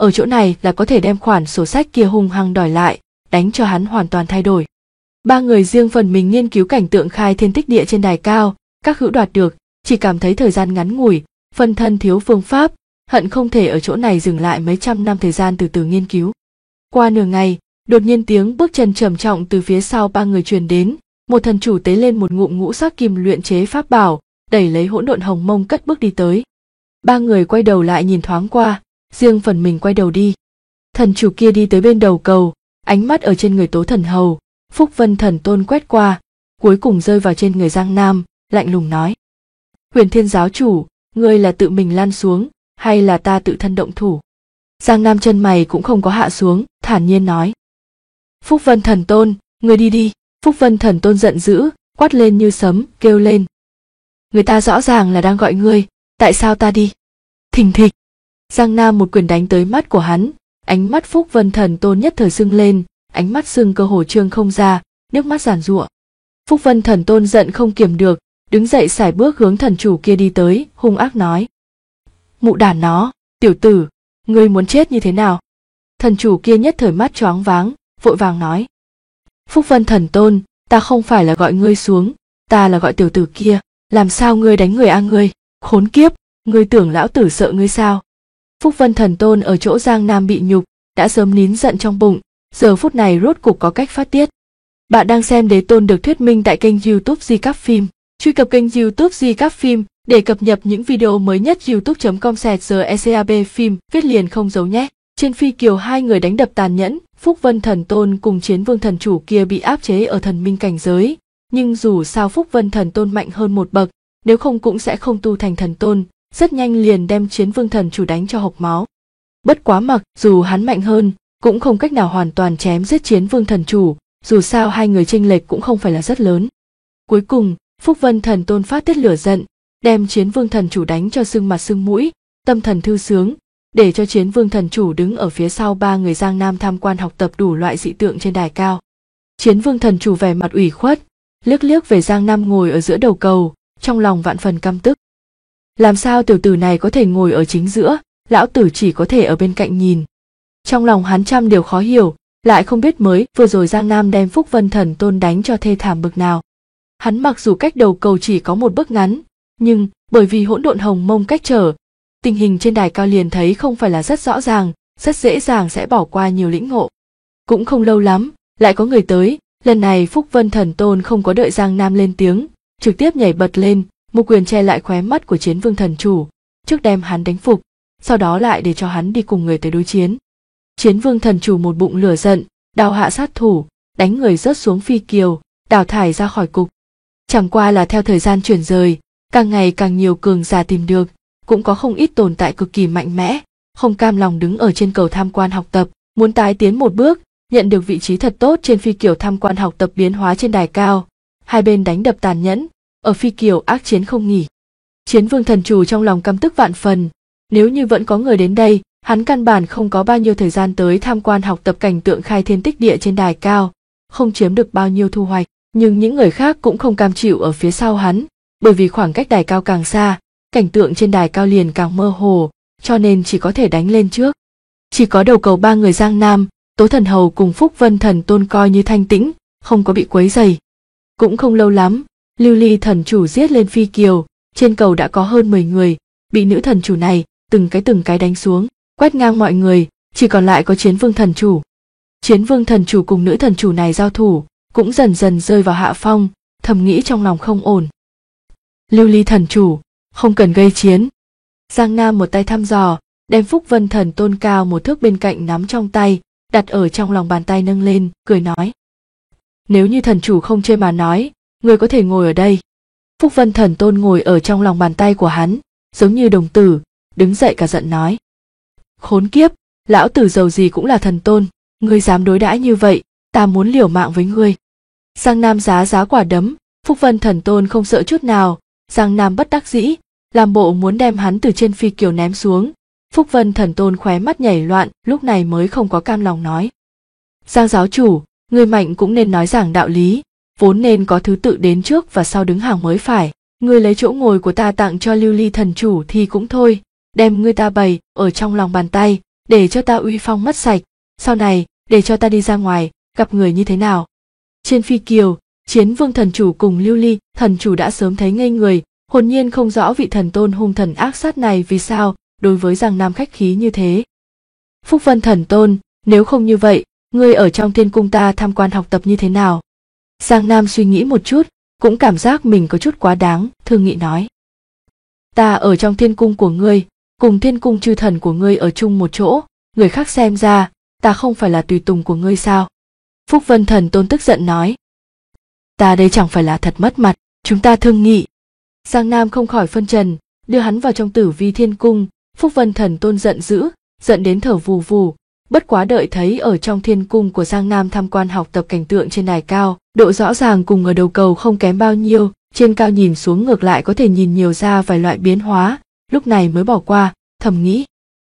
ở chỗ này là có thể đem khoản sổ sách kia hung hăng đòi lại, đánh cho hắn hoàn toàn thay đổi. Ba người riêng phần mình nghiên cứu cảnh tượng khai thiên tích địa trên đài cao, các hữu đoạt được, chỉ cảm thấy thời gian ngắn ngủi, phân thân thiếu phương pháp, hận không thể ở chỗ này dừng lại mấy trăm năm thời gian từ từ nghiên cứu. Qua nửa ngày, đột nhiên tiếng bước chân trầm trọng từ phía sau ba người truyền đến, một thần chủ tế lên một ngụm ngũ sắc kim luyện chế pháp bảo, đẩy lấy hỗn độn hồng mông cất bước đi tới. Ba người quay đầu lại nhìn thoáng qua, riêng phần mình quay đầu đi. Thần chủ kia đi tới bên đầu cầu, ánh mắt ở trên người Tố Thần Hầu, Phúc Vân Thần Tôn quét qua, cuối cùng rơi vào trên người Giang Nam, lạnh lùng nói: Huyền Thiên giáo chủ, ngươi là tự mình lăn xuống, hay là ta tự thân động thủ? Giang Nam chân mày cũng không có hạ xuống, thản nhiên nói: Phúc Vân Thần Tôn, ngươi đi đi. Phúc Vân Thần Tôn giận dữ, quát lên như sấm, kêu lên: Người ta rõ ràng là đang gọi ngươi, tại sao ta đi? Thình thịch. Giang Nam một quyền đánh tới mắt của hắn, ánh mắt Phúc Vân Thần Tôn nhất thời sưng lên, ánh mắt sưng cơ hồ trương không ra, nước mắt giàn giụa. Phúc Vân Thần Tôn giận không kiềm được, đứng dậy sải bước hướng thần chủ kia đi tới, hung ác nói: Mụ đàn nó, tiểu tử, ngươi muốn chết như thế nào? Thần chủ kia nhất thời mắt choáng váng, vội vàng nói: Phúc Vân Thần Tôn, ta không phải là gọi ngươi xuống, ta là gọi tiểu tử kia, làm sao ngươi đánh người a ngươi, khốn kiếp, ngươi tưởng lão tử sợ ngươi sao? Phúc Vân Thần Tôn ở chỗ Giang Nam bị nhục, đã sớm nín giận trong bụng, giờ phút này rốt cục có cách phát tiết. Bạn đang xem Đế Tôn được thuyết minh tại kênh YouTube Di Cáp Phim. Truy cập kênh YouTube Di Cáp Phim để cập nhật những video mới nhất. youtube.com/GECAB phim viết liền không giấu nhé. Trên phi kiều hai người đánh đập tàn nhẫn, Phúc Vân Thần Tôn cùng Chiến Vương thần chủ kia bị áp chế ở thần minh cảnh giới, nhưng dù sao Phúc Vân Thần Tôn mạnh hơn một bậc, nếu không cũng sẽ không tu thành thần tôn, rất nhanh liền đem Chiến Vương thần chủ đánh cho hộc máu. Bất quá mặc dù hắn mạnh hơn, cũng không cách nào hoàn toàn chém giết Chiến Vương thần chủ, dù sao hai người chênh lệch cũng không phải là rất lớn. Cuối cùng, Phúc Vân Thần Tôn phát tiết lửa giận, đem Chiến Vương thần chủ đánh cho sưng mặt sưng mũi, tâm thần thư sướng, để cho Chiến Vương thần chủ đứng ở phía sau ba người Giang Nam tham quan học tập đủ loại dị tượng trên đài cao. Chiến Vương thần chủ vẻ mặt ủy khuất, liếc liếc về Giang Nam ngồi ở giữa đầu cầu, trong lòng vạn phần căm tức. Làm sao tiểu tử này có thể ngồi ở chính giữa, lão tử chỉ có thể ở bên cạnh nhìn. Trong lòng hắn trăm điều khó hiểu, lại không biết mới vừa rồi Giang Nam đem Phúc Vân Thần Tôn đánh cho thê thảm bực nào. Hắn mặc dù cách đầu cầu chỉ có một bước ngắn, nhưng bởi vì hỗn độn hồng mông cách trở, tình hình trên đài cao liền thấy không phải là rất rõ ràng, rất dễ dàng sẽ bỏ qua nhiều lĩnh ngộ. Cũng không lâu lắm, lại có người tới, lần này Phúc Vân Thần Tôn không có đợi Giang Nam lên tiếng, trực tiếp nhảy bật lên, một quyền che lại khóe mắt của Chiến Vương thần chủ, trước đem hắn đánh phục, sau đó lại để cho hắn đi cùng người tới đối chiến. Chiến Vương thần chủ một bụng lửa giận, đao hạ sát thủ, đánh người rớt xuống phi kiều, đào thải ra khỏi cục. Chẳng qua là theo thời gian chuyển rời, càng ngày càng nhiều cường giả tìm được, cũng có không ít tồn tại cực kỳ mạnh mẽ, không cam lòng đứng ở trên cầu tham quan học tập, muốn tái tiến một bước, nhận được vị trí thật tốt trên phi kiều tham quan học tập biến hóa trên đài cao. Hai bên đánh đập tàn nhẫn, ở phi kiều ác chiến không nghỉ. Chiến Vương thần chủ trong lòng căm tức vạn phần, nếu như vẫn có người đến đây, hắn căn bản không có bao nhiêu thời gian tới tham quan học tập cảnh tượng khai thiên tích địa trên đài cao, không chiếm được bao nhiêu thu hoạch, nhưng những người khác cũng không cam chịu ở phía sau hắn, bởi vì khoảng cách đài cao càng xa, cảnh tượng trên đài cao liền càng mơ hồ, cho nên chỉ có thể đánh lên trước. Chỉ có đầu cầu ba người Giang Nam, Tố Thần Hầu cùng Phúc Vân Thần Tôn coi như thanh tĩnh, không có bị quấy rầy. Cũng không lâu lắm, Lưu Ly thần chủ giết lên phi kiều, trên cầu đã có hơn 10 người, bị nữ thần chủ này từng cái đánh xuống, quét ngang mọi người, chỉ còn lại có Chiến Vương thần chủ. Chiến Vương thần chủ cùng nữ thần chủ này giao thủ, cũng dần dần rơi vào hạ phong, thầm nghĩ trong lòng không ổn. Lưu Ly thần chủ, không cần gây chiến. Giang Nam một tay thăm dò, đem Phúc Vân Thần Tôn cao một thước bên cạnh nắm trong tay, đặt ở trong lòng bàn tay nâng lên, cười nói: Nếu như thần chủ không chê mà nói, người có thể ngồi ở đây. Phúc Vân Thần Tôn ngồi ở trong lòng bàn tay của hắn, giống như đồng tử, đứng dậy cả giận nói: Khốn kiếp, lão tử giàu gì cũng là thần tôn, ngươi dám đối đãi như vậy, ta muốn liều mạng với ngươi. Giang Nam giá quả đấm, Phúc Vân Thần Tôn không sợ chút nào, Giang Nam bất đắc dĩ, làm bộ muốn đem hắn từ trên phi kiều ném xuống. Phúc Vân Thần Tôn khóe mắt nhảy loạn, lúc này mới không có cam lòng nói: Giang giáo chủ, người mạnh cũng nên nói giảng đạo lý, vốn nên có thứ tự đến trước và sau đứng hàng mới phải. Ngươi lấy chỗ ngồi của ta tặng cho Lưu Ly thần chủ thì cũng thôi, đem ngươi ta bày ở trong lòng bàn tay, để cho ta uy phong mất sạch, sau này để cho ta đi ra ngoài gặp người như thế nào. Trên phi kiều, Chiến Vương thần chủ cùng Lưu Ly thần chủ đã sớm thấy ngây người, hồn nhiên không rõ vị thần tôn hung thần ác sát này vì sao đối với Giang Nam khách khí như thế. Phúc Vân thần tôn, nếu không như vậy, ngươi ở trong thiên cung ta tham quan học tập như thế nào? Giang Nam suy nghĩ một chút, cũng cảm giác mình có chút quá đáng, thương nghị nói. Ta ở trong thiên cung của ngươi, cùng thiên cung chư thần của ngươi ở chung một chỗ, người khác xem ra, ta không phải là tùy tùng của ngươi sao? Phúc Vân thần tôn tức giận nói. Ta đây chẳng phải là thật mất mặt, chúng ta thương nghị. Giang Nam không khỏi phân trần, đưa hắn vào trong Tử Vi Thiên Cung. Phúc Vân thần tôn giận dữ, giận đến thở vù vù. Bất quá đợi thấy ở trong thiên cung của Giang Nam tham quan học tập cảnh tượng trên đài cao, độ rõ ràng cùng ở đầu cầu không kém bao nhiêu, trên cao nhìn xuống ngược lại có thể nhìn nhiều ra vài loại biến hóa, lúc này mới bỏ qua, thầm nghĩ.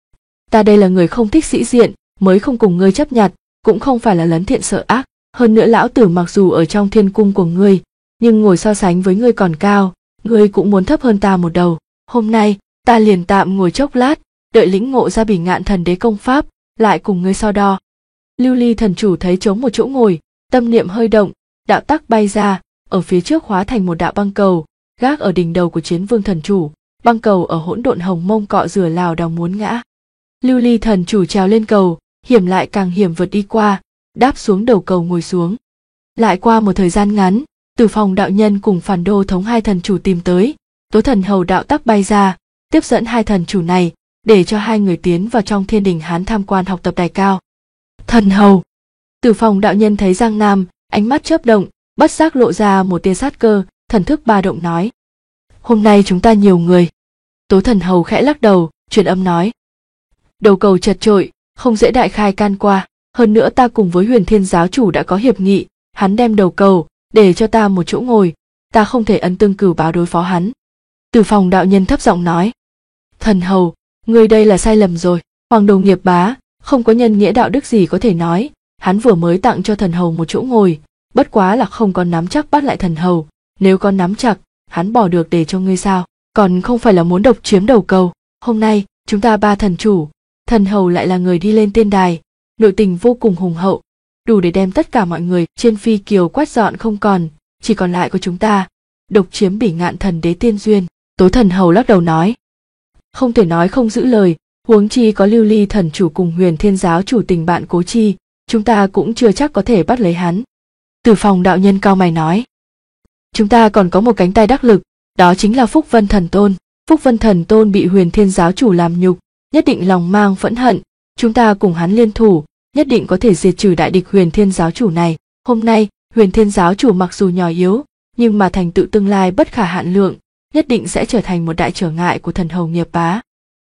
Ta đây là người không thích sĩ diện, mới không cùng ngươi chấp nhặt, cũng không phải là lấn thiện sợ ác, hơn nữa lão tử mặc dù ở trong thiên cung của ngươi, nhưng ngồi so sánh với ngươi còn cao, ngươi cũng muốn thấp hơn ta một đầu. Hôm nay, ta liền tạm ngồi chốc lát, đợi lĩnh ngộ ra Bỉ Ngạn Thần Đế công pháp, lại cùng ngươi so đo. Lưu Ly thần chủ thấy trống một chỗ ngồi, tâm niệm hơi động, đạo tắc bay ra, ở phía trước hóa thành một đạo băng cầu, gác ở đỉnh đầu của Chiến Vương thần chủ, băng cầu ở hỗn độn hồng mông cọ rửa lảo đảo muốn ngã. Lưu Ly thần chủ trèo lên cầu, hiểm lại càng hiểm vượt đi qua, đáp xuống đầu cầu ngồi xuống. Lại qua một thời gian ngắn, Tử Phòng đạo nhân cùng Phản Đô thống hai thần chủ tìm tới, Tố Thần Hầu đạo tắc bay ra, tiếp dẫn hai thần chủ này, để cho hai người tiến vào trong Thiên Đình Hán tham quan học tập đài cao. Thần Hầu. Tử Phòng đạo nhân thấy Giang Nam, ánh mắt chớp động, bất giác lộ ra một tia sát cơ, thần thức ba động nói. Hôm nay chúng ta nhiều người. Tố Thần Hầu khẽ lắc đầu, truyền âm nói. Đầu cầu chật trội, không dễ đại khai can qua, hơn nữa ta cùng với Huyền Thiên giáo chủ đã có hiệp nghị, hắn đem đầu cầu, để cho ta một chỗ ngồi, ta không thể ân tương cửu báo đối phó hắn. Tử Phòng đạo nhân thấp giọng nói. Thần Hầu, ngươi đây là sai lầm rồi, Hoàng Đồ Nghiệp Bá, không có nhân nghĩa đạo đức gì có thể nói, hắn vừa mới tặng cho thần hầu một chỗ ngồi, bất quá là không có nắm chắc bắt lại thần hầu, nếu có nắm chặt, hắn bỏ được để cho ngươi sao, còn không phải là muốn độc chiếm đầu cầu. Hôm nay, chúng ta ba thần chủ, thần hầu lại là người đi lên tiên đài, nội tình vô cùng hùng hậu, đủ để đem tất cả mọi người trên phi kiều quét dọn không còn, chỉ còn lại có chúng ta, độc chiếm Bỉ Ngạn Thần Đế tiên duyên. Tố Thần Hầu lắc đầu nói. Không thể nói không giữ lời, huống chi có Lưu Ly thần chủ cùng Huyền Thiên giáo chủ tình bạn cố chi, chúng ta cũng chưa chắc có thể bắt lấy hắn. Tử Phòng đạo nhân cao mày nói. Chúng ta còn có một cánh tay đắc lực, đó chính là Phúc Vân thần tôn. Phúc Vân thần tôn bị Huyền Thiên giáo chủ làm nhục, nhất định lòng mang phẫn hận, chúng ta cùng hắn liên thủ, nhất định có thể diệt trừ đại địch Huyền Thiên giáo chủ này. Hôm nay, Huyền Thiên giáo chủ mặc dù nhỏ yếu, nhưng mà thành tựu tương lai bất khả hạn lượng, nhất định sẽ trở thành một đại trở ngại của thần hầu Nghiệp Bá.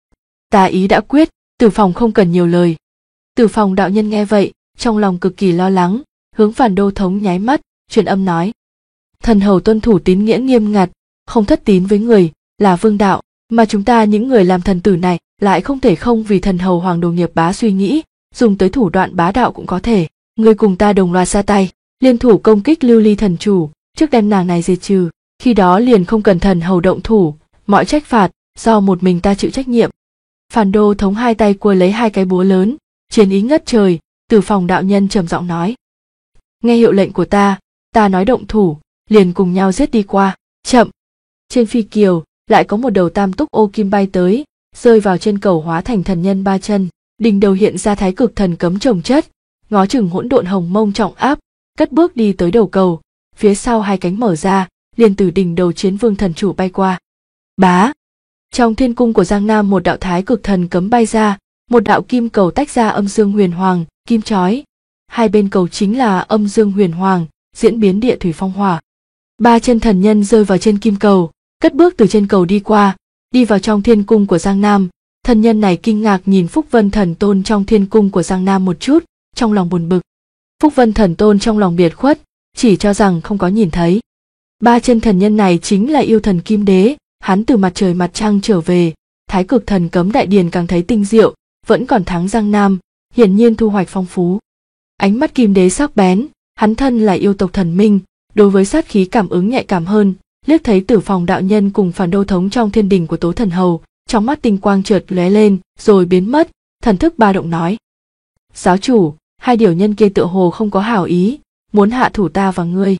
Ta ý đã quyết, Tử Phòng không cần nhiều lời. Tử Phòng đạo nhân nghe vậy, trong lòng cực kỳ lo lắng, hướng Phản Đô thống nháy mắt, truyền âm nói. Thần hầu tuân thủ tín nghĩa nghiêm ngặt, không thất tín với người, là vương đạo, mà chúng ta những người làm thần tử này lại không thể không vì thần hầu Hoàng Đồ Nghiệp Bá suy nghĩ, dùng tới thủ đoạn bá đạo cũng có thể. Ngươi cùng ta đồng loạt ra tay, liên thủ công kích Lưu Ly thần chủ, trước đem nàng này diệt trừ, khi đó liền không cần thần hầu động thủ, mọi trách phạt do một mình ta chịu trách nhiệm. Phản Đô thống hai tay cua lấy hai cái búa lớn, chiến ý ngất trời. Tử Phòng đạo nhân trầm giọng nói. Nghe hiệu lệnh của ta nói động thủ, liền cùng nhau giết đi qua. Chậm. Trên phi kiều, lại có một đầu tam túc ô kim bay tới, rơi vào trên cầu hóa thành thần nhân ba chân, đỉnh đầu hiện ra Thái Cực Thần Cấm chồng chất, ngó chừng hỗn độn hồng mông trọng áp, cất bước đi tới đầu cầu, phía sau hai cánh mở ra, liền từ đỉnh đầu Chiến Vương thần chủ bay qua. Bá. Trong thiên cung của Giang Nam một đạo Thái Cực Thần Cấm bay ra, một đạo kim cầu tách ra âm dương huyền hoàng, kim chói. Hai bên cầu chính là âm dương huyền hoàng, diễn biến địa thủy phong hỏa. Ba chân thần nhân rơi vào trên kim cầu, cất bước từ trên cầu đi qua, đi vào trong thiên cung của Giang Nam. Thần nhân này kinh ngạc nhìn Phúc Vân thần tôn trong thiên cung của Giang Nam một chút, trong lòng buồn bực. Phúc Vân thần tôn trong lòng biệt khuất, chỉ cho rằng không có nhìn thấy. Ba chân thần nhân này chính là yêu thần Kim Đế, hắn từ mặt trời mặt trăng trở về, Thái Cực Thần Cấm đại điển càng thấy tinh diệu, vẫn còn thắng Giang Nam, hiển nhiên thu hoạch phong phú. Ánh mắt Kim Đế sắc bén, hắn thân là yêu tộc thần minh, đối với sát khí cảm ứng nhạy cảm hơn, liếc thấy Tử Phòng đạo nhân cùng Phản Đô thống trong thiên đình của Tố Thần Hầu, trong mắt tinh quang chợt lóe lên, rồi biến mất, thần thức ba động nói. Giáo chủ, hai điều nhân kia tựa hồ không có hảo ý, muốn hạ thủ ta và ngươi.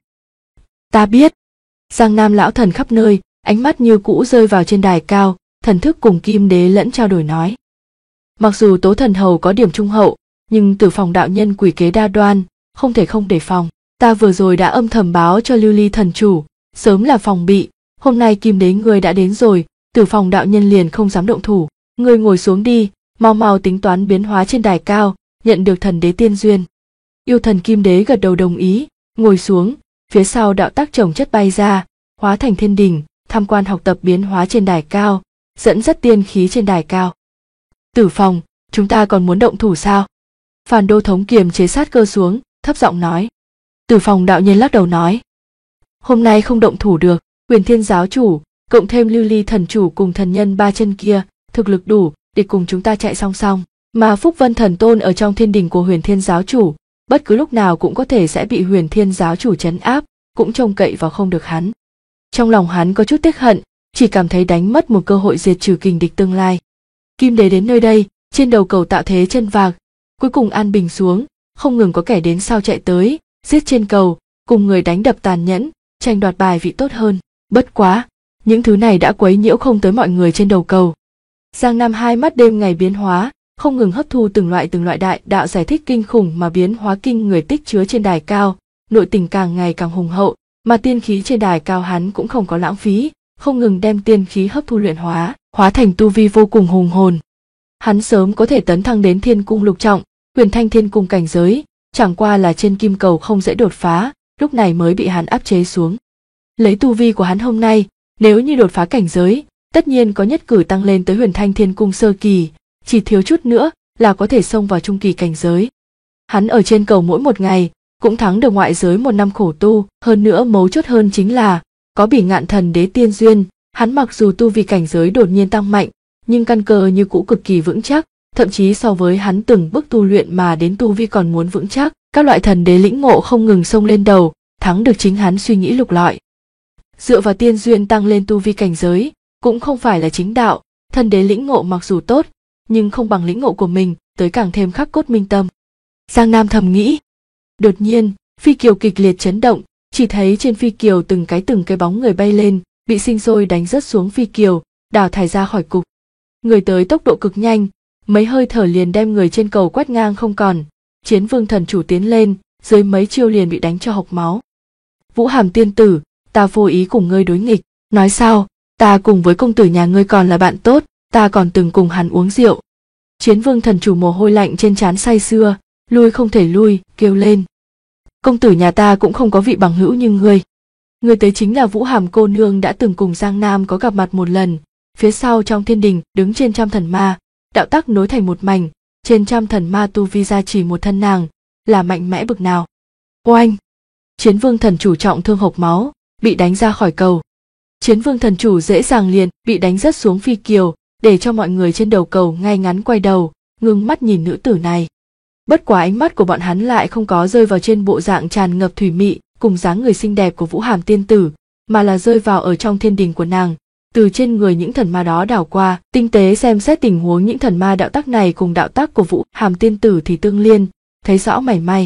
Ta biết. Giang Nam lão thần khắp nơi, ánh mắt như cũ rơi vào trên đài cao, thần thức cùng Kim Đế lẫn trao đổi nói. Mặc dù Tố Thần Hầu có điểm trung hậu, nhưng Tử Phòng đạo nhân quỷ kế đa đoan, không thể không đề phòng. Ta vừa rồi đã âm thầm báo cho Lưu Ly thần chủ, sớm là phòng bị, hôm nay Kim Đế ngươi đã đến rồi, Tử Phòng đạo nhân liền không dám động thủ. Ngươi ngồi xuống đi, mau mau tính toán biến hóa trên đài cao, nhận được thần đế tiên duyên. Yêu thần Kim Đế gật đầu đồng ý, ngồi xuống, phía sau đạo tác chồng chất bay ra, hóa thành thiên đình, tham quan học tập biến hóa trên đài cao, dẫn dắt tiên khí trên đài cao. Tử Phòng, chúng ta còn muốn động thủ sao? Phàn Đô thống kiềm chế sát cơ xuống, thấp giọng nói. Tử Phòng đạo nhân lắc đầu nói. Hôm nay không động thủ được, Huyền Thiên giáo chủ, cộng thêm Lưu Ly thần chủ cùng thần nhân ba chân kia, thực lực đủ để cùng chúng ta chạy song song. Mà Phúc Vân thần tôn ở trong thiên đình của Huyền Thiên giáo chủ, bất cứ lúc nào cũng có thể sẽ bị Huyền Thiên giáo chủ trấn áp, cũng trông cậy vào không được hắn. Trong lòng hắn có chút tiếc hận, chỉ cảm thấy đánh mất một cơ hội diệt trừ kình địch tương lai. Kim Đế đến nơi đây, trên đầu cầu tạo thế chân vạc, cuối cùng an bình xuống, không ngừng có kẻ đến sau chạy tới, giết trên cầu, cùng người đánh đập tàn nhẫn, tranh đoạt bài vị tốt hơn. Bất quá, những thứ này đã quấy nhiễu không tới mọi người trên đầu cầu. Giang Nam hai mắt đêm ngày biến hóa, không ngừng hấp thu từng loại đại đạo giải thích kinh khủng mà biến hóa kinh người tích chứa trên đài cao, nội tình càng ngày càng hùng hậu, mà tiên khí trên đài cao hắn cũng không có lãng phí, không ngừng đem tiên khí hấp thu luyện hóa thành tu vi vô cùng hùng hồn. Hắn sớm có thể tấn thăng đến Thiên Cung lục trọng, Huyền Thanh Thiên Cung cảnh giới, chẳng qua là trên kim cầu không dễ đột phá, lúc này mới bị hắn áp chế xuống. Lấy tu vi của hắn hôm nay, nếu như đột phá cảnh giới, tất nhiên có nhất cử tăng lên tới Huyền Thanh Thiên Cung sơ kỳ, chỉ thiếu chút nữa là có thể xông vào trung kỳ cảnh giới. Hắn ở trên cầu mỗi một ngày, cũng thắng được ngoại giới một năm khổ tu, hơn nữa mấu chốt hơn chính là, có Bỉ Ngạn thần đế tiên duyên, hắn mặc dù tu vi cảnh giới đột nhiên tăng mạnh, nhưng căn cơ như cũ cực kỳ vững chắc, thậm chí so với hắn từng bước tu luyện mà đến tu vi còn muốn vững chắc, các loại thần đế lĩnh ngộ không ngừng xông lên đầu, thắng được chính hắn suy nghĩ lục lọi. Dựa vào tiên duyên tăng lên tu vi cảnh giới, cũng không phải là chính đạo, thần đế lĩnh ngộ mặc dù tốt, nhưng không bằng lĩnh ngộ của mình, tới càng thêm khắc cốt minh tâm. Giang Nam thầm nghĩ. Đột nhiên, phi kiều kịch liệt chấn động, chỉ thấy trên phi kiều từng cái bóng người bay lên, bị sinh sôi đánh rớt xuống phi kiều, đào thải ra khỏi cục. Người tới tốc độ cực nhanh, mấy hơi thở liền đem người trên cầu quét ngang không còn. Chiến Vương thần chủ tiến lên, dưới mấy chiêu liền bị đánh cho hộc máu. Vũ Hàm tiên tử, ta vô ý cùng ngươi đối nghịch, nói sao, ta cùng với công tử nhà ngươi còn là bạn tốt, ta còn từng cùng hắn uống rượu. Chiến Vương thần chủ mồ hôi lạnh trên trán say sưa, lui không thể lui, kêu lên. Công tử nhà ta cũng không có vị bằng hữu như ngươi. Người tới chính là Vũ Hàm cô nương đã từng cùng Giang Nam có gặp mặt một lần, phía sau trong thiên đình đứng trên trăm thần ma, đạo tắc nối thành một mảnh, trên trăm thần ma tu vi ra chỉ một thân nàng, là mạnh mẽ bực nào. Oanh! Chiến Vương thần chủ trọng thương hộc máu, bị đánh ra khỏi cầu. Chiến Vương thần chủ dễ dàng liền bị đánh rớt xuống phi kiều, để cho mọi người trên đầu cầu ngay ngắn quay đầu, ngưng mắt nhìn nữ tử này. Bất quá ánh mắt của bọn hắn lại không có rơi vào trên bộ dạng tràn ngập thủy mị cùng dáng người xinh đẹp của Vũ Hàm tiên tử, mà là rơi vào ở trong thiên đình của nàng, từ trên người những thần ma đó đảo qua, tinh tế xem xét tình huống những thần ma đạo tác này cùng đạo tác của Vũ Hàm tiên tử thì tương liên, thấy rõ mảy may.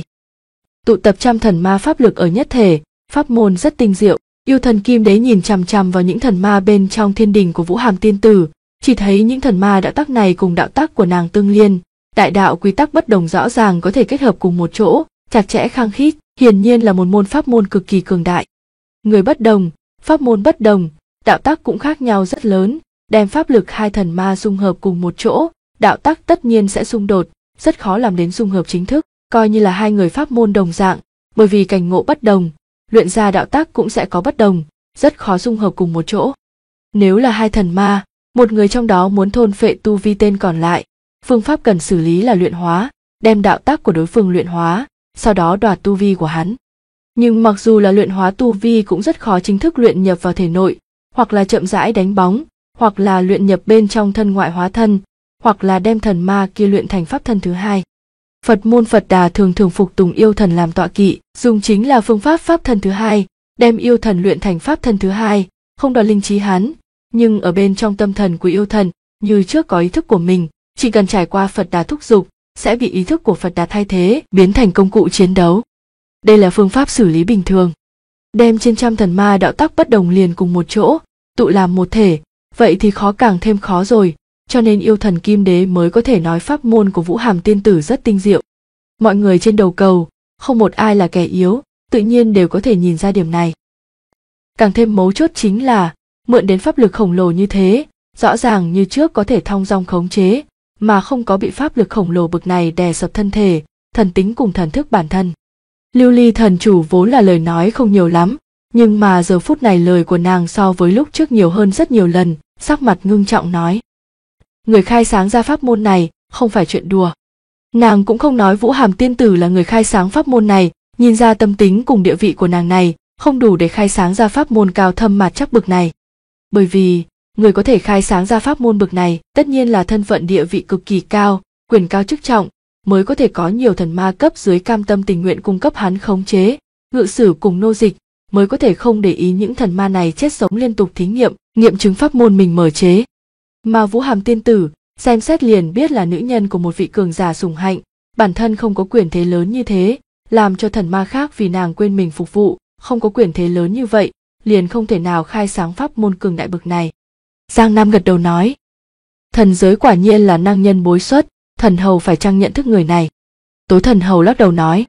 Tụ tập trăm thần ma pháp lực ở nhất thể, pháp môn rất tinh diệu. Yêu thần Kim Đế nhìn chằm chằm vào những thần ma bên trong thiên đình của Vũ Hàm tiên tử, chỉ thấy những thần ma đạo tác này cùng đạo tác của nàng tương liên, đại đạo quy tắc bất đồng rõ ràng có thể kết hợp cùng một chỗ, chặt chẽ khăng khít, hiển nhiên là một môn pháp môn cực kỳ cường đại. Người bất đồng, pháp môn bất đồng, đạo tác cũng khác nhau rất lớn, đem pháp lực hai thần ma dung hợp cùng một chỗ, đạo tác tất nhiên sẽ xung đột, rất khó làm đến dung hợp chính thức, coi như là hai người pháp môn đồng dạng, bởi vì cảnh ngộ bất đồng, luyện ra đạo tác cũng sẽ có bất đồng, rất khó dung hợp cùng một chỗ. Nếu là hai thần ma, một người trong đó muốn thôn phệ tu vi tên còn lại, phương pháp cần xử lý là luyện hóa, đem đạo tác của đối phương luyện hóa, sau đó đoạt tu vi của hắn. Nhưng mặc dù là luyện hóa tu vi cũng rất khó chính thức luyện nhập vào thể nội, hoặc là chậm rãi đánh bóng, hoặc là luyện nhập bên trong thân ngoại hóa thân, hoặc là đem thần ma kia luyện thành pháp thân thứ hai. Phật môn Phật Đà thường phục tùng yêu thần làm tọa kỵ, dùng chính là phương pháp pháp thân thứ hai, đem yêu thần luyện thành pháp thân thứ hai, không đoạt linh trí hắn, nhưng ở bên trong tâm thần của yêu thần, như trước có ý thức của mình, chỉ cần trải qua Phật Đà thúc giục, sẽ bị ý thức của Phật Đà thay thế, biến thành công cụ chiến đấu. Đây là phương pháp xử lý bình thường. Đem trên trăm thần ma đạo tắc bất đồng liền cùng một chỗ, tụ làm một thể, vậy thì khó càng thêm khó rồi, cho nên yêu thần Kim Đế mới có thể nói pháp môn của Vũ Hàm tiên tử rất tinh diệu. Mọi người trên đầu cầu, không một ai là kẻ yếu, tự nhiên đều có thể nhìn ra điểm này. Càng thêm mấu chốt chính là, mượn đến pháp lực khổng lồ như thế, rõ ràng như trước có thể thong dong khống chế, mà không có bị pháp lực khổng lồ bực này đè sập thân thể, thần tính cùng thần thức bản thân. Lưu Ly thần chủ vốn là lời nói không nhiều lắm, nhưng mà giờ phút này lời của nàng so với lúc trước nhiều hơn rất nhiều lần, sắc mặt ngưng trọng nói. Người khai sáng ra pháp môn này, không phải chuyện đùa. Nàng cũng không nói Vũ Hàm tiên tử là người khai sáng pháp môn này, nhìn ra tâm tính cùng địa vị của nàng này, không đủ để khai sáng ra pháp môn cao thâm mạt chắc bực này. Bởi vì, người có thể khai sáng ra pháp môn bực này, tất nhiên là thân phận địa vị cực kỳ cao, quyền cao chức trọng, mới có thể có nhiều thần ma cấp dưới cam tâm tình nguyện cung cấp hắn khống chế, ngự sử cùng nô dịch, mới có thể không để ý những thần ma này chết sống liên tục thí nghiệm, nghiệm chứng pháp môn mình mở chế. Mà Vũ Hàm tiên tử, xem xét liền biết là nữ nhân của một vị cường giả sủng hạnh, bản thân không có quyền thế lớn như thế, làm cho thần ma khác vì nàng quên mình phục vụ, không có quyền thế lớn như vậy, liền không thể nào khai sáng pháp môn cường đại bực này. Giang Nam gật đầu nói, thần giới quả nhiên là năng nhân bối xuất, thần hầu phải chăng nhận thức người này? Tố thần hầu lắc đầu nói,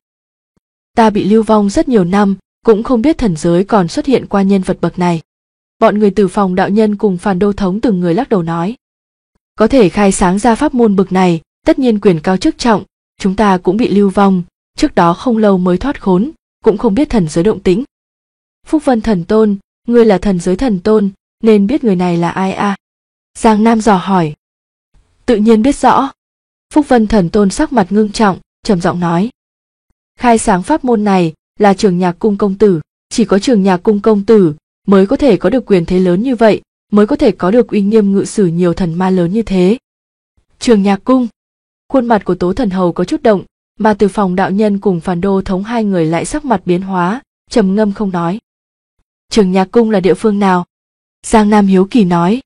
ta bị lưu vong rất nhiều năm, cũng không biết thần giới còn xuất hiện qua nhân vật bậc này. Bọn người Tử Phòng đạo nhân cùng Phàn Đô thống từng người lắc đầu nói, có thể khai sáng ra pháp môn bậc này, tất nhiên quyền cao chức trọng, chúng ta cũng bị lưu vong, trước đó không lâu mới thoát khốn, cũng không biết thần giới động tĩnh. Phúc Vân thần tôn, ngươi là thần giới thần tôn, nên biết người này là ai à? Giang Nam dò hỏi. Tự nhiên biết rõ. Phúc Vân thần tôn sắc mặt ngưng trọng, trầm giọng nói. Khai sáng pháp môn này là Trường Nhạc cung công tử, chỉ có Trường Nhạc cung công tử mới có thể có được quyền thế lớn như vậy, mới có thể có được uy nghiêm ngự sử nhiều thần ma lớn như thế. Trường Nhạc cung. Khuôn mặt của Tố thần hầu có chút động, mà Từ Phòng đạo nhân cùng Phàn Đô thống hai người lại sắc mặt biến hóa, trầm ngâm không nói. Trường Nhạc cung là địa phương nào? Giang Nam hiếu kỳ nói.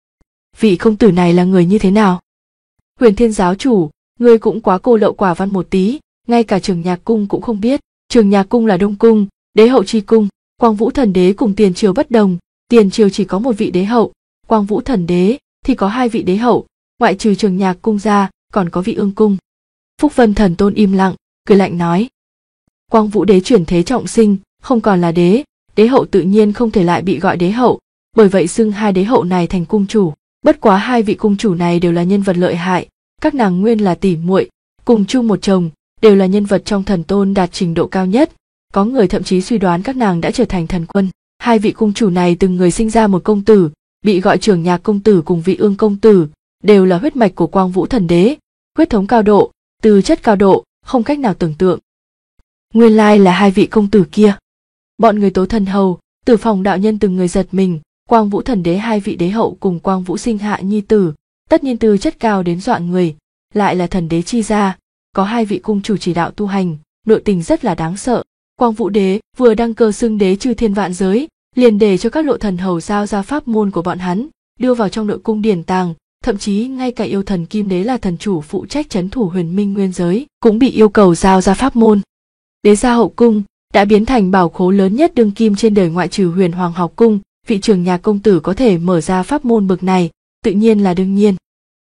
Vị công tử này là người như thế nào? Huyền Thiên giáo chủ, ngươi cũng quá cô lậu quả văn một tí, ngay cả Trường Nhạc cung cũng không biết. Trường Nhạc cung là Đông cung, đế hậu chi cung. Quang Vũ thần đế cùng Tiền triều bất đồng, Tiền triều chỉ có một vị đế hậu, Quang Vũ thần đế thì có hai vị đế hậu, ngoại trừ Trường Nhạc cung ra, còn có vị Ương cung. Phúc Vân thần tôn im lặng, cười lạnh nói. Quang Vũ đế chuyển thế trọng sinh, không còn là đế, đế hậu tự nhiên không thể lại bị gọi đế hậu, bởi vậy xưng hai đế hậu này thành cung chủ. Bất quá hai vị cung chủ này đều là nhân vật lợi hại, các nàng nguyên là tỷ muội, cùng chung một chồng, đều là nhân vật trong thần tôn đạt trình độ cao nhất, có người thậm chí suy đoán các nàng đã trở thành thần quân. Hai vị cung chủ này từng người sinh ra một công tử, bị gọi Trường Nhạc công tử cùng vị Ương công tử, đều là huyết mạch của Quang Vũ thần đế, huyết thống cao độ, tư chất cao độ, không cách nào tưởng tượng. Nguyên lai là hai vị công tử kia. Bọn người Tố thần hầu, Tử Phòng đạo nhân từng người giật mình, Quang Vũ thần đế hai vị đế hậu cùng Quang Vũ sinh hạ nhi tử, tất nhiên tư chất cao đến dọa người, lại là thần đế chi gia, có hai vị cung chủ chỉ đạo tu hành, nội tình rất là đáng sợ. Quang Vũ đế vừa đăng cơ xưng đế chư thiên vạn giới, liền để cho các lộ thần hầu giao ra pháp môn của bọn hắn, đưa vào trong nội cung điển tàng, thậm chí ngay cả yêu thần Kim Đế là thần chủ phụ trách trấn thủ huyền minh nguyên giới, cũng bị yêu cầu giao ra pháp môn. Đế gia hậu cung đã biến thành bảo khố lớn nhất đương kim trên đời, ngoại trừ Huyền Hoàng học cung, vị Trường Nhạc công tử có thể mở ra pháp môn bậc này, tự nhiên là đương nhiên.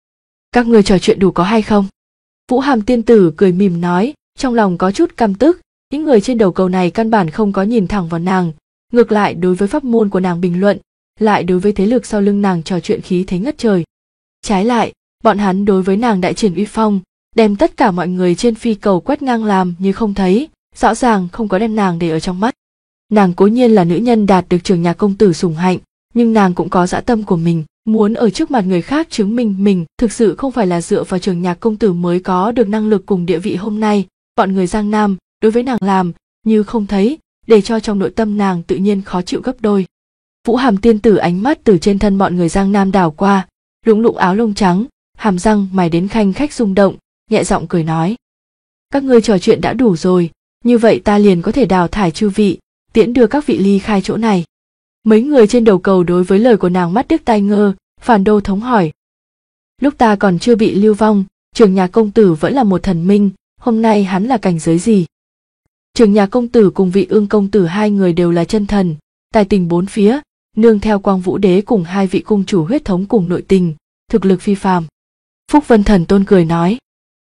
Các người trò chuyện đủ có hay không? Vũ Hàm tiên tử cười mỉm nói, trong lòng có chút căm tức, những người trên đầu cầu này căn bản không có nhìn thẳng vào nàng, ngược lại đối với pháp môn của nàng bình luận, lại đối với thế lực sau lưng nàng trò chuyện khí thế ngất trời. Trái lại, bọn hắn đối với nàng đại triển uy phong, đem tất cả mọi người trên phi cầu quét ngang làm như không thấy, rõ ràng không có đem nàng để ở trong mắt. Nàng cố nhiên là nữ nhân đạt được Trường Nhạc công tử sủng hạnh, nhưng nàng cũng có dã tâm của mình, muốn ở trước mặt người khác chứng minh mình thực sự không phải là dựa vào Trường Nhạc công tử mới có được năng lực cùng địa vị hôm nay. Bọn người Giang Nam đối với nàng làm như không thấy, để cho trong nội tâm nàng tự nhiên khó chịu gấp đôi. Vũ Hàm tiên tử ánh mắt từ trên thân bọn người Giang Nam đảo qua, lũng lụng áo lông trắng, hàm răng mày đến khanh khách rung động, nhẹ giọng cười nói: các ngươi trò chuyện đã đủ rồi, như vậy ta liền có thể đào thải chư vị, tiễn đưa các vị ly khai chỗ này. Mấy người trên đầu cầu đối với lời của nàng mắt điếc tai ngơ. Phàn Đô thống hỏi: Lúc ta còn chưa bị lưu vong, Trường Nhạc công tử vẫn là một thần minh, hôm nay hắn là cảnh giới gì? Trường Nhạc công tử cùng Vị Ương công tử hai người đều là chân thần, tài tình bốn phía, nương theo Quang Vũ đế cùng hai vị cung chủ huyết thống cùng nội tình, thực lực phi phàm. Phúc Vân Thần Tôn cười nói,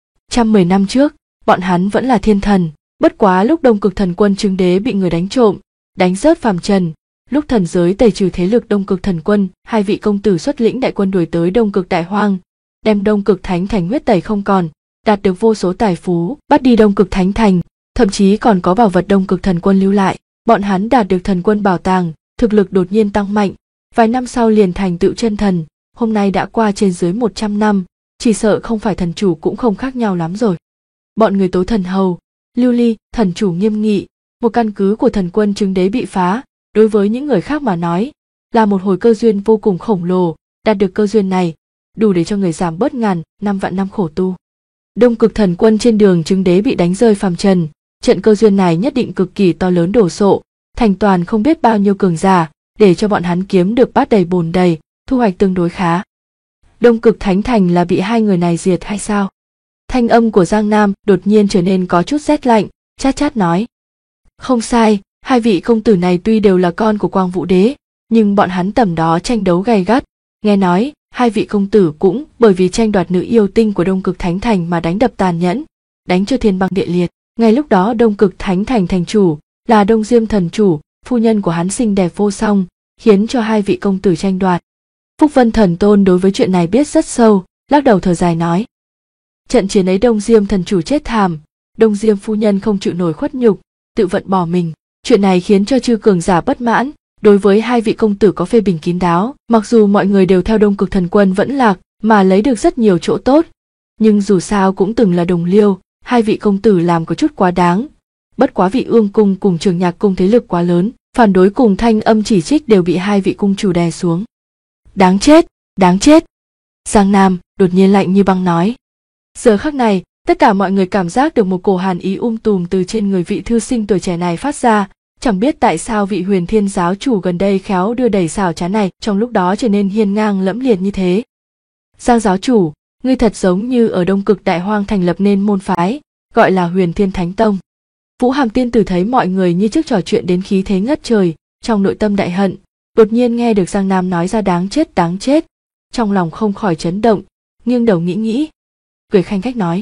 110 năm trước, bọn hắn vẫn là thiên thần, bất quá lúc Đông Cực Thần Quân Chứng Đế bị người đánh trộm, đánh rớt phàm trần, lúc thần giới tẩy trừ thế lực Đông Cực Thần Quân, hai vị công tử xuất lĩnh đại quân đuổi tới Đông Cực Đại Hoang, đem Đông Cực Thánh Thành huyết tẩy không còn, đạt được vô số tài phú, bắt đi Đông Cực Thánh Thành, thậm chí còn có bảo vật Đông Cực Thần Quân lưu lại. Bọn hắn đạt được thần quân bảo tàng, thực lực đột nhiên tăng mạnh, vài năm sau liền thành tựu chân thần, hôm nay đã qua trên dưới 100 năm, chỉ sợ không phải thần chủ cũng không khác nhau lắm rồi. Bọn người Tố Thần Hầu, Lưu Ly, thần chủ nghiêm nghị, một căn cứ của thần quân Chứng Đế bị phá, đối với những người khác mà nói, là một hồi cơ duyên vô cùng khổng lồ, đạt được cơ duyên này, đủ để cho người giảm bớt ngàn, 5 vạn năm khổ tu. Đông Cực Thần Quân trên đường Chứng Đế bị đánh rơi phàm trần, trận cơ duyên này nhất định cực kỳ to lớn đổ sộ, thành toàn không biết bao nhiêu cường giả, để cho bọn hắn kiếm được bát đầy bồn đầy, thu hoạch tương đối khá. Đông Cực Thánh Thành là bị hai người này diệt hay sao? Thanh âm của Giang Nam đột nhiên trở nên có chút rét lạnh, chát chát nói. Không sai, hai vị công tử này tuy đều là con của Quang Vũ Đế, nhưng bọn hắn tầm đó tranh đấu gay gắt. Nghe nói, hai vị công tử cũng bởi vì tranh đoạt nữ yêu tinh của Đông Cực Thánh Thành mà đánh đập tàn nhẫn, đánh cho thiên băng địa liệt. Ngay lúc đó Đông Cực Thánh Thành thành chủ là Đông Diêm thần chủ, phu nhân của hắn xinh đẹp vô song, khiến cho hai vị công tử tranh đoạt. Phúc Vân Thần Tôn đối với chuyện này biết rất sâu, lắc đầu thở dài nói. Trận chiến ấy Đông Diêm thần chủ chết thảm, Đông Diêm phu nhân không chịu nổi khuất nhục, tự vận bỏ mình. Chuyện này khiến cho chư cường giả bất mãn, đối với hai vị công tử có phê bình kín đáo. Mặc dù mọi người đều theo Đông Cực Thần Quân vẫn lạc mà lấy được rất nhiều chỗ tốt, nhưng dù sao cũng từng là đồng liêu, hai vị công tử làm có chút quá đáng. Bất quá Vị Ương cung cùng Trường Nhạc cung thế lực quá lớn, phản đối cùng thanh âm chỉ trích đều bị hai vị cung chủ đè xuống. Đáng chết, đáng chết. Giang Nam đột nhiên lạnh như băng nói. Giờ khắc này, tất cả mọi người cảm giác được một cổ hàn ý tùm từ trên người vị thư sinh tuổi trẻ này phát ra, chẳng biết tại sao vị Huyền Thiên giáo chủ gần đây khéo đưa đẩy xảo trá này trong lúc đó trở nên hiên ngang lẫm liệt như thế. Giang giáo chủ, ngươi thật giống như ở Đông Cực Đại Hoang thành lập nên môn phái, gọi là Huyền Thiên Thánh Tông. Vũ Hàm tiên tử thấy mọi người như trước trò chuyện đến khí thế ngất trời, trong nội tâm đại hận, đột nhiên nghe được Giang Nam nói ra đáng chết, trong lòng không khỏi chấn động, nghiêng đầu nghĩ, cười khanh khách nói.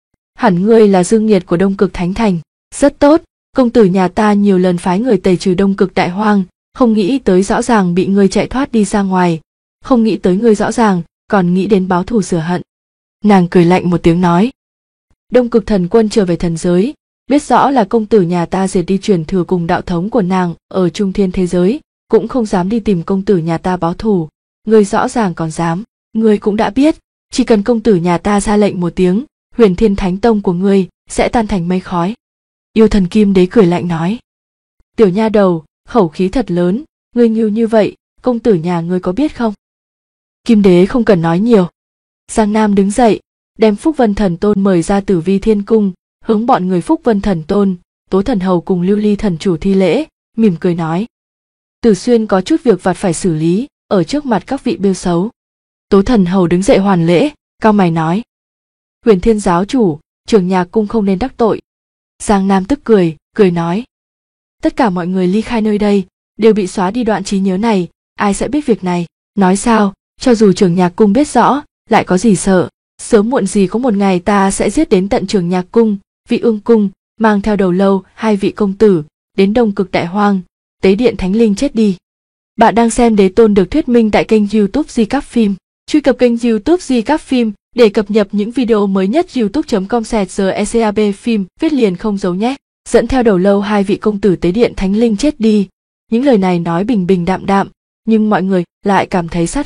Hẳn ngươi là dương nghiệt của Đông Cực Thánh Thành, rất tốt, công tử nhà ta nhiều lần phái người tẩy trừ Đông Cực Đại Hoang, không nghĩ tới rõ ràng bị ngươi chạy thoát đi ra ngoài, không nghĩ tới ngươi rõ ràng, còn nghĩ đến báo thù rửa hận. Nàng cười lạnh một tiếng nói. Đông Cực Thần Quân trở về thần giới, biết rõ là công tử nhà ta diệt đi truyền thừa cùng đạo thống của nàng ở Trung Thiên thế giới, cũng không dám đi tìm công tử nhà ta báo thù, ngươi rõ ràng còn dám, ngươi cũng đã biết, chỉ cần công tử nhà ta ra lệnh một tiếng, Huyền Thiên Thánh Tông của ngươi sẽ tan thành mây khói. Yêu Thần Kim Đế cười lạnh nói. Tiểu nha đầu, khẩu khí thật lớn, ngươi như vậy, công tử nhà ngươi có biết không? Kim Đế không cần nói nhiều. Giang Nam đứng dậy, đem Phúc Vân Thần Tôn mời ra Tử Vi Thiên Cung, hướng bọn người Phúc Vân Thần Tôn, Tố Thần Hầu cùng Lưu Ly thần chủ thi lễ, mỉm cười nói. Tử Xuyên có chút việc vặt phải xử lý, ở trước mặt các vị bêu xấu. Tố Thần Hầu đứng dậy hoàn lễ, cau mày nói. Huyền Thiên giáo chủ, Trường Nhạc cung không nên đắc tội. Giang Nam tức cười nói. Tất cả mọi người ly khai nơi đây, đều bị xóa đi đoạn trí nhớ này, ai sẽ biết việc này? Nói sao, cho dù Trường Nhạc cung biết rõ, lại có gì sợ? Sớm muộn gì có một ngày ta sẽ giết đến tận Trường Nhạc cung, Vị Ương cung, mang theo đầu lâu hai vị công tử, đến Đông Cực Đại Hoang, tế điện thánh linh chết đi. Bạn đang xem Đế Tôn được thuyết minh tại kênh YouTube Di Cáp Phim. Truy cập kênh YouTube Di Cáp Phim để cập nhật những video mới nhất. youtube.com/secab phim viết liền không giấu nhé. Dẫn theo đầu lâu hai vị công tử tế điện thánh linh chết đi. Những lời này nói bình bình đạm đạm, nhưng mọi người lại cảm thấy sát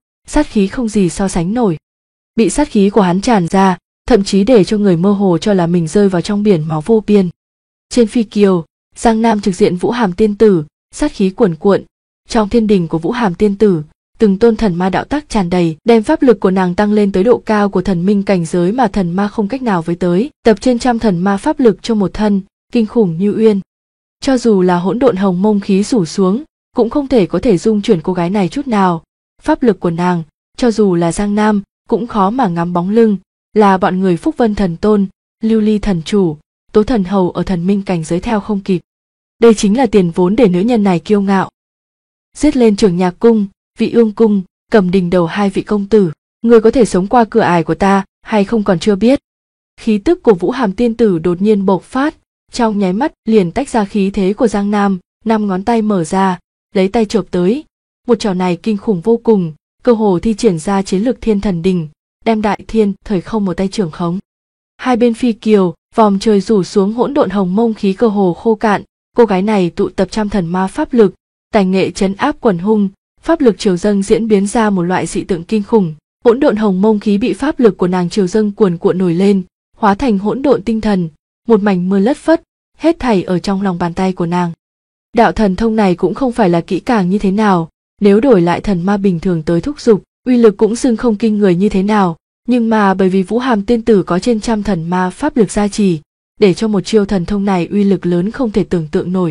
khí không gì so sánh nổi. Bị sát khí của hắn tràn ra, thậm chí để cho người mơ hồ cho là mình rơi vào trong biển máu vô biên. Trên phi kiều, Giang Nam trực diện Vũ Hàm tiên tử, sát khí cuồn cuộn. Trong thiên đình của Vũ Hàm tiên tử, từng tôn thần ma đạo tác tràn đầy, đem pháp lực của nàng tăng lên tới độ cao của thần minh cảnh giới mà thần ma không cách nào với tới, tập trên trăm thần ma pháp lực cho một thân, kinh khủng như uyên. Cho dù là hỗn độn hồng mông khí rủ xuống, cũng không thể có thể dung chuyển cô gái này chút nào. Pháp lực của nàng, cho dù là Giang Nam, cũng khó mà ngắm bóng lưng, là bọn người Phúc Vân Thần Tôn, Lưu Ly Thần Chủ, Tố Thần Hầu ở thần minh cảnh giới theo không kịp. Đây chính là tiền vốn để nữ nhân này kiêu ngạo. Giết lên Trường Nhạc Cung, Vị Ương Cung, cầm đình đầu hai vị công tử, người có thể sống qua cửa ải của ta hay không còn chưa biết. Khí tức của Vũ Hàm tiên tử đột nhiên bộc phát, trong nháy mắt liền tách ra khí thế của Giang Nam, 5 ngón tay mở ra, lấy tay chộp tới. Một trò này kinh khủng vô cùng, cơ hồ thi triển ra chiến lực Thiên Thần Đình, đem đại thiên thời không một tay trưởng khống. Hai bên phi kiều, vòm trời rủ xuống hỗn độn hồng mông khí cơ hồ khô cạn, cô gái này tụ tập trăm thần ma pháp lực, tài nghệ trấn áp quần hung, pháp lực triều dâng diễn biến ra một loại dị tượng kinh khủng. Hỗn độn hồng mông khí bị pháp lực của nàng triều dâng cuồn cuộn nổi lên, hóa thành hỗn độn tinh thần, một mảnh mưa lất phất, hết thảy ở trong lòng bàn tay của nàng. Đạo thần thông này cũng không phải là kỹ càng như thế nào, nếu đổi lại thần ma bình thường tới thúc giục, uy lực cũng xưng không kinh người như thế nào, nhưng mà bởi vì Vũ Hàm tiên tử có trên trăm thần ma pháp lực gia trì, để cho một chiêu thần thông này uy lực lớn không thể tưởng tượng nổi.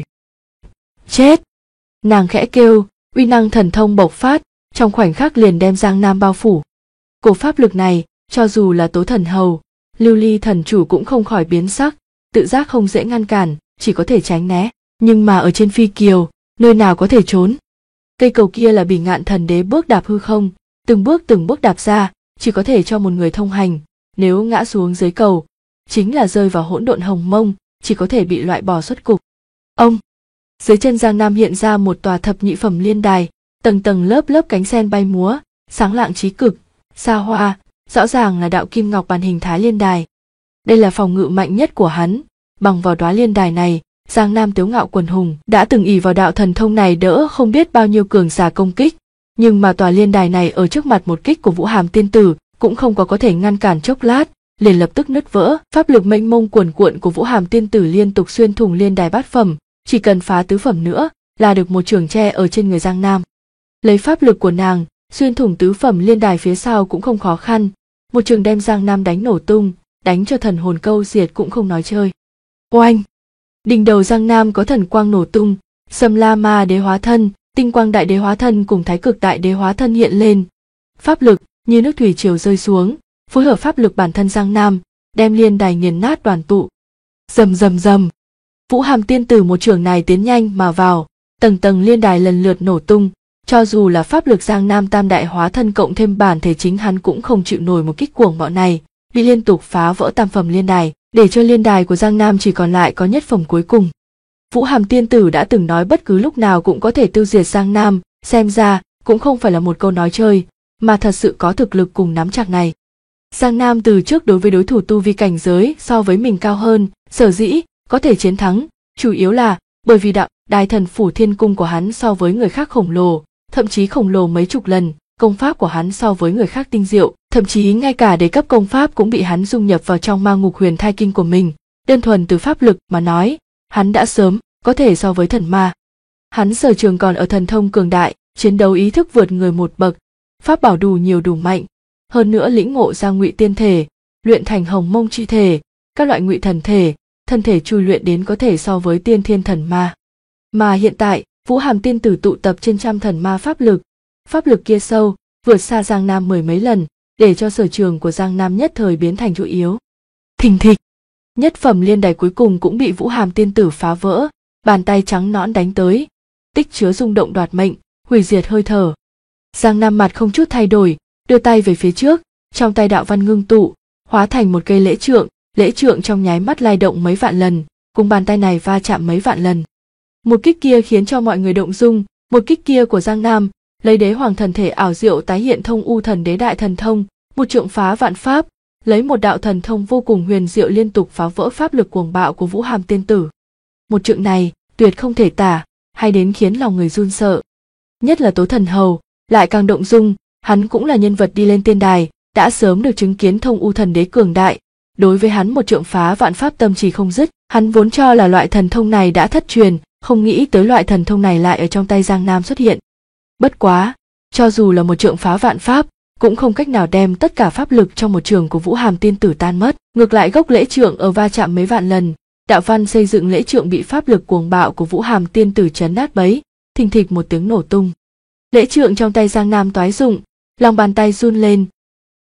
Chết! Nàng khẽ kêu, uy năng thần thông bộc phát, trong khoảnh khắc liền đem Giang Nam bao phủ. Cổ pháp lực này, cho dù là Tố Thần Hầu, Lưu Ly Thần Chủ cũng không khỏi biến sắc, tự giác không dễ ngăn cản, chỉ có thể tránh né. Nhưng mà ở trên phi kiều, nơi nào có thể trốn? Cây cầu kia là Bỉ Ngạn Thần Đế bước đạp hư không, từng bước đạp ra, chỉ có thể cho một người thông hành, nếu ngã xuống dưới cầu, chính là rơi vào hỗn độn hồng mông, chỉ có thể bị loại bỏ xuất cục. Ông, dưới chân Giang Nam hiện ra một tòa thập nhị phẩm liên đài, tầng tầng lớp lớp cánh sen bay múa, sáng lạng trí cực, xa hoa, rõ ràng là đạo kim ngọc bàn hình thái liên đài. Đây là phòng ngự mạnh nhất của hắn, bằng vào đóa liên đài này, Giang Nam tiếu ngạo quần hùng đã từng ỷ vào đạo thần thông này đỡ không biết bao nhiêu cường giả công kích, nhưng mà tòa liên đài này ở trước mặt một kích của Vũ Hàm tiên tử cũng không có thể ngăn cản chốc lát, liền lập tức nứt vỡ. Pháp lực mênh mông cuồn cuộn của Vũ Hàm tiên tử liên tục xuyên thủng liên đài bát phẩm, chỉ cần phá tứ phẩm nữa là được một chưởng tre ở trên người Giang Nam. Lấy pháp lực của nàng, xuyên thủng tứ phẩm liên đài phía sau cũng không khó khăn, một trường đem Giang Nam đánh nổ tung, đánh cho thần hồn câu diệt cũng không nói chơi. Oanh! Đỉnh đầu Giang Nam có thần quang nổ tung, Sâm La Ma Đế hóa thân, Tinh Quang Đại Đế hóa thân cùng Thái Cực Đại Đế hóa thân hiện lên. Pháp lực như nước thủy triều rơi xuống, phối hợp pháp lực bản thân Giang Nam, đem liên đài nghiền nát đoàn tụ. Rầm rầm rầm. Vũ Hàm tiên tử một trường này tiến nhanh mà vào, tầng tầng liên đài lần lượt nổ tung, cho dù là pháp lực Giang Nam tam đại hóa thân cộng thêm bản thể chính hắn cũng không chịu nổi một kích cuồng bạo này, bị liên tục phá vỡ tam phẩm liên đài, để cho liên đài của Giang Nam chỉ còn lại có nhất phẩm cuối cùng. Vũ Hàm tiên tử đã từng nói bất cứ lúc nào cũng có thể tiêu diệt Giang Nam, xem ra cũng không phải là một câu nói chơi, mà thật sự có thực lực cùng nắm chặt này. Giang Nam từ trước đối với đối thủ tu vi cảnh giới so với mình cao hơn, sở dĩ có thể chiến thắng, chủ yếu là bởi vì đạo Đài Thần Phủ Thiên Cung của hắn so với người khác khổng lồ, thậm chí khổng lồ mấy chục lần, công pháp của hắn so với người khác tinh diệu, thậm chí ngay cả đế cấp công pháp cũng bị hắn dung nhập vào trong Ma Ngục Huyền Thai Kinh của mình. Đơn thuần từ pháp lực mà nói, hắn đã sớm có thể so với thần ma. Hắn sở trường còn ở thần thông cường đại, chiến đấu ý thức vượt người một bậc, pháp bảo đủ nhiều đủ mạnh, hơn nữa lĩnh ngộ ra ngụy tiên thể, luyện thành hồng mông chi thể, các loại ngụy thần thể, thân thể chui luyện đến có thể so với tiên thiên thần ma. Mà hiện tại, Vũ Hàm tiên tử tụ tập trên trăm thần ma pháp lực kia sâu, vượt xa Giang Nam mười mấy lần, để cho sở trường của Giang Nam nhất thời biến thành chỗ yếu. Thình thịch, nhất phẩm liên đài cuối cùng cũng bị Vũ Hàm tiên tử phá vỡ, bàn tay trắng nõn đánh tới, tích chứa rung động đoạt mệnh, hủy diệt hơi thở. Giang Nam mặt không chút thay đổi, đưa tay về phía trước, trong tay đạo văn ngưng tụ, hóa thành một cây lễ trượng trong nháy mắt lay động mấy vạn lần, cùng bàn tay này va chạm mấy vạn lần. Một kích kia khiến cho mọi người động dung, một kích kia của Giang Nam, lấy đế hoàng thần thể ảo diệu tái hiện thông u thần đế đại thần thông, một trượng phá vạn pháp, lấy một đạo thần thông vô cùng huyền diệu liên tục phá vỡ pháp lực cuồng bạo của Vũ Hàm tiên tử. Một trượng này, tuyệt không thể tả, hay đến khiến lòng người run sợ. Nhất là Tố Thần Hầu, lại càng động dung, hắn cũng là nhân vật đi lên tiên đài, đã sớm được chứng kiến thông u thần đế cường đại. Đối với hắn một trượng phá vạn pháp tâm trì không dứt, hắn vốn cho là loại thần thông này đã thất truyền, không nghĩ tới loại thần thông này lại ở trong tay Giang Nam xuất hiện. Bất quá, cho dù là một trượng phá vạn pháp, cũng không cách nào đem tất cả pháp lực trong một trường của Vũ Hàm tiên tử tan mất, ngược lại gốc lễ trượng ở va chạm mấy vạn lần, đạo văn xây dựng lễ trượng bị pháp lực cuồng bạo của Vũ Hàm tiên tử chấn nát bấy, thình thịch một tiếng nổ tung. Lễ trượng trong tay Giang Nam toái rụng, lòng bàn tay run lên.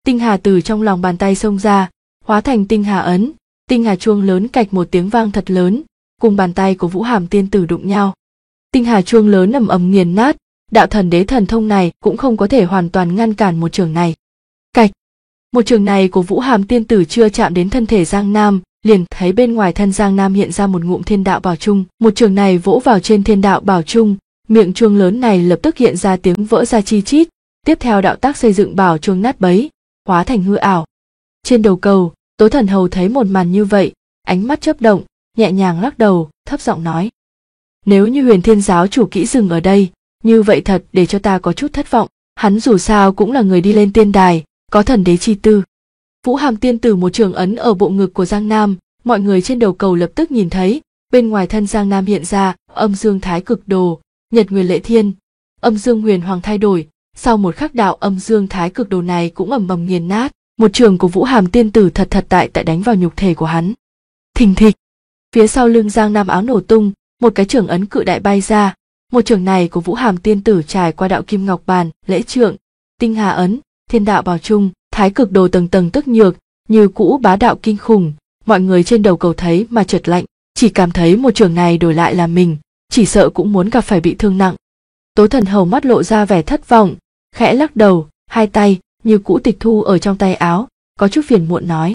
Tinh hà từ trong lòng bàn tay xông ra, hóa thành tinh hà ấn, tinh hà chuông lớn cạch một tiếng vang thật lớn, cùng bàn tay của Vũ Hàm tiên tử đụng nhau. Tinh hà chuông lớn ầm ầm nghiền nát, đạo thần đế thần thông này cũng không có thể hoàn toàn ngăn cản một trường này. Cạch, một trường này của Vũ Hàm tiên tử chưa chạm đến thân thể Giang Nam, liền thấy bên ngoài thân Giang Nam hiện ra một ngụm thiên đạo bảo chung, một trường này vỗ vào trên thiên đạo bảo chung, miệng chuông lớn này lập tức hiện ra tiếng vỡ ra chi chít, tiếp theo đạo tác xây dựng bảo chuông nát bấy, hóa thành hư ảo. Trên đầu cầu, Tố Thần Hầu thấy một màn như vậy, ánh mắt chớp động, nhẹ nhàng lắc đầu, thấp giọng nói: nếu như Huyền Thiên giáo chủ kỹ dừng ở đây, như vậy thật để cho ta có chút thất vọng, hắn dù sao cũng là người đi lên tiên đài, có thần đế chi tư. Vũ Hàm tiên tử một trường ấn ở bộ ngực của Giang Nam, mọi người trên đầu cầu lập tức nhìn thấy, bên ngoài thân Giang Nam hiện ra âm dương thái cực đồ, nhật nguyệt lệ thiên, âm dương huyền hoàng thay đổi, sau một khắc đạo âm dương thái cực đồ này cũng ầm ầm nghiền nát, một trường của Vũ Hàm tiên tử thật tại đánh vào nhục thể của hắn. Thình thịch, phía sau lưng Giang Nam áo nổ tung, một cái trường ấn cự đại bay ra, một trường này của Vũ Hàm tiên tử trải qua đạo kim ngọc bàn, lễ trượng, tinh hà ấn, thiên đạo bảo chung, thái cực đồ tầng tầng tức nhược, như cũ bá đạo kinh khủng, mọi người trên đầu cầu thấy mà chợt lạnh, chỉ cảm thấy một trường này đổi lại là mình, chỉ sợ cũng muốn gặp phải bị thương nặng. Tố Thần Hầu mắt lộ ra vẻ thất vọng, khẽ lắc đầu, hai tay như cũ tịch thu ở trong tay áo, có chút phiền muộn nói: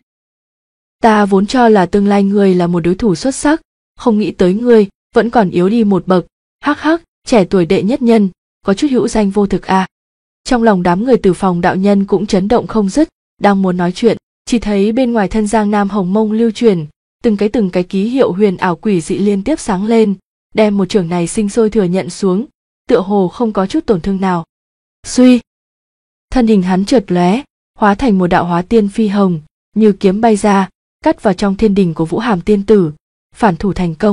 ta vốn cho là tương lai ngươi là một đối thủ xuất sắc, không nghĩ tới ngươi vẫn còn yếu đi một bậc, hắc hắc, trẻ tuổi đệ nhất nhân, có chút hữu danh vô thực à. Trong lòng đám người Tử Phòng đạo nhân cũng chấn động không dứt, đang muốn nói chuyện, chỉ thấy bên ngoài thân Giang Nam hồng mông lưu chuyển, từng cái ký hiệu huyền ảo quỷ dị liên tiếp sáng lên, đem một trường này sinh sôi thừa nhận xuống, tựa hồ không có chút tổn thương nào. Suy, thân hình hắn chợt lóe, hóa thành một đạo hóa tiên phi hồng, như kiếm bay ra, cắt vào trong thiên đình của Vũ Hàm tiên tử, phản thủ thành công.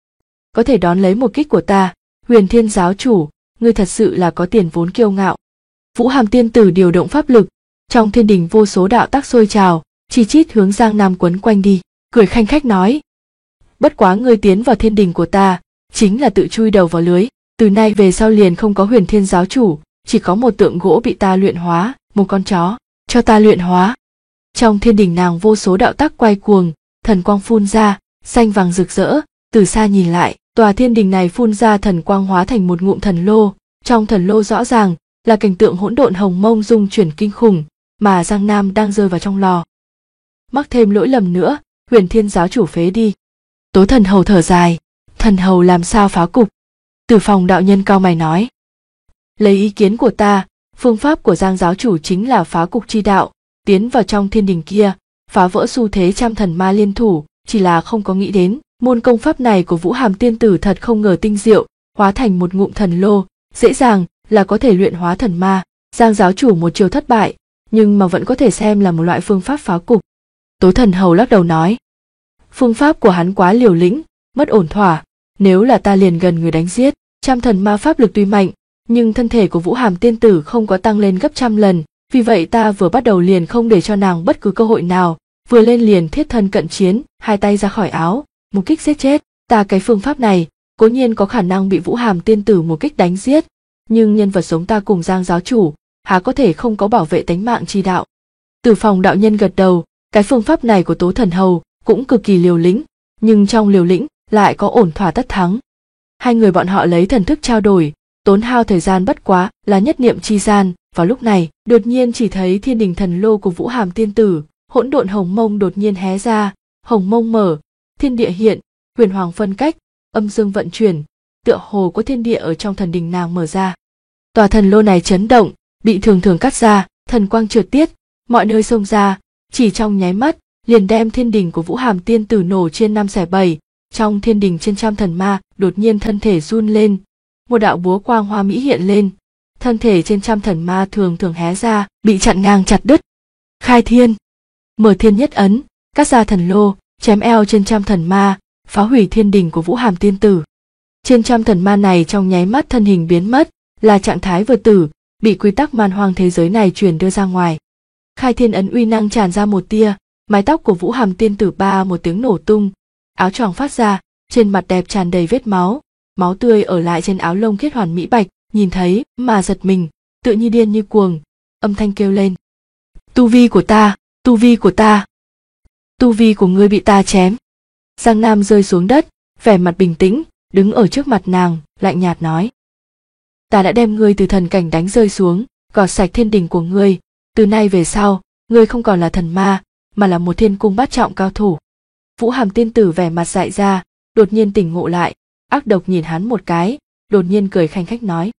Có thể đón lấy một kích của ta, Huyền Thiên giáo chủ, ngươi thật sự là có tiền vốn kiêu ngạo. Vũ Hàm tiên tử điều động pháp lực, trong thiên đình vô số đạo tác sôi trào, chi chít hướng Giang Nam quấn quanh đi, cười khanh khách nói: bất quá ngươi tiến vào thiên đình của ta, chính là tự chui đầu vào lưới, từ nay về sau liền không có Huyền Thiên giáo chủ, chỉ có một tượng gỗ bị ta luyện hóa, một con chó, cho ta luyện hóa. Trong thiên đình nàng vô số đạo tác quay cuồng, thần quang phun ra, xanh vàng rực rỡ, từ xa nhìn lại, tòa thiên đình này phun ra thần quang hóa thành một ngụm thần lô, trong thần lô rõ ràng là cảnh tượng hỗn độn hồng mông dung chuyển kinh khủng, mà Giang Nam đang rơi vào trong lò. Mắc thêm lỗi lầm nữa, Huyền Thiên giáo chủ phế đi. Tố Thần Hầu thở dài, thần hầu làm sao phá cục? Tử Phòng đạo nhân cao mày nói: lấy ý kiến của ta, phương pháp của Giang giáo chủ chính là phá cục chi đạo, tiến vào trong thiên đình kia, phá vỡ xu thế trăm thần ma liên thủ, chỉ là không có nghĩ đến, môn công pháp này của Vũ Hàm tiên tử thật không ngờ tinh diệu, hóa thành một ngụm thần lô, dễ dàng là có thể luyện hóa thần ma. Giang giáo chủ một chiều thất bại, nhưng mà vẫn có thể xem là một loại phương pháp phá cục. Tố Thần Hầu lắc đầu nói: phương pháp của hắn quá liều lĩnh, mất ổn thỏa, nếu là ta liền gần người đánh giết. Trăm thần ma pháp lực tuy mạnh, nhưng thân thể của Vũ Hàm tiên tử không có tăng lên gấp trăm lần, vì vậy ta vừa bắt đầu liền không để cho nàng bất cứ cơ hội nào, vừa lên liền thiết thân cận chiến, hai tay ra khỏi áo, một kích giết chết. Ta cái phương pháp này cố nhiên có khả năng bị Vũ Hàm tiên tử một kích đánh giết, nhưng nhân vật giống ta cùng Giang giáo chủ há có thể không có bảo vệ tánh mạng chi đạo. Tử Phòng đạo nhân gật đầu, cái phương pháp này của Tố Thần Hầu cũng cực kỳ liều lĩnh, nhưng trong liều lĩnh lại có ổn thỏa tất thắng. Hai người bọn họ lấy thần thức trao đổi, tốn hao thời gian bất quá là nhất niệm chi gian. Vào lúc này, đột nhiên chỉ thấy thiên đình thần lô của Vũ Hàm tiên tử, hỗn độn hồng mông đột nhiên hé ra, hồng mông mở, thiên địa hiện, huyền hoàng phân cách, âm dương vận chuyển, tựa hồ có thiên địa ở trong thần đình nàng mở ra. Tòa thần lô này chấn động, bị thường thường cắt ra, thần quang trượt tiết, mọi nơi xông ra, chỉ trong nháy mắt, liền đem thiên đình của Vũ Hàm tiên tử nổ trên 5 xẻ 7. Trong thiên đình trên trăm thần ma đột nhiên thân thể run lên, một đạo búa quang hoa mỹ hiện lên, thân thể trên trăm thần ma thường thường hé ra, bị chặn ngang chặt đứt. Khai thiên, mở thiên nhất ấn, cắt ra thần lô, chém eo trên trăm thần ma, phá hủy thiên đình của Vũ Hàm tiên tử. Trên trăm thần ma này trong nháy mắt thân hình biến mất, là trạng thái vừa tử, bị quy tắc man hoang thế giới này truyền đưa ra ngoài. Khai thiên ấn uy năng tràn ra một tia, mái tóc của Vũ Hàm tiên tử ba một tiếng nổ tung, áo choàng phát ra, trên mặt đẹp tràn đầy vết máu, máu tươi ở lại trên áo lông khiết hoàn mỹ bạch, nhìn thấy mà giật mình, tựa như điên như cuồng, âm thanh kêu lên: Tu vi của ta, tu vi của ta. Tu vi của ngươi bị ta chém. Giang Nam rơi xuống đất, vẻ mặt bình tĩnh, đứng ở trước mặt nàng, lạnh nhạt nói. Ta đã đem ngươi từ thần cảnh đánh rơi xuống, gọt sạch thiên đình của ngươi, từ nay về sau, ngươi không còn là thần ma, mà là một thiên cung bát trọng cao thủ. Vũ Hàm tiên tử vẻ mặt dại ra, đột nhiên tỉnh ngộ lại, ác độc nhìn hắn một cái, đột nhiên cười khanh khách nói.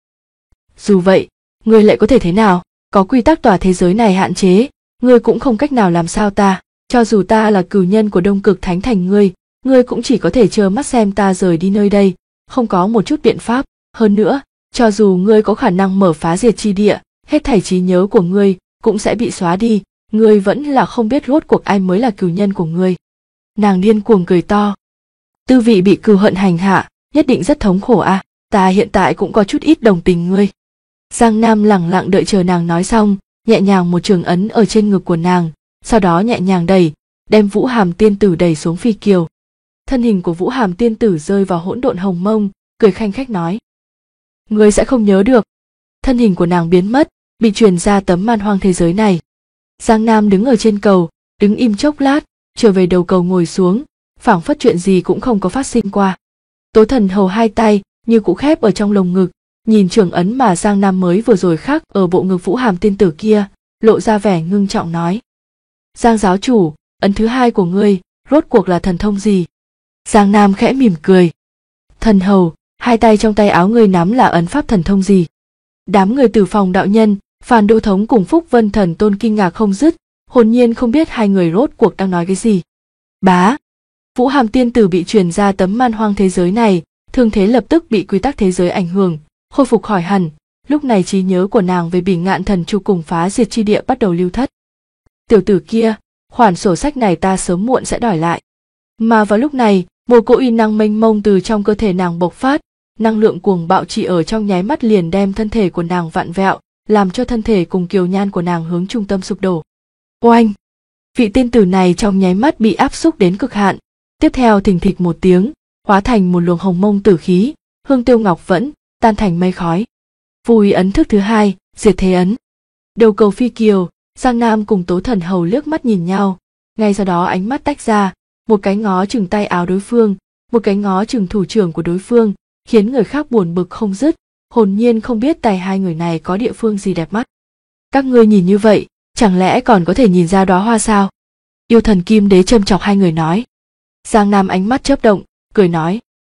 Dù vậy, ngươi lại có thể thế nào, có quy tắc tòa thế giới này hạn chế, ngươi cũng không cách nào làm sao ta, cho dù ta là cửu nhân của Đông Cực Thánh Thành ngươi cũng chỉ có thể trơ mắt xem ta rời đi nơi đây, không có một chút biện pháp, hơn nữa, cho dù ngươi có khả năng mở phá diệt chi địa, hết thảy trí nhớ của ngươi cũng sẽ bị xóa đi, ngươi vẫn là không biết rốt cuộc ai mới là cửu nhân của ngươi. Nàng điên cuồng cười to. Tư vị bị cừu hận hành hạ, nhất định rất thống khổ à, ta hiện tại cũng có chút ít đồng tình ngươi. Giang Nam lẳng lặng đợi chờ nàng nói xong, nhẹ nhàng một trường ấn ở trên ngực của nàng, sau đó nhẹ nhàng đẩy, đem Vũ Hàm tiên tử đẩy xuống phi kiều. Thân hình của Vũ Hàm tiên tử rơi vào hỗn độn hồng mông, cười khanh khách nói. Ngươi sẽ không nhớ được. Thân hình của nàng biến mất, bị truyền ra tấm man hoang thế giới này. Giang Nam đứng ở trên cầu, đứng im chốc lát, trở về đầu cầu ngồi xuống, phảng phất chuyện gì cũng không có phát sinh qua. Tố Thần Hầu hai tay như cũ khép ở trong lồng ngực, nhìn trường ấn mà Giang Nam mới vừa rồi khắc ở bộ ngực Vũ Hàm tiên tử kia, lộ ra vẻ ngưng trọng nói. Giang giáo chủ, ấn thứ hai của ngươi, rốt cuộc là thần thông gì? Giang Nam khẽ mỉm cười. Thần Hầu, hai tay trong tay áo ngươi nắm là ấn pháp thần thông gì? Đám người Tử Phòng đạo nhân, Phàn Đô Thống cùng Phúc Vân Thần Tôn kinh ngạc không dứt, hồn nhiên không biết hai người rốt cuộc đang nói cái gì. Bá! Vũ Hàm tiên tử bị truyền ra tấm man hoang thế giới này, thương thế lập tức bị quy tắc thế giới ảnh hưởng, khôi phục khỏi hẳn, lúc này trí nhớ của nàng về Bỉ Ngạn Thần Trụ cùng phá diệt chi địa bắt đầu lưu thất. Tiểu tử kia, khoản sổ sách này ta sớm muộn sẽ đòi lại. Mà vào lúc này, một cỗ uy năng mênh mông từ trong cơ thể nàng bộc phát, năng lượng cuồng bạo chỉ ở trong nháy mắt liền đem thân thể của nàng vặn vẹo, làm cho thân thể cùng kiều nhan của nàng hướng trung tâm sụp đổ. Oanh! Vị tiên tử này trong nháy mắt bị áp xúc đến cực hạn, tiếp theo thình thịch một tiếng, hóa thành một luồng hồng mông tử khí, hương tiêu ngọc vẫn, tan thành mây khói. Vùi ấn thức thứ hai, diệt thế ấn. Đầu cầu phi kiều, Giang Nam cùng Tố Thần Hầu liếc mắt nhìn nhau, ngay sau đó ánh mắt tách ra, một cái ngó chừng tay áo đối phương, một cái ngó chừng thủ trưởng của đối phương, khiến người khác buồn bực không dứt, hồn nhiên không biết tài hai người này có địa phương gì đẹp mắt. Các ngươi nhìn như vậy, chẳng lẽ còn có thể nhìn ra đóa hoa sao? Yêu Thần Kim Đế châm chọc hai người nói. Giang Nam ánh mắt chớp động, cười nói.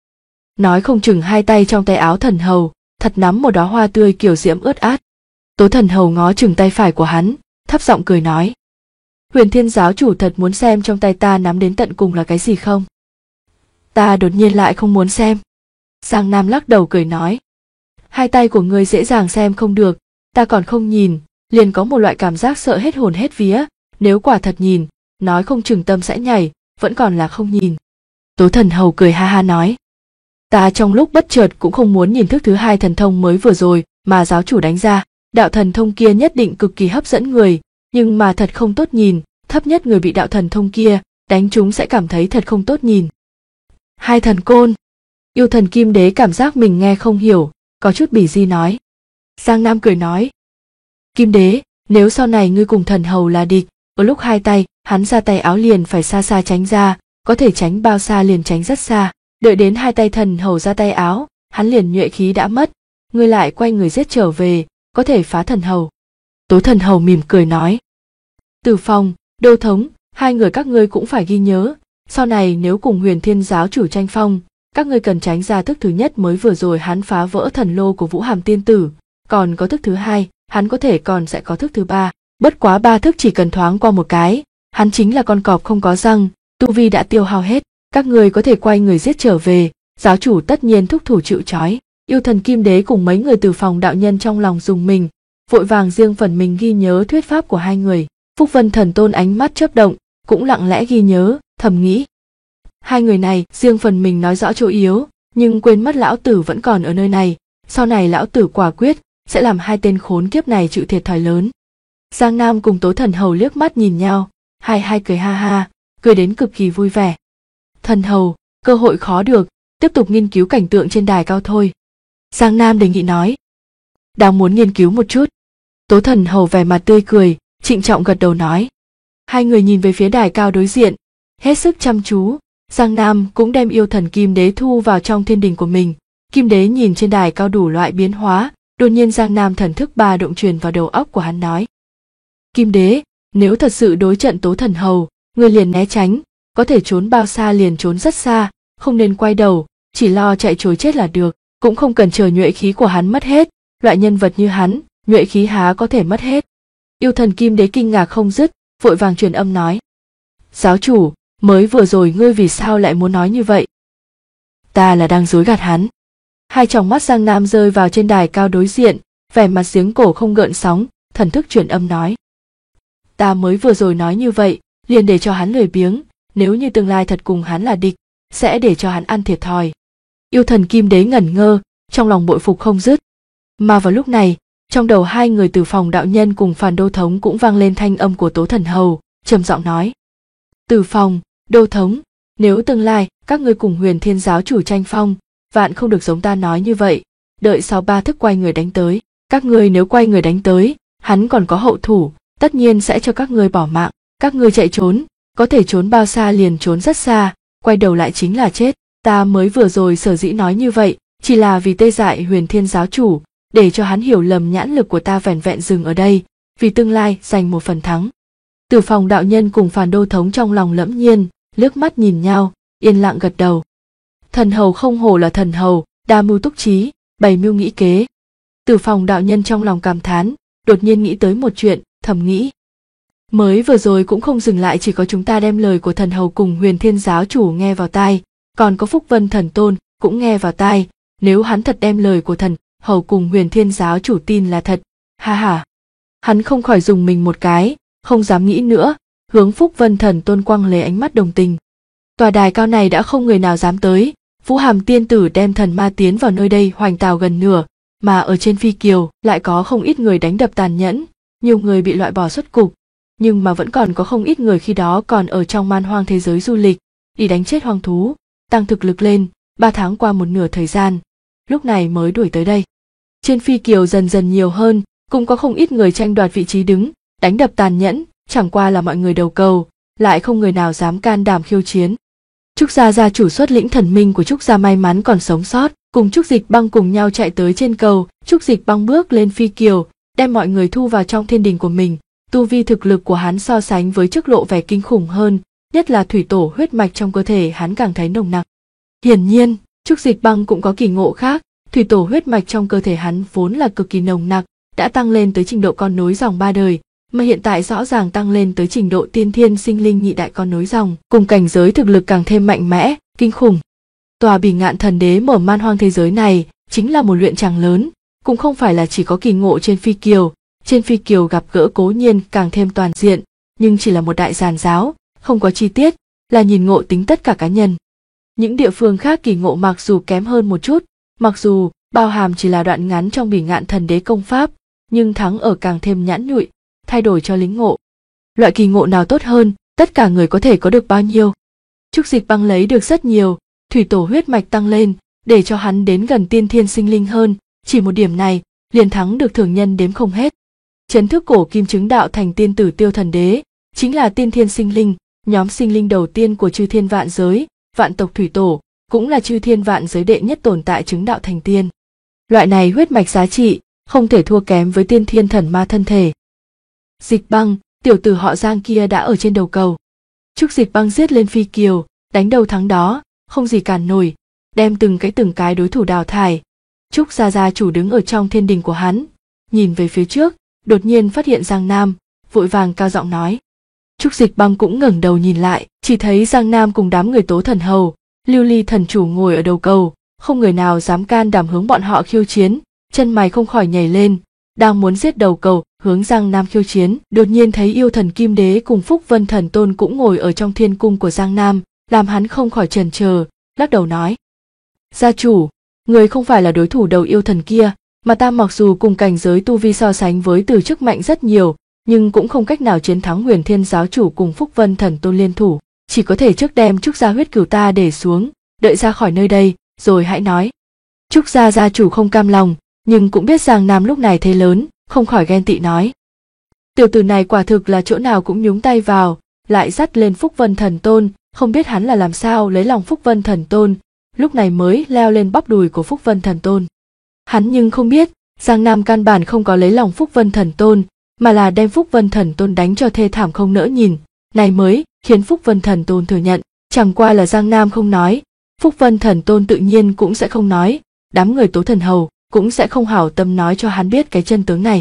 Nói không chừng hai tay trong tay áo Thần Hầu, thật nắm một đóa hoa tươi kiểu diễm ướt át. Tố Thần Hầu ngó chừng tay phải của hắn, thấp giọng cười nói. Huyền Thiên giáo chủ thật muốn xem trong tay ta nắm đến tận cùng là cái gì không? Ta đột nhiên lại không muốn xem. Giang Nam lắc đầu cười nói. Hai tay của ngươi dễ dàng xem không được, ta còn không nhìn, liền có một loại cảm giác sợ hết hồn hết vía, nếu quả thật nhìn, nói không chừng tâm sẽ nhảy, vẫn còn là không nhìn. Tố Thần Hầu cười ha ha nói. Ta trong lúc bất chợt cũng không muốn nhìn thức thứ hai thần thông mới vừa rồi mà giáo chủ đánh ra, đạo thần thông kia nhất định cực kỳ hấp dẫn người, nhưng mà thật không tốt nhìn, thấp nhất người bị đạo thần thông kia đánh chúng sẽ cảm thấy thật không tốt nhìn. Hai thần côn. Yêu Thần Kim Đế cảm giác mình nghe không hiểu, có chút bỉ di nói. Giang Nam cười nói. Kim Đế, nếu sau này ngươi cùng Thần Hầu là địch, ở lúc hai tay, hắn ra tay áo liền phải xa xa tránh ra, có thể tránh bao xa liền tránh rất xa, đợi đến hai tay Thần Hầu ra tay áo, hắn liền nhuệ khí đã mất, ngươi lại quay người giết trở về, có thể phá Thần Hầu. Tố Thần Hầu mỉm cười nói. Tử Phong, Đô Thống, hai người các ngươi cũng phải ghi nhớ, sau này nếu cùng Huyền Thiên giáo chủ tranh phong, các ngươi cần tránh ra thức thứ nhất mới vừa rồi hắn phá vỡ thần lô của Vũ Hàm tiên tử, còn có thức thứ hai, hắn có thể còn sẽ có thức thứ ba, bất quá ba thức chỉ cần thoáng qua một cái, hắn chính là con cọp không có răng, tu vi đã tiêu hao hết, các ngươi có thể quay người giết trở về, giáo chủ tất nhiên thúc thủ chịu trói. Yêu Thần Kim Đế cùng mấy người Từ Phòng đạo nhân trong lòng dùng mình, vội vàng riêng phần mình ghi nhớ thuyết pháp của hai người. Phúc Vân Thần Tôn ánh mắt chớp động, cũng lặng lẽ ghi nhớ, thầm nghĩ. Hai người này riêng phần mình nói rõ chỗ yếu, nhưng quên mất lão tử vẫn còn ở nơi này, sau này lão tử quả quyết sẽ làm hai tên khốn kiếp này chịu thiệt thòi lớn. Giang Nam cùng Tố Thần Hầu liếc mắt nhìn nhau, hai cười ha ha, cười đến cực kỳ vui vẻ. Thần Hầu, cơ hội khó được, tiếp tục nghiên cứu cảnh tượng trên đài cao thôi. Giang Nam đề nghị nói. Đang muốn nghiên cứu một chút. Tố Thần Hầu vẻ mặt tươi cười, trịnh trọng gật đầu nói. Hai người nhìn về phía đài cao đối diện, hết sức chăm chú. Giang Nam cũng đem yêu thần kim đế thu vào trong thiên đình của mình. Kim đế nhìn trên đài cao đủ loại biến hóa, đột nhiên Giang Nam thần thức ba động truyền vào đầu óc của hắn nói. Kim đế, nếu thật sự đối trận Tố Thần Hầu, người liền né tránh, có thể trốn bao xa liền trốn rất xa, không nên quay đầu, chỉ lo chạy trối chết là được, cũng không cần chờ nhuệ khí của hắn mất hết, loại nhân vật như hắn, nhuệ khí há có thể mất hết. Yêu thần kim đế kinh ngạc không dứt, vội vàng truyền âm nói. Giáo chủ, mới vừa rồi ngươi vì sao lại muốn nói như vậy? Ta là đang dối gạt hắn. Hai tròng mắt Giang Nam rơi vào trên đài cao đối diện, vẻ mặt giếng cổ không gợn sóng, thần thức truyền âm nói. Ta mới vừa rồi nói như vậy, liền để cho hắn lười biếng, nếu như tương lai thật cùng hắn là địch, sẽ để cho hắn ăn thiệt thòi. Yêu thần kim đế ngẩn ngơ, trong lòng bội phục không dứt. Mà vào lúc này, trong đầu hai người Từ Phòng đạo nhân cùng Phàn Đô Thống cũng vang lên thanh âm của Tố Thần Hầu, trầm giọng nói. Từ Phòng, Đô Thống, nếu tương lai các ngươi cùng Huyền Thiên giáo chủ tranh phong, vạn không được giống ta nói như vậy, đợi sau ba thức quay người đánh tới, các ngươi nếu quay người đánh tới, hắn còn có hậu thủ, tất nhiên sẽ cho các ngươi bỏ mạng, các ngươi chạy trốn, có thể trốn bao xa liền trốn rất xa, quay đầu lại chính là chết. Ta mới vừa rồi sở dĩ nói như vậy, chỉ là vì tê dại Huyền Thiên giáo chủ, để cho hắn hiểu lầm nhãn lực của ta vẻn vẹn dừng ở đây, vì tương lai giành một phần thắng. Từ Phòng đạo nhân cùng Phàn Đô Thống trong lòng lẫm nhiên, liếc mắt nhìn nhau, yên lặng gật đầu. Thần hầu không hổ là thần hầu, đa mưu túc trí, bày mưu nghĩ kế. Từ Phòng đạo nhân trong lòng cảm thán, đột nhiên nghĩ tới một chuyện, thầm nghĩ. Mới vừa rồi cũng không dừng lại chỉ có chúng ta đem lời của thần hầu cùng Huyền Thiên giáo chủ nghe vào tai, còn có Phúc Vân thần tôn cũng nghe vào tai, nếu hắn thật đem lời của thần hầu cùng Huyền Thiên giáo chủ tin là thật, ha ha. Hắn không khỏi dùng mình một cái, không dám nghĩ nữa, hướng Phúc Vân thần tôn quăng lấy ánh mắt đồng tình. Tòa đài cao này đã không người nào dám tới, Vũ Hàm tiên tử đem thần ma tiến vào nơi đây hoành tào gần nửa, mà ở trên phi kiều lại có không ít người đánh đập tàn nhẫn, nhiều người bị loại bỏ xuất cục, nhưng mà vẫn còn có không ít người khi đó còn ở trong man hoang thế giới du lịch, đi đánh chết hoang thú, tăng thực lực lên, 3 tháng qua một nửa thời gian, lúc này mới đuổi tới đây. Trên phi kiều dần dần nhiều hơn, cũng có không ít người tranh đoạt vị trí đứng, đánh đập tàn nhẫn, chẳng qua là mọi người đầu cầu, lại không người nào dám can đảm khiêu chiến. Trúc gia gia chủ xuất lĩnh thần minh của Trúc gia may mắn còn sống sót, cùng Trúc Dịch Băng cùng nhau chạy tới trên cầu, Trúc Dịch Băng bước lên phi kiều, đem mọi người thu vào trong thiên đình của mình. Tu vi thực lực của hắn so sánh với trước lộ vẻ kinh khủng hơn, nhất là thủy tổ huyết mạch trong cơ thể hắn càng thấy nồng nặc. Hiển nhiên, Trúc Dịch Băng cũng có kỳ ngộ khác, thủy tổ huyết mạch trong cơ thể hắn vốn là cực kỳ nồng nặc, đã tăng lên tới trình độ con nối dòng 3 đời, mà hiện tại rõ ràng tăng lên tới trình độ tiên thiên sinh linh nhị đại con nối dòng, cùng cảnh giới thực lực càng thêm mạnh mẽ, kinh khủng. Tòa Bỉ Ngạn Thần Đế mở man hoang thế giới này chính là một luyện tràng lớn, cũng không phải là chỉ có kỳ ngộ trên phi kiều. Trên phi kiều gặp gỡ cố nhiên càng thêm toàn diện, nhưng chỉ là một đại giàn giáo, không có chi tiết, là nhìn ngộ tính tất cả cá nhân. Những địa phương khác kỳ ngộ mặc dù kém hơn một chút, mặc dù bao hàm chỉ là đoạn ngắn trong Bỉ Ngạn Thần Đế công pháp, nhưng thắng ở càng thêm nhãn nhụi, thay đổi cho lính ngộ. Loại kỳ ngộ nào tốt hơn, tất cả người có thể có được bao nhiêu. Trúc Dịch Băng lấy được rất nhiều, thủy tổ huyết mạch tăng lên, để cho hắn đến gần tiên thiên sinh linh hơn, chỉ một điểm này, liền thắng được thường nhân đếm không hết. Chấn thức cổ kim chứng đạo thành tiên tử Tiêu Thần Đế, chính là tiên thiên sinh linh, nhóm sinh linh đầu tiên của chư thiên vạn giới, vạn tộc thủy tổ, cũng là chư thiên vạn giới đệ nhất tồn tại chứng đạo thành tiên. Loại này huyết mạch giá trị, không thể thua kém với tiên thiên thần ma thân thể. Dịch Băng, tiểu tử họ Giang kia đã ở trên đầu cầu. Trúc Dịch Băng giết lên phi kiều, đánh đầu thắng đó, không gì cản nổi, đem từng cái đối thủ đào thải. Trúc gia gia chủ đứng ở trong thiên đình của hắn, nhìn về phía trước, đột nhiên phát hiện Giang Nam, vội vàng cao giọng nói. Trúc Dịch Băng cũng ngẩng đầu nhìn lại, chỉ thấy Giang Nam cùng đám người Tố Thần Hầu, Lưu Ly thần chủ ngồi ở đầu cầu, không người nào dám can đảm hướng bọn họ khiêu chiến, chân mày không khỏi nhảy lên, đang muốn giết đầu cầu hướng Giang Nam khiêu chiến, đột nhiên thấy yêu thần Kim Đế cùng Phúc Vân thần tôn cũng ngồi ở trong thiên cung của Giang Nam, làm hắn không khỏi chần chờ, lắc đầu nói: gia chủ, người không phải là đối thủ đầu yêu thần kia, mà ta mặc dù cùng cảnh giới tu vi so sánh với Từ Chức mạnh rất nhiều, nhưng cũng không cách nào chiến thắng Huyền Thiên giáo chủ cùng Phúc Vân thần tôn liên thủ, chỉ có thể trước đem Trúc gia huyết cửu ta để xuống, đợi ra khỏi nơi đây, rồi hãy nói. Trúc gia gia chủ không cam lòng, nhưng cũng biết Giang Nam lúc này thế lớn, không khỏi ghen tị nói: Tiểu tử này quả thực là chỗ nào cũng nhúng tay vào, lại dắt lên Phúc Vân Thần Tôn, không biết hắn là làm sao lấy lòng Phúc Vân Thần Tôn, lúc này mới leo lên bắp đùi của Phúc Vân Thần Tôn. Hắn nhưng không biết, Giang Nam căn bản không có lấy lòng Phúc Vân Thần Tôn, mà là đem Phúc Vân Thần Tôn đánh cho thê thảm không nỡ nhìn, này mới khiến Phúc Vân Thần Tôn thừa nhận, chẳng qua là Giang Nam không nói, Phúc Vân Thần Tôn tự nhiên cũng sẽ không nói, đám người Tố Thần Hầu cũng sẽ không hảo tâm nói cho hắn biết cái chân tướng này.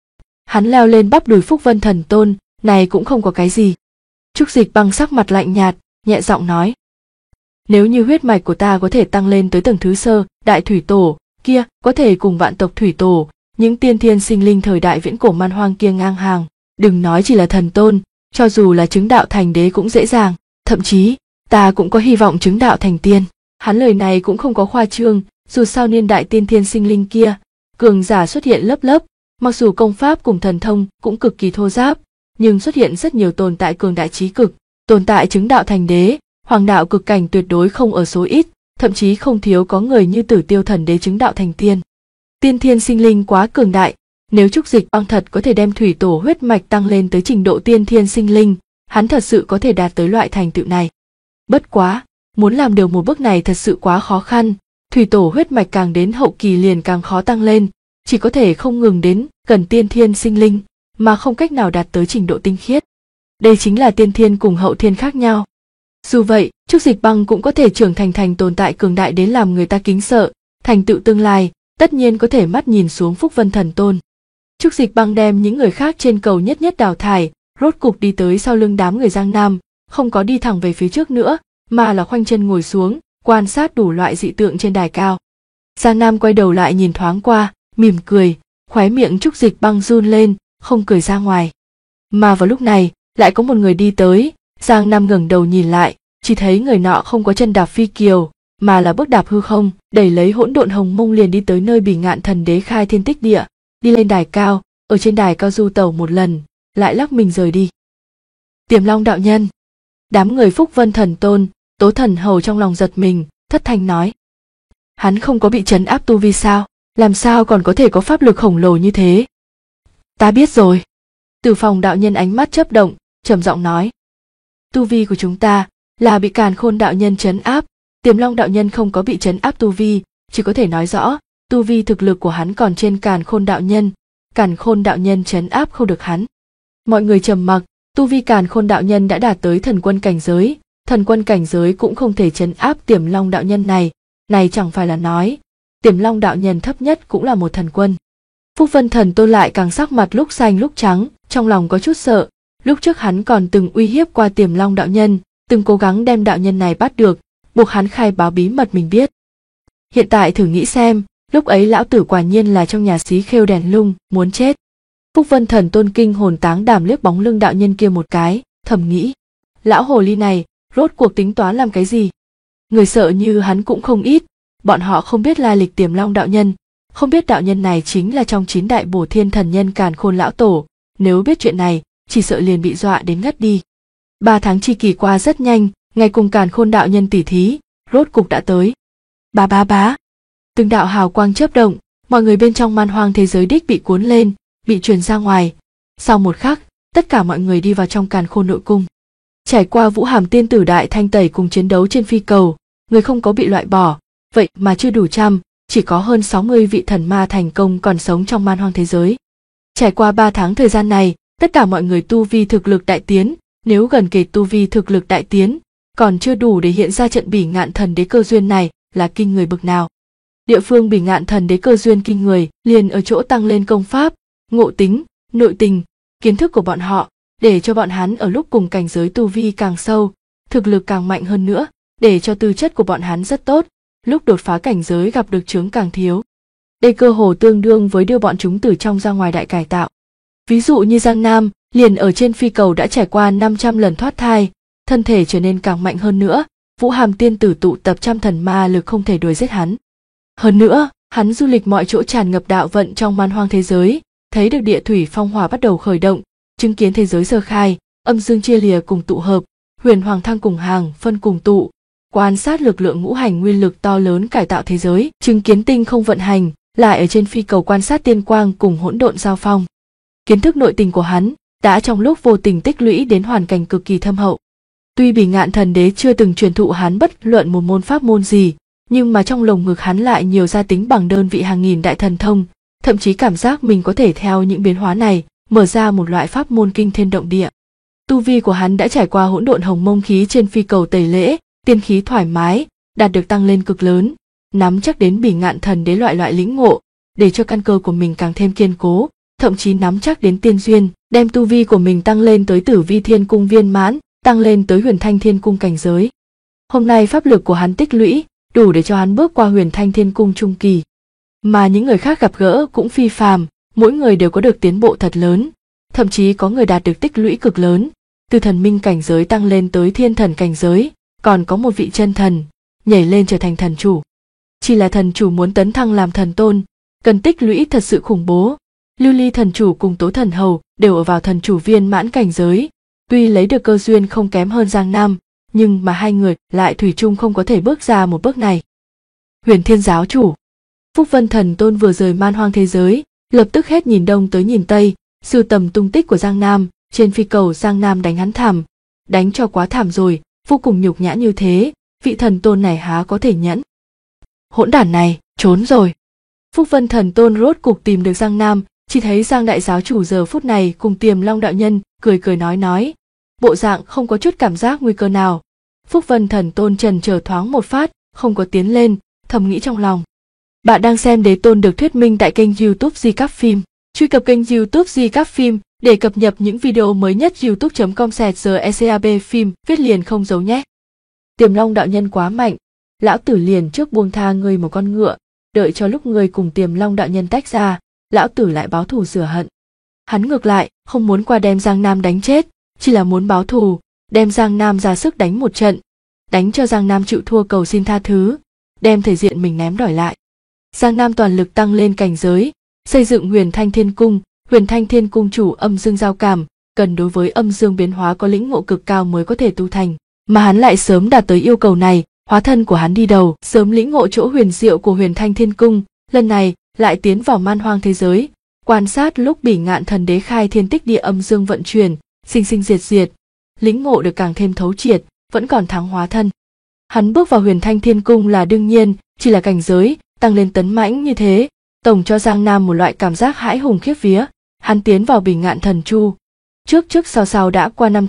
Hắn leo lên bắp đùi Phúc Vân Thần Tôn, này cũng không có cái gì. Trúc Dịch Băng sắc mặt lạnh nhạt, nhẹ giọng nói: nếu như huyết mạch của ta có thể tăng lên tới tầng thứ sơ đại thủy tổ, kia có thể cùng vạn tộc thủy tổ, những tiên thiên sinh linh thời đại viễn cổ man hoang kia ngang hàng, đừng nói chỉ là thần tôn, cho dù là chứng đạo thành đế cũng dễ dàng, thậm chí ta cũng có hy vọng chứng đạo thành tiên. Hắn lời này cũng không có khoa trương, dù sao niên đại tiên thiên sinh linh kia, cường giả xuất hiện lớp lớp, mặc dù công pháp cùng thần thông cũng cực kỳ thô ráp, nhưng xuất hiện rất nhiều tồn tại cường đại trí cực, tồn tại chứng đạo thành đế, hoàng đạo cực cảnh tuyệt đối không ở số ít, thậm chí không thiếu có người như Tử Tiêu Thần Đế chứng đạo thành tiên. Tiên thiên sinh linh quá cường đại, nếu Trúc Dịch Băng thật có thể đem thủy tổ huyết mạch tăng lên tới trình độ tiên thiên sinh linh, hắn thật sự có thể đạt tới loại thành tựu này. Bất quá, muốn làm được một bước này thật sự quá khó khăn, thủy tổ huyết mạch càng đến hậu kỳ liền càng khó tăng lên, chỉ có thể không ngừng đến gần tiên thiên sinh linh, mà không cách nào đạt tới trình độ tinh khiết. Đây chính là tiên thiên cùng hậu thiên khác nhau. Dù vậy, Trúc Dịch Băng cũng có thể trưởng thành tồn tại cường đại đến làm người ta kính sợ, thành tựu tương lai, tất nhiên có thể mắt nhìn xuống Phúc Vân Thần Tôn. Trúc Dịch Băng đem những người khác trên cầu nhất nhất đào thải, rốt cục đi tới sau lưng đám người Giang Nam, không có đi thẳng về phía trước nữa, mà là khoanh chân ngồi xuống, quan sát đủ loại dị tượng trên đài cao. Giang Nam quay đầu lại nhìn thoáng qua, mỉm cười, khóe miệng Trúc Dịch Băng run lên, không cười ra ngoài. Mà vào lúc này, lại có một người đi tới, Giang Nam ngẩng đầu nhìn lại, chỉ thấy người nọ không có chân đạp phi kiều, mà là bước đạp hư không, đẩy lấy hỗn độn hồng mông liền đi tới nơi Bỉ Ngạn Thần Đế khai thiên tích địa, đi lên đài cao, ở trên đài cao du tẩu một lần, lại lắc mình rời đi. Tiềm Long đạo nhân. Đám người Phúc Vân Thần Tôn, Tố Thần Hầu trong lòng giật mình, thất thanh nói: hắn không có bị trấn áp tu vi sao? Làm sao còn có thể có pháp lực khổng lồ như thế? Ta biết rồi. Từ Phòng đạo nhân ánh mắt chớp động, trầm giọng nói: tu vi của chúng ta là bị Càn Khôn đạo nhân trấn áp, Tiềm Long đạo nhân không có bị trấn áp tu vi, chỉ có thể nói rõ tu vi thực lực của hắn còn trên Càn Khôn đạo nhân, Càn Khôn đạo nhân trấn áp không được hắn. Mọi người trầm mặc, tu vi Càn Khôn đạo nhân đã đạt tới thần quân cảnh giới, thần quân cảnh giới cũng không thể trấn áp Tiềm Long đạo nhân này chẳng phải là nói Tiềm Long đạo nhân thấp nhất cũng là một thần quân. Phúc Vân Thần Tôn lại càng sắc mặt lúc xanh lúc trắng, trong lòng có chút sợ, lúc trước hắn còn từng uy hiếp qua Tiềm Long đạo nhân, từng cố gắng đem đạo nhân này bắt được, buộc hắn khai báo bí mật mình biết. Hiện tại thử nghĩ xem, lúc ấy lão tử quả nhiên là trong nhà xí khêu đèn lung, muốn chết. Phúc Vân Thần Tôn kinh hồn táng đảm liếc bóng lưng đạo nhân kia một cái, thầm nghĩ, lão hồ ly này rốt cuộc tính toán làm cái gì? Người sợ như hắn cũng không ít, bọn họ không biết lai lịch Tiềm Long đạo nhân, không biết đạo nhân này chính là trong 9 đại bổ thiên thần nhân Càn Khôn lão tổ, nếu biết chuyện này, chỉ sợ liền bị dọa đến ngất đi. 3 tháng chi kỳ qua rất nhanh, ngày cùng Càn Khôn đạo nhân tỉ thí, rốt cục đã tới. Bá. Từng đạo hào quang chớp động, mọi người bên trong man hoang thế giới đích bị cuốn lên, bị truyền ra ngoài. Sau một khắc, tất cả mọi người đi vào trong Càn Khôn nội cung. Trải qua Vũ Hàm tiên tử đại thanh tẩy cùng chiến đấu trên phi cầu, người không có bị loại bỏ, vậy mà chưa đủ trăm, chỉ có hơn 60 vị thần ma thành công còn sống trong man hoang thế giới. Trải qua 3 tháng thời gian này, tất cả mọi người tu vi thực lực đại tiến, nếu gần kể tu vi thực lực đại tiến, còn chưa đủ để hiện ra trận Bỉ Ngạn Thần Đế cơ duyên này là kinh người bực nào. Địa phương Bỉ Ngạn Thần Đế cơ duyên kinh người liền ở chỗ tăng lên công pháp, ngộ tính, nội tình, kiến thức của bọn họ, để cho bọn hắn ở lúc cùng cảnh giới tu vi càng sâu, thực lực càng mạnh hơn nữa, để cho tư chất của bọn hắn rất tốt, lúc đột phá cảnh giới gặp được chướng càng thiếu. Đây cơ hồ tương đương với đưa bọn chúng từ trong ra ngoài đại cải tạo. Ví dụ như Giang Nam, liền ở trên phi cầu đã trải qua 500 lần thoát thai, thân thể trở nên càng mạnh hơn nữa, Vũ Hàm tiên tử tụ tập trăm thần ma lực không thể đuổi giết hắn. Hơn nữa, hắn du lịch mọi chỗ tràn ngập đạo vận trong man hoang thế giới, thấy được địa thủy phong hỏa bắt đầu khởi động, chứng kiến thế giới sơ khai, âm dương chia lìa cùng tụ hợp, huyền hoàng thăng cùng hàng phân cùng tụ, quan sát lực lượng ngũ hành nguyên lực to lớn cải tạo thế giới, chứng kiến tinh không vận hành, lại ở trên phi cầu quan sát tiên quang cùng hỗn độn giao phong. Kiến thức nội tình của hắn đã trong lúc vô tình tích lũy đến hoàn cảnh cực kỳ thâm hậu. Tuy Bỉ Ngạn Thần Đế chưa từng truyền thụ hắn bất luận một môn pháp môn gì, nhưng mà trong lồng ngực hắn lại nhiều gia tính bằng đơn vị hàng nghìn đại thần thông, thậm chí cảm giác mình có thể theo những biến hóa này mở ra một loại pháp môn kinh thiên động địa. Tu vi của hắn đã trải qua hỗn độn hồng mông khí trên phi cầu tẩy lễ, tiên khí thoải mái, đạt được tăng lên cực lớn, nắm chắc đến Bỉ Ngạn Thần Đế loại lĩnh ngộ, để cho căn cơ của mình càng thêm kiên cố, thậm chí nắm chắc đến tiên duyên, đem tu vi của mình tăng lên tới Tử Vi Thiên Cung viên mãn, tăng lên tới Huyền Thanh Thiên Cung cảnh giới. Hôm nay pháp lực của hắn tích lũy đủ để cho hắn bước qua Huyền Thanh Thiên Cung trung kỳ. Mà những người khác gặp gỡ cũng phi phàm, mỗi người đều có được tiến bộ thật lớn, thậm chí có người đạt được tích lũy cực lớn, từ thần minh cảnh giới tăng lên tới thiên thần cảnh giới, còn có một vị chân thần nhảy lên trở thành thần chủ. Chỉ là thần chủ muốn tấn thăng làm thần tôn, cần tích lũy thật sự khủng bố. Lưu Ly thần chủ cùng Tố thần hầu đều ở vào thần chủ viên mãn cảnh giới, tuy lấy được cơ duyên không kém hơn Giang Nam, nhưng mà hai người lại thủy chung không có thể bước ra một bước này. Huyền Thiên giáo chủ Phúc Vân thần tôn vừa rời man hoang thế giới, lập tức hết nhìn đông tới nhìn tây, sưu tầm tung tích của Giang Nam. Trên phi cầu Giang Nam đánh hắn thảm, đánh cho quá thảm rồi, vô cùng nhục nhã như thế, vị thần tôn này há có thể nhẫn. Hỗn đản này trốn rồi. Phúc Vân thần tôn rốt cục tìm được Giang Nam, chỉ thấy Giang đại giáo chủ giờ phút này cùng Tiềm Long đạo nhân cười nói, bộ dạng không có chút cảm giác nguy cơ nào. Phúc Vân thần tôn trần chờ thoáng một phát, không có tiến lên, thầm nghĩ trong lòng. Bạn đang xem Đế Tôn được thuyết minh tại kênh YouTube Di Cáp Phim. Truy cập kênh YouTube Di Cáp Phim để cập nhật những video mới nhất. youtube.com/GECAB phim viết liền không giấu nhé. Tiềm Long đạo nhân quá mạnh, lão tử liền trước buông tha ngươi một con ngựa, đợi cho lúc ngươi cùng Tiềm Long đạo nhân tách ra, lão tử lại báo thù rửa hận. Hắn ngược lại không muốn qua đem Giang Nam đánh chết, chỉ là muốn báo thù, đem Giang Nam ra sức đánh một trận, đánh cho Giang Nam chịu thua cầu xin tha thứ, đem thể diện mình ném đòi lại. Giang Nam toàn lực tăng lên cảnh giới, xây dựng Huyền Thanh Thiên Cung. Huyền Thanh Thiên Cung chủ âm dương giao cảm, cần đối với âm dương biến hóa có lĩnh ngộ cực cao mới có thể tu thành, mà hắn lại sớm đạt tới yêu cầu này, hóa thân của hắn đi đầu, sớm lĩnh ngộ chỗ huyền diệu của Huyền Thanh Thiên Cung, lần này lại tiến vào man hoang thế giới, quan sát lúc Bỉ Ngạn Thần Đế khai thiên tích địa âm dương vận chuyển, sinh sinh diệt, lĩnh ngộ được càng thêm thấu triệt, vẫn còn thắng hóa thân. Hắn bước vào Huyền Thanh Thiên Cung là đương nhiên, chỉ là cảnh giới tăng lên tấn mãnh như thế, tổng cho Giang Nam một loại cảm giác hãi hùng khiếp vía. Hắn tiến vào Bỉ Ngạn Thần Chu, trước sau đã qua 5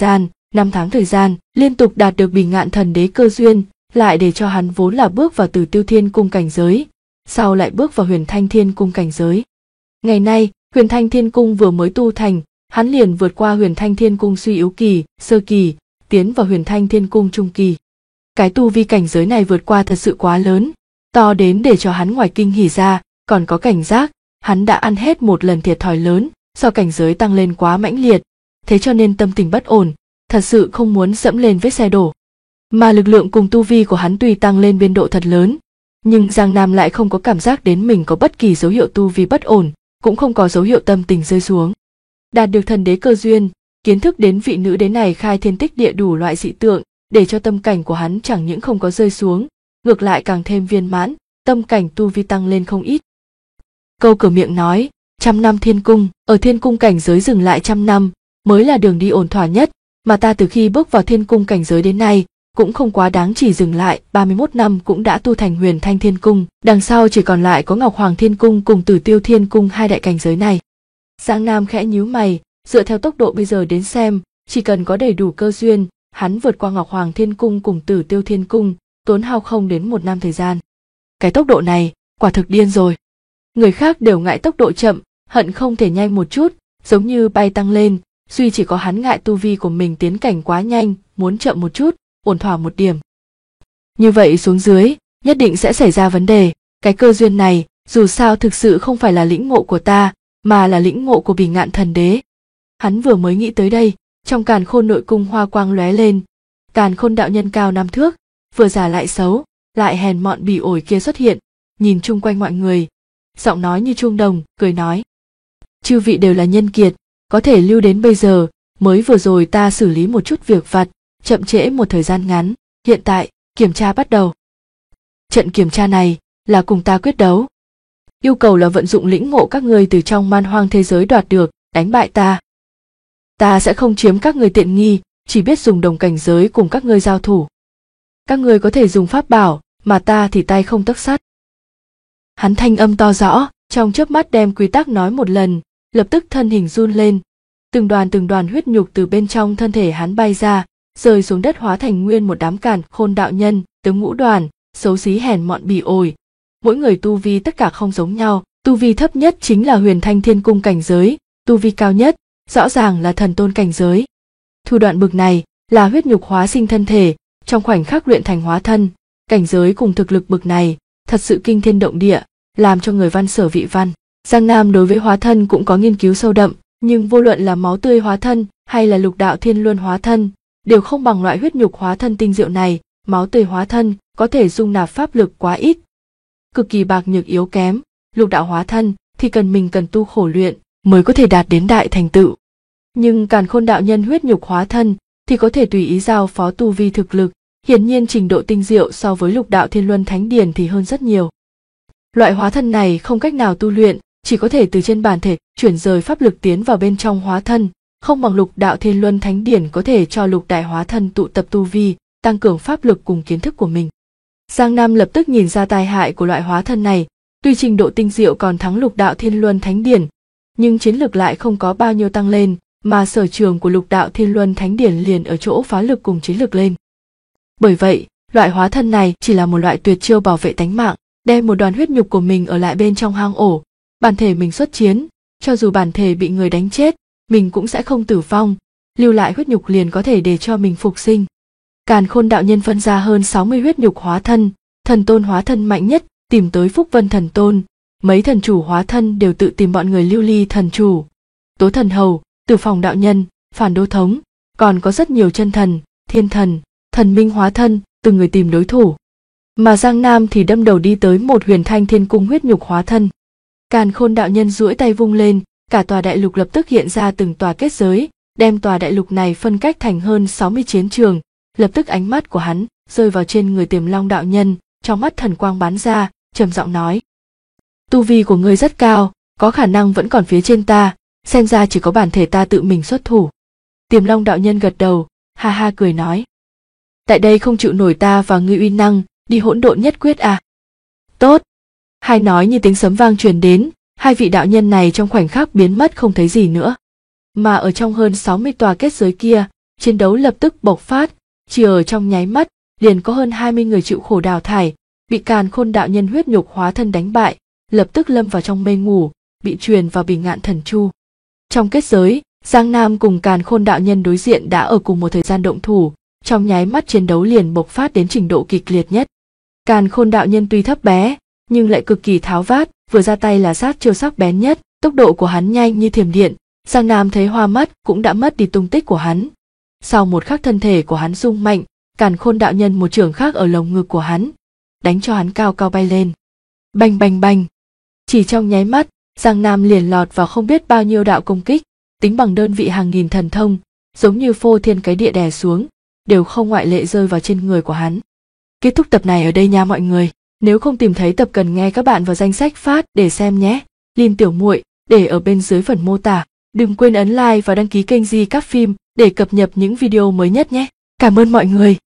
tháng thời gian, liên tục đạt được Bỉ Ngạn Thần Đế cơ duyên, lại để cho hắn vốn là bước vào Tử Tiêu Thiên Cung cảnh giới, sau lại bước vào Huyền Thanh Thiên Cung cảnh giới. Ngày nay, Huyền Thanh Thiên Cung vừa mới tu thành, hắn liền vượt qua Huyền Thanh Thiên Cung suy yếu kỳ, sơ kỳ, tiến vào Huyền Thanh Thiên Cung trung kỳ. Cái tu vi cảnh giới này vượt qua thật sự quá lớn, to đến để cho hắn ngoài kinh hỉ ra, còn có cảnh giác, hắn đã ăn hết một lần thiệt thòi lớn, do cảnh giới tăng lên quá mãnh liệt, thế cho nên tâm tình bất ổn, thật sự không muốn dẫm lên vết xe đổ. Mà lực lượng cùng tu vi của hắn tuy tăng lên biên độ thật lớn, nhưng Giang Nam lại không có cảm giác đến mình có bất kỳ dấu hiệu tu vi bất ổn, cũng không có dấu hiệu tâm tình rơi xuống. Đạt được thần đế cơ duyên, kiến thức đến vị nữ đế này khai thiên tích địa đủ loại dị tượng, để cho tâm cảnh của hắn chẳng những không có rơi xuống, ngược lại càng thêm viên mãn, tâm cảnh tu vi tăng lên không ít. Câu cửa miệng nói, 100 năm thiên cung, ở thiên cung cảnh giới dừng lại 100 năm, mới là đường đi ổn thỏa nhất, mà ta từ khi bước vào thiên cung cảnh giới đến nay, cũng không quá đáng chỉ dừng lại, 31 năm cũng đã tu thành Huyền Thanh Thiên Cung, đằng sau chỉ còn lại có Ngọc Hoàng Thiên Cung cùng Tử Tiêu Thiên Cung hai đại cảnh giới này. Giang Nam khẽ nhíu mày, dựa theo tốc độ bây giờ đến xem, chỉ cần có đầy đủ cơ duyên, hắn vượt qua Ngọc Hoàng Thiên Cung cùng Tử Tiêu Thiên Cung, tốn hao không đến 1 năm thời gian. Cái tốc độ này, quả thực điên rồi. Người khác đều ngại tốc độ chậm, hận không thể nhanh một chút, giống như bay tăng lên, duy chỉ có hắn ngại tu vi của mình tiến cảnh quá nhanh, muốn chậm một chút, ổn thỏa một điểm. Như vậy xuống dưới, nhất định sẽ xảy ra vấn đề, cái cơ duyên này, dù sao thực sự không phải là lĩnh ngộ của ta, mà là lĩnh ngộ của Bỉ Ngạn Thần Đế. Hắn vừa mới nghĩ tới đây, trong Càn Khôn nội cung hoa quang lóe lên, Càn Khôn đạo nhân cao 5 thước, vừa già lại xấu, lại hèn mọn bỉ ổi kia xuất hiện, nhìn chung quanh mọi người, giọng nói như chuông đồng, cười nói: chư vị đều là nhân kiệt, có thể lưu đến bây giờ, mới vừa rồi ta xử lý một chút việc vặt, chậm trễ một thời gian ngắn, hiện tại, kiểm tra bắt đầu. Trận kiểm tra này, là cùng ta quyết đấu. Yêu cầu là vận dụng lĩnh ngộ các ngươi từ trong man hoang thế giới đoạt được, đánh bại ta. Ta sẽ không chiếm các ngươi tiện nghi, chỉ biết dùng đồng cảnh giới cùng các ngươi giao thủ. Các ngươi có thể dùng pháp bảo, mà ta thì tay không tấc sắt. Hắn thanh âm to rõ, trong chớp mắt đem quy tắc nói một lần, lập tức thân hình run lên. Từng đoàn huyết nhục từ bên trong thân thể hắn bay ra, rơi xuống đất hóa thành nguyên một đám càn khôn đạo nhân, tướng ngũ đoàn, xấu xí hèn mọn bỉ ổi. Mỗi người tu vi tất cả không giống nhau, tu vi thấp nhất chính là Huyền Thanh Thiên Cung cảnh giới, tu vi cao nhất, rõ ràng là thần tôn cảnh giới. Thủ đoạn bực này là huyết nhục hóa sinh thân thể, trong khoảnh khắc luyện thành hóa thân, cảnh giới cùng thực lực bực này, thật sự kinh thiên động địa, làm cho người văn sở vị văn. Giang Nam đối với hóa thân cũng có nghiên cứu sâu đậm, nhưng vô luận là máu tươi hóa thân hay là lục đạo thiên luân hóa thân, đều không bằng loại huyết nhục hóa thân tinh diệu này. Máu tươi hóa thân có thể dung nạp pháp lực quá ít, cực kỳ bạc nhược yếu kém. Lục đạo hóa thân thì mình cần tu khổ luyện mới có thể đạt đến đại thành tựu. Nhưng càn khôn đạo nhân huyết nhục hóa thân thì có thể tùy ý giao phó tu vi thực lực, hiển nhiên trình độ tinh diệu so với lục đạo thiên luân thánh điển thì hơn rất nhiều. Loại hóa thân này không cách nào tu luyện, chỉ có thể từ trên bản thể chuyển rời pháp lực tiến vào bên trong hóa thân, không bằng lục đạo thiên luân thánh điển có thể cho lục đại hóa thân tụ tập tu vi, tăng cường pháp lực cùng kiến thức của mình. Giang Nam lập tức nhìn ra tai hại của loại hóa thân này, tuy trình độ tinh diệu còn thắng lục đạo thiên luân thánh điển, nhưng chiến lực lại không có bao nhiêu tăng lên, mà sở trường của lục đạo thiên luân thánh điển liền ở chỗ phá lực cùng chiến lực lên. Bởi vậy, loại hóa thân này chỉ là một loại tuyệt chiêu bảo vệ tánh mạng, đem một đoàn huyết nhục của mình ở lại bên trong hang ổ, bản thể mình xuất chiến, cho dù bản thể bị người đánh chết, mình cũng sẽ không tử vong, lưu lại huyết nhục liền có thể để cho mình phục sinh. Càn khôn đạo nhân phân ra hơn 60 huyết nhục hóa thân, thần tôn hóa thân mạnh nhất tìm tới Phúc Vân thần tôn, mấy thần chủ hóa thân đều tự tìm bọn người Lưu Ly thần chủ, Tố thần hầu, Tử Phòng đạo nhân, Phản Đô thống, còn có rất nhiều chân thần, thiên thần, thần minh hóa thân, từng người tìm đối thủ. Mà Giang Nam thì đâm đầu đi tới một Huyền Thanh Thiên Cung huyết nhục hóa thân. Càn khôn đạo nhân duỗi tay vung lên, cả tòa đại lục lập tức hiện ra từng tòa kết giới, đem tòa đại lục này phân cách thành hơn 60 chiến trường. Lập tức ánh mắt của hắn rơi vào trên người Tiềm Long đạo nhân, trong mắt thần quang bắn ra, trầm giọng nói: tu vi của ngươi rất cao, có khả năng vẫn còn phía trên ta, xem ra chỉ có bản thể ta tự mình xuất thủ. Tiềm Long đạo nhân gật đầu, ha ha cười nói: tại đây không chịu nổi ta và ngươi uy năng, đi hỗn độn nhất quyết à? Tốt. Hai nói như tiếng sấm vang truyền đến, hai vị đạo nhân này trong khoảnh khắc biến mất không thấy gì nữa. Mà ở trong hơn 60 tòa kết giới kia, chiến đấu lập tức bộc phát, chỉ ở trong nháy mắt, liền có hơn 20 người chịu khổ đào thải, bị càn khôn đạo nhân huyết nhục hóa thân đánh bại, lập tức lâm vào trong mê ngủ, bị truyền vào Bỉ Ngạn Thần Chu. Trong kết giới, Giang Nam cùng càn khôn đạo nhân đối diện đã ở cùng một thời gian động thủ, trong nháy mắt chiến đấu liền bộc phát đến trình độ kịch liệt nhất. Càn khôn đạo nhân tuy thấp bé, nhưng lại cực kỳ tháo vát, vừa ra tay là sát chiêu sắc bén nhất, tốc độ của hắn nhanh như thiểm điện, Giang Nam thấy hoa mắt cũng đã mất đi tung tích của hắn. Sau một khắc thân thể của hắn rung mạnh, càn khôn đạo nhân một chưởng khác ở lồng ngực của hắn, đánh cho hắn cao cao bay lên. Bành bành bành. Chỉ trong nháy mắt, Giang Nam liền lọt vào không biết bao nhiêu đạo công kích, tính bằng đơn vị hàng nghìn thần thông, giống như phô thiên cái địa đè xuống, đều không ngoại lệ rơi vào trên người của hắn. Kết thúc tập này ở đây nha mọi người. Nếu không tìm thấy tập cần nghe các bạn vào danh sách phát để xem nhé. Link tiểu muội để ở bên dưới phần mô tả. Đừng quên ấn like và đăng ký kênh Di Các Phim để cập nhật những video mới nhất nhé. Cảm ơn mọi người.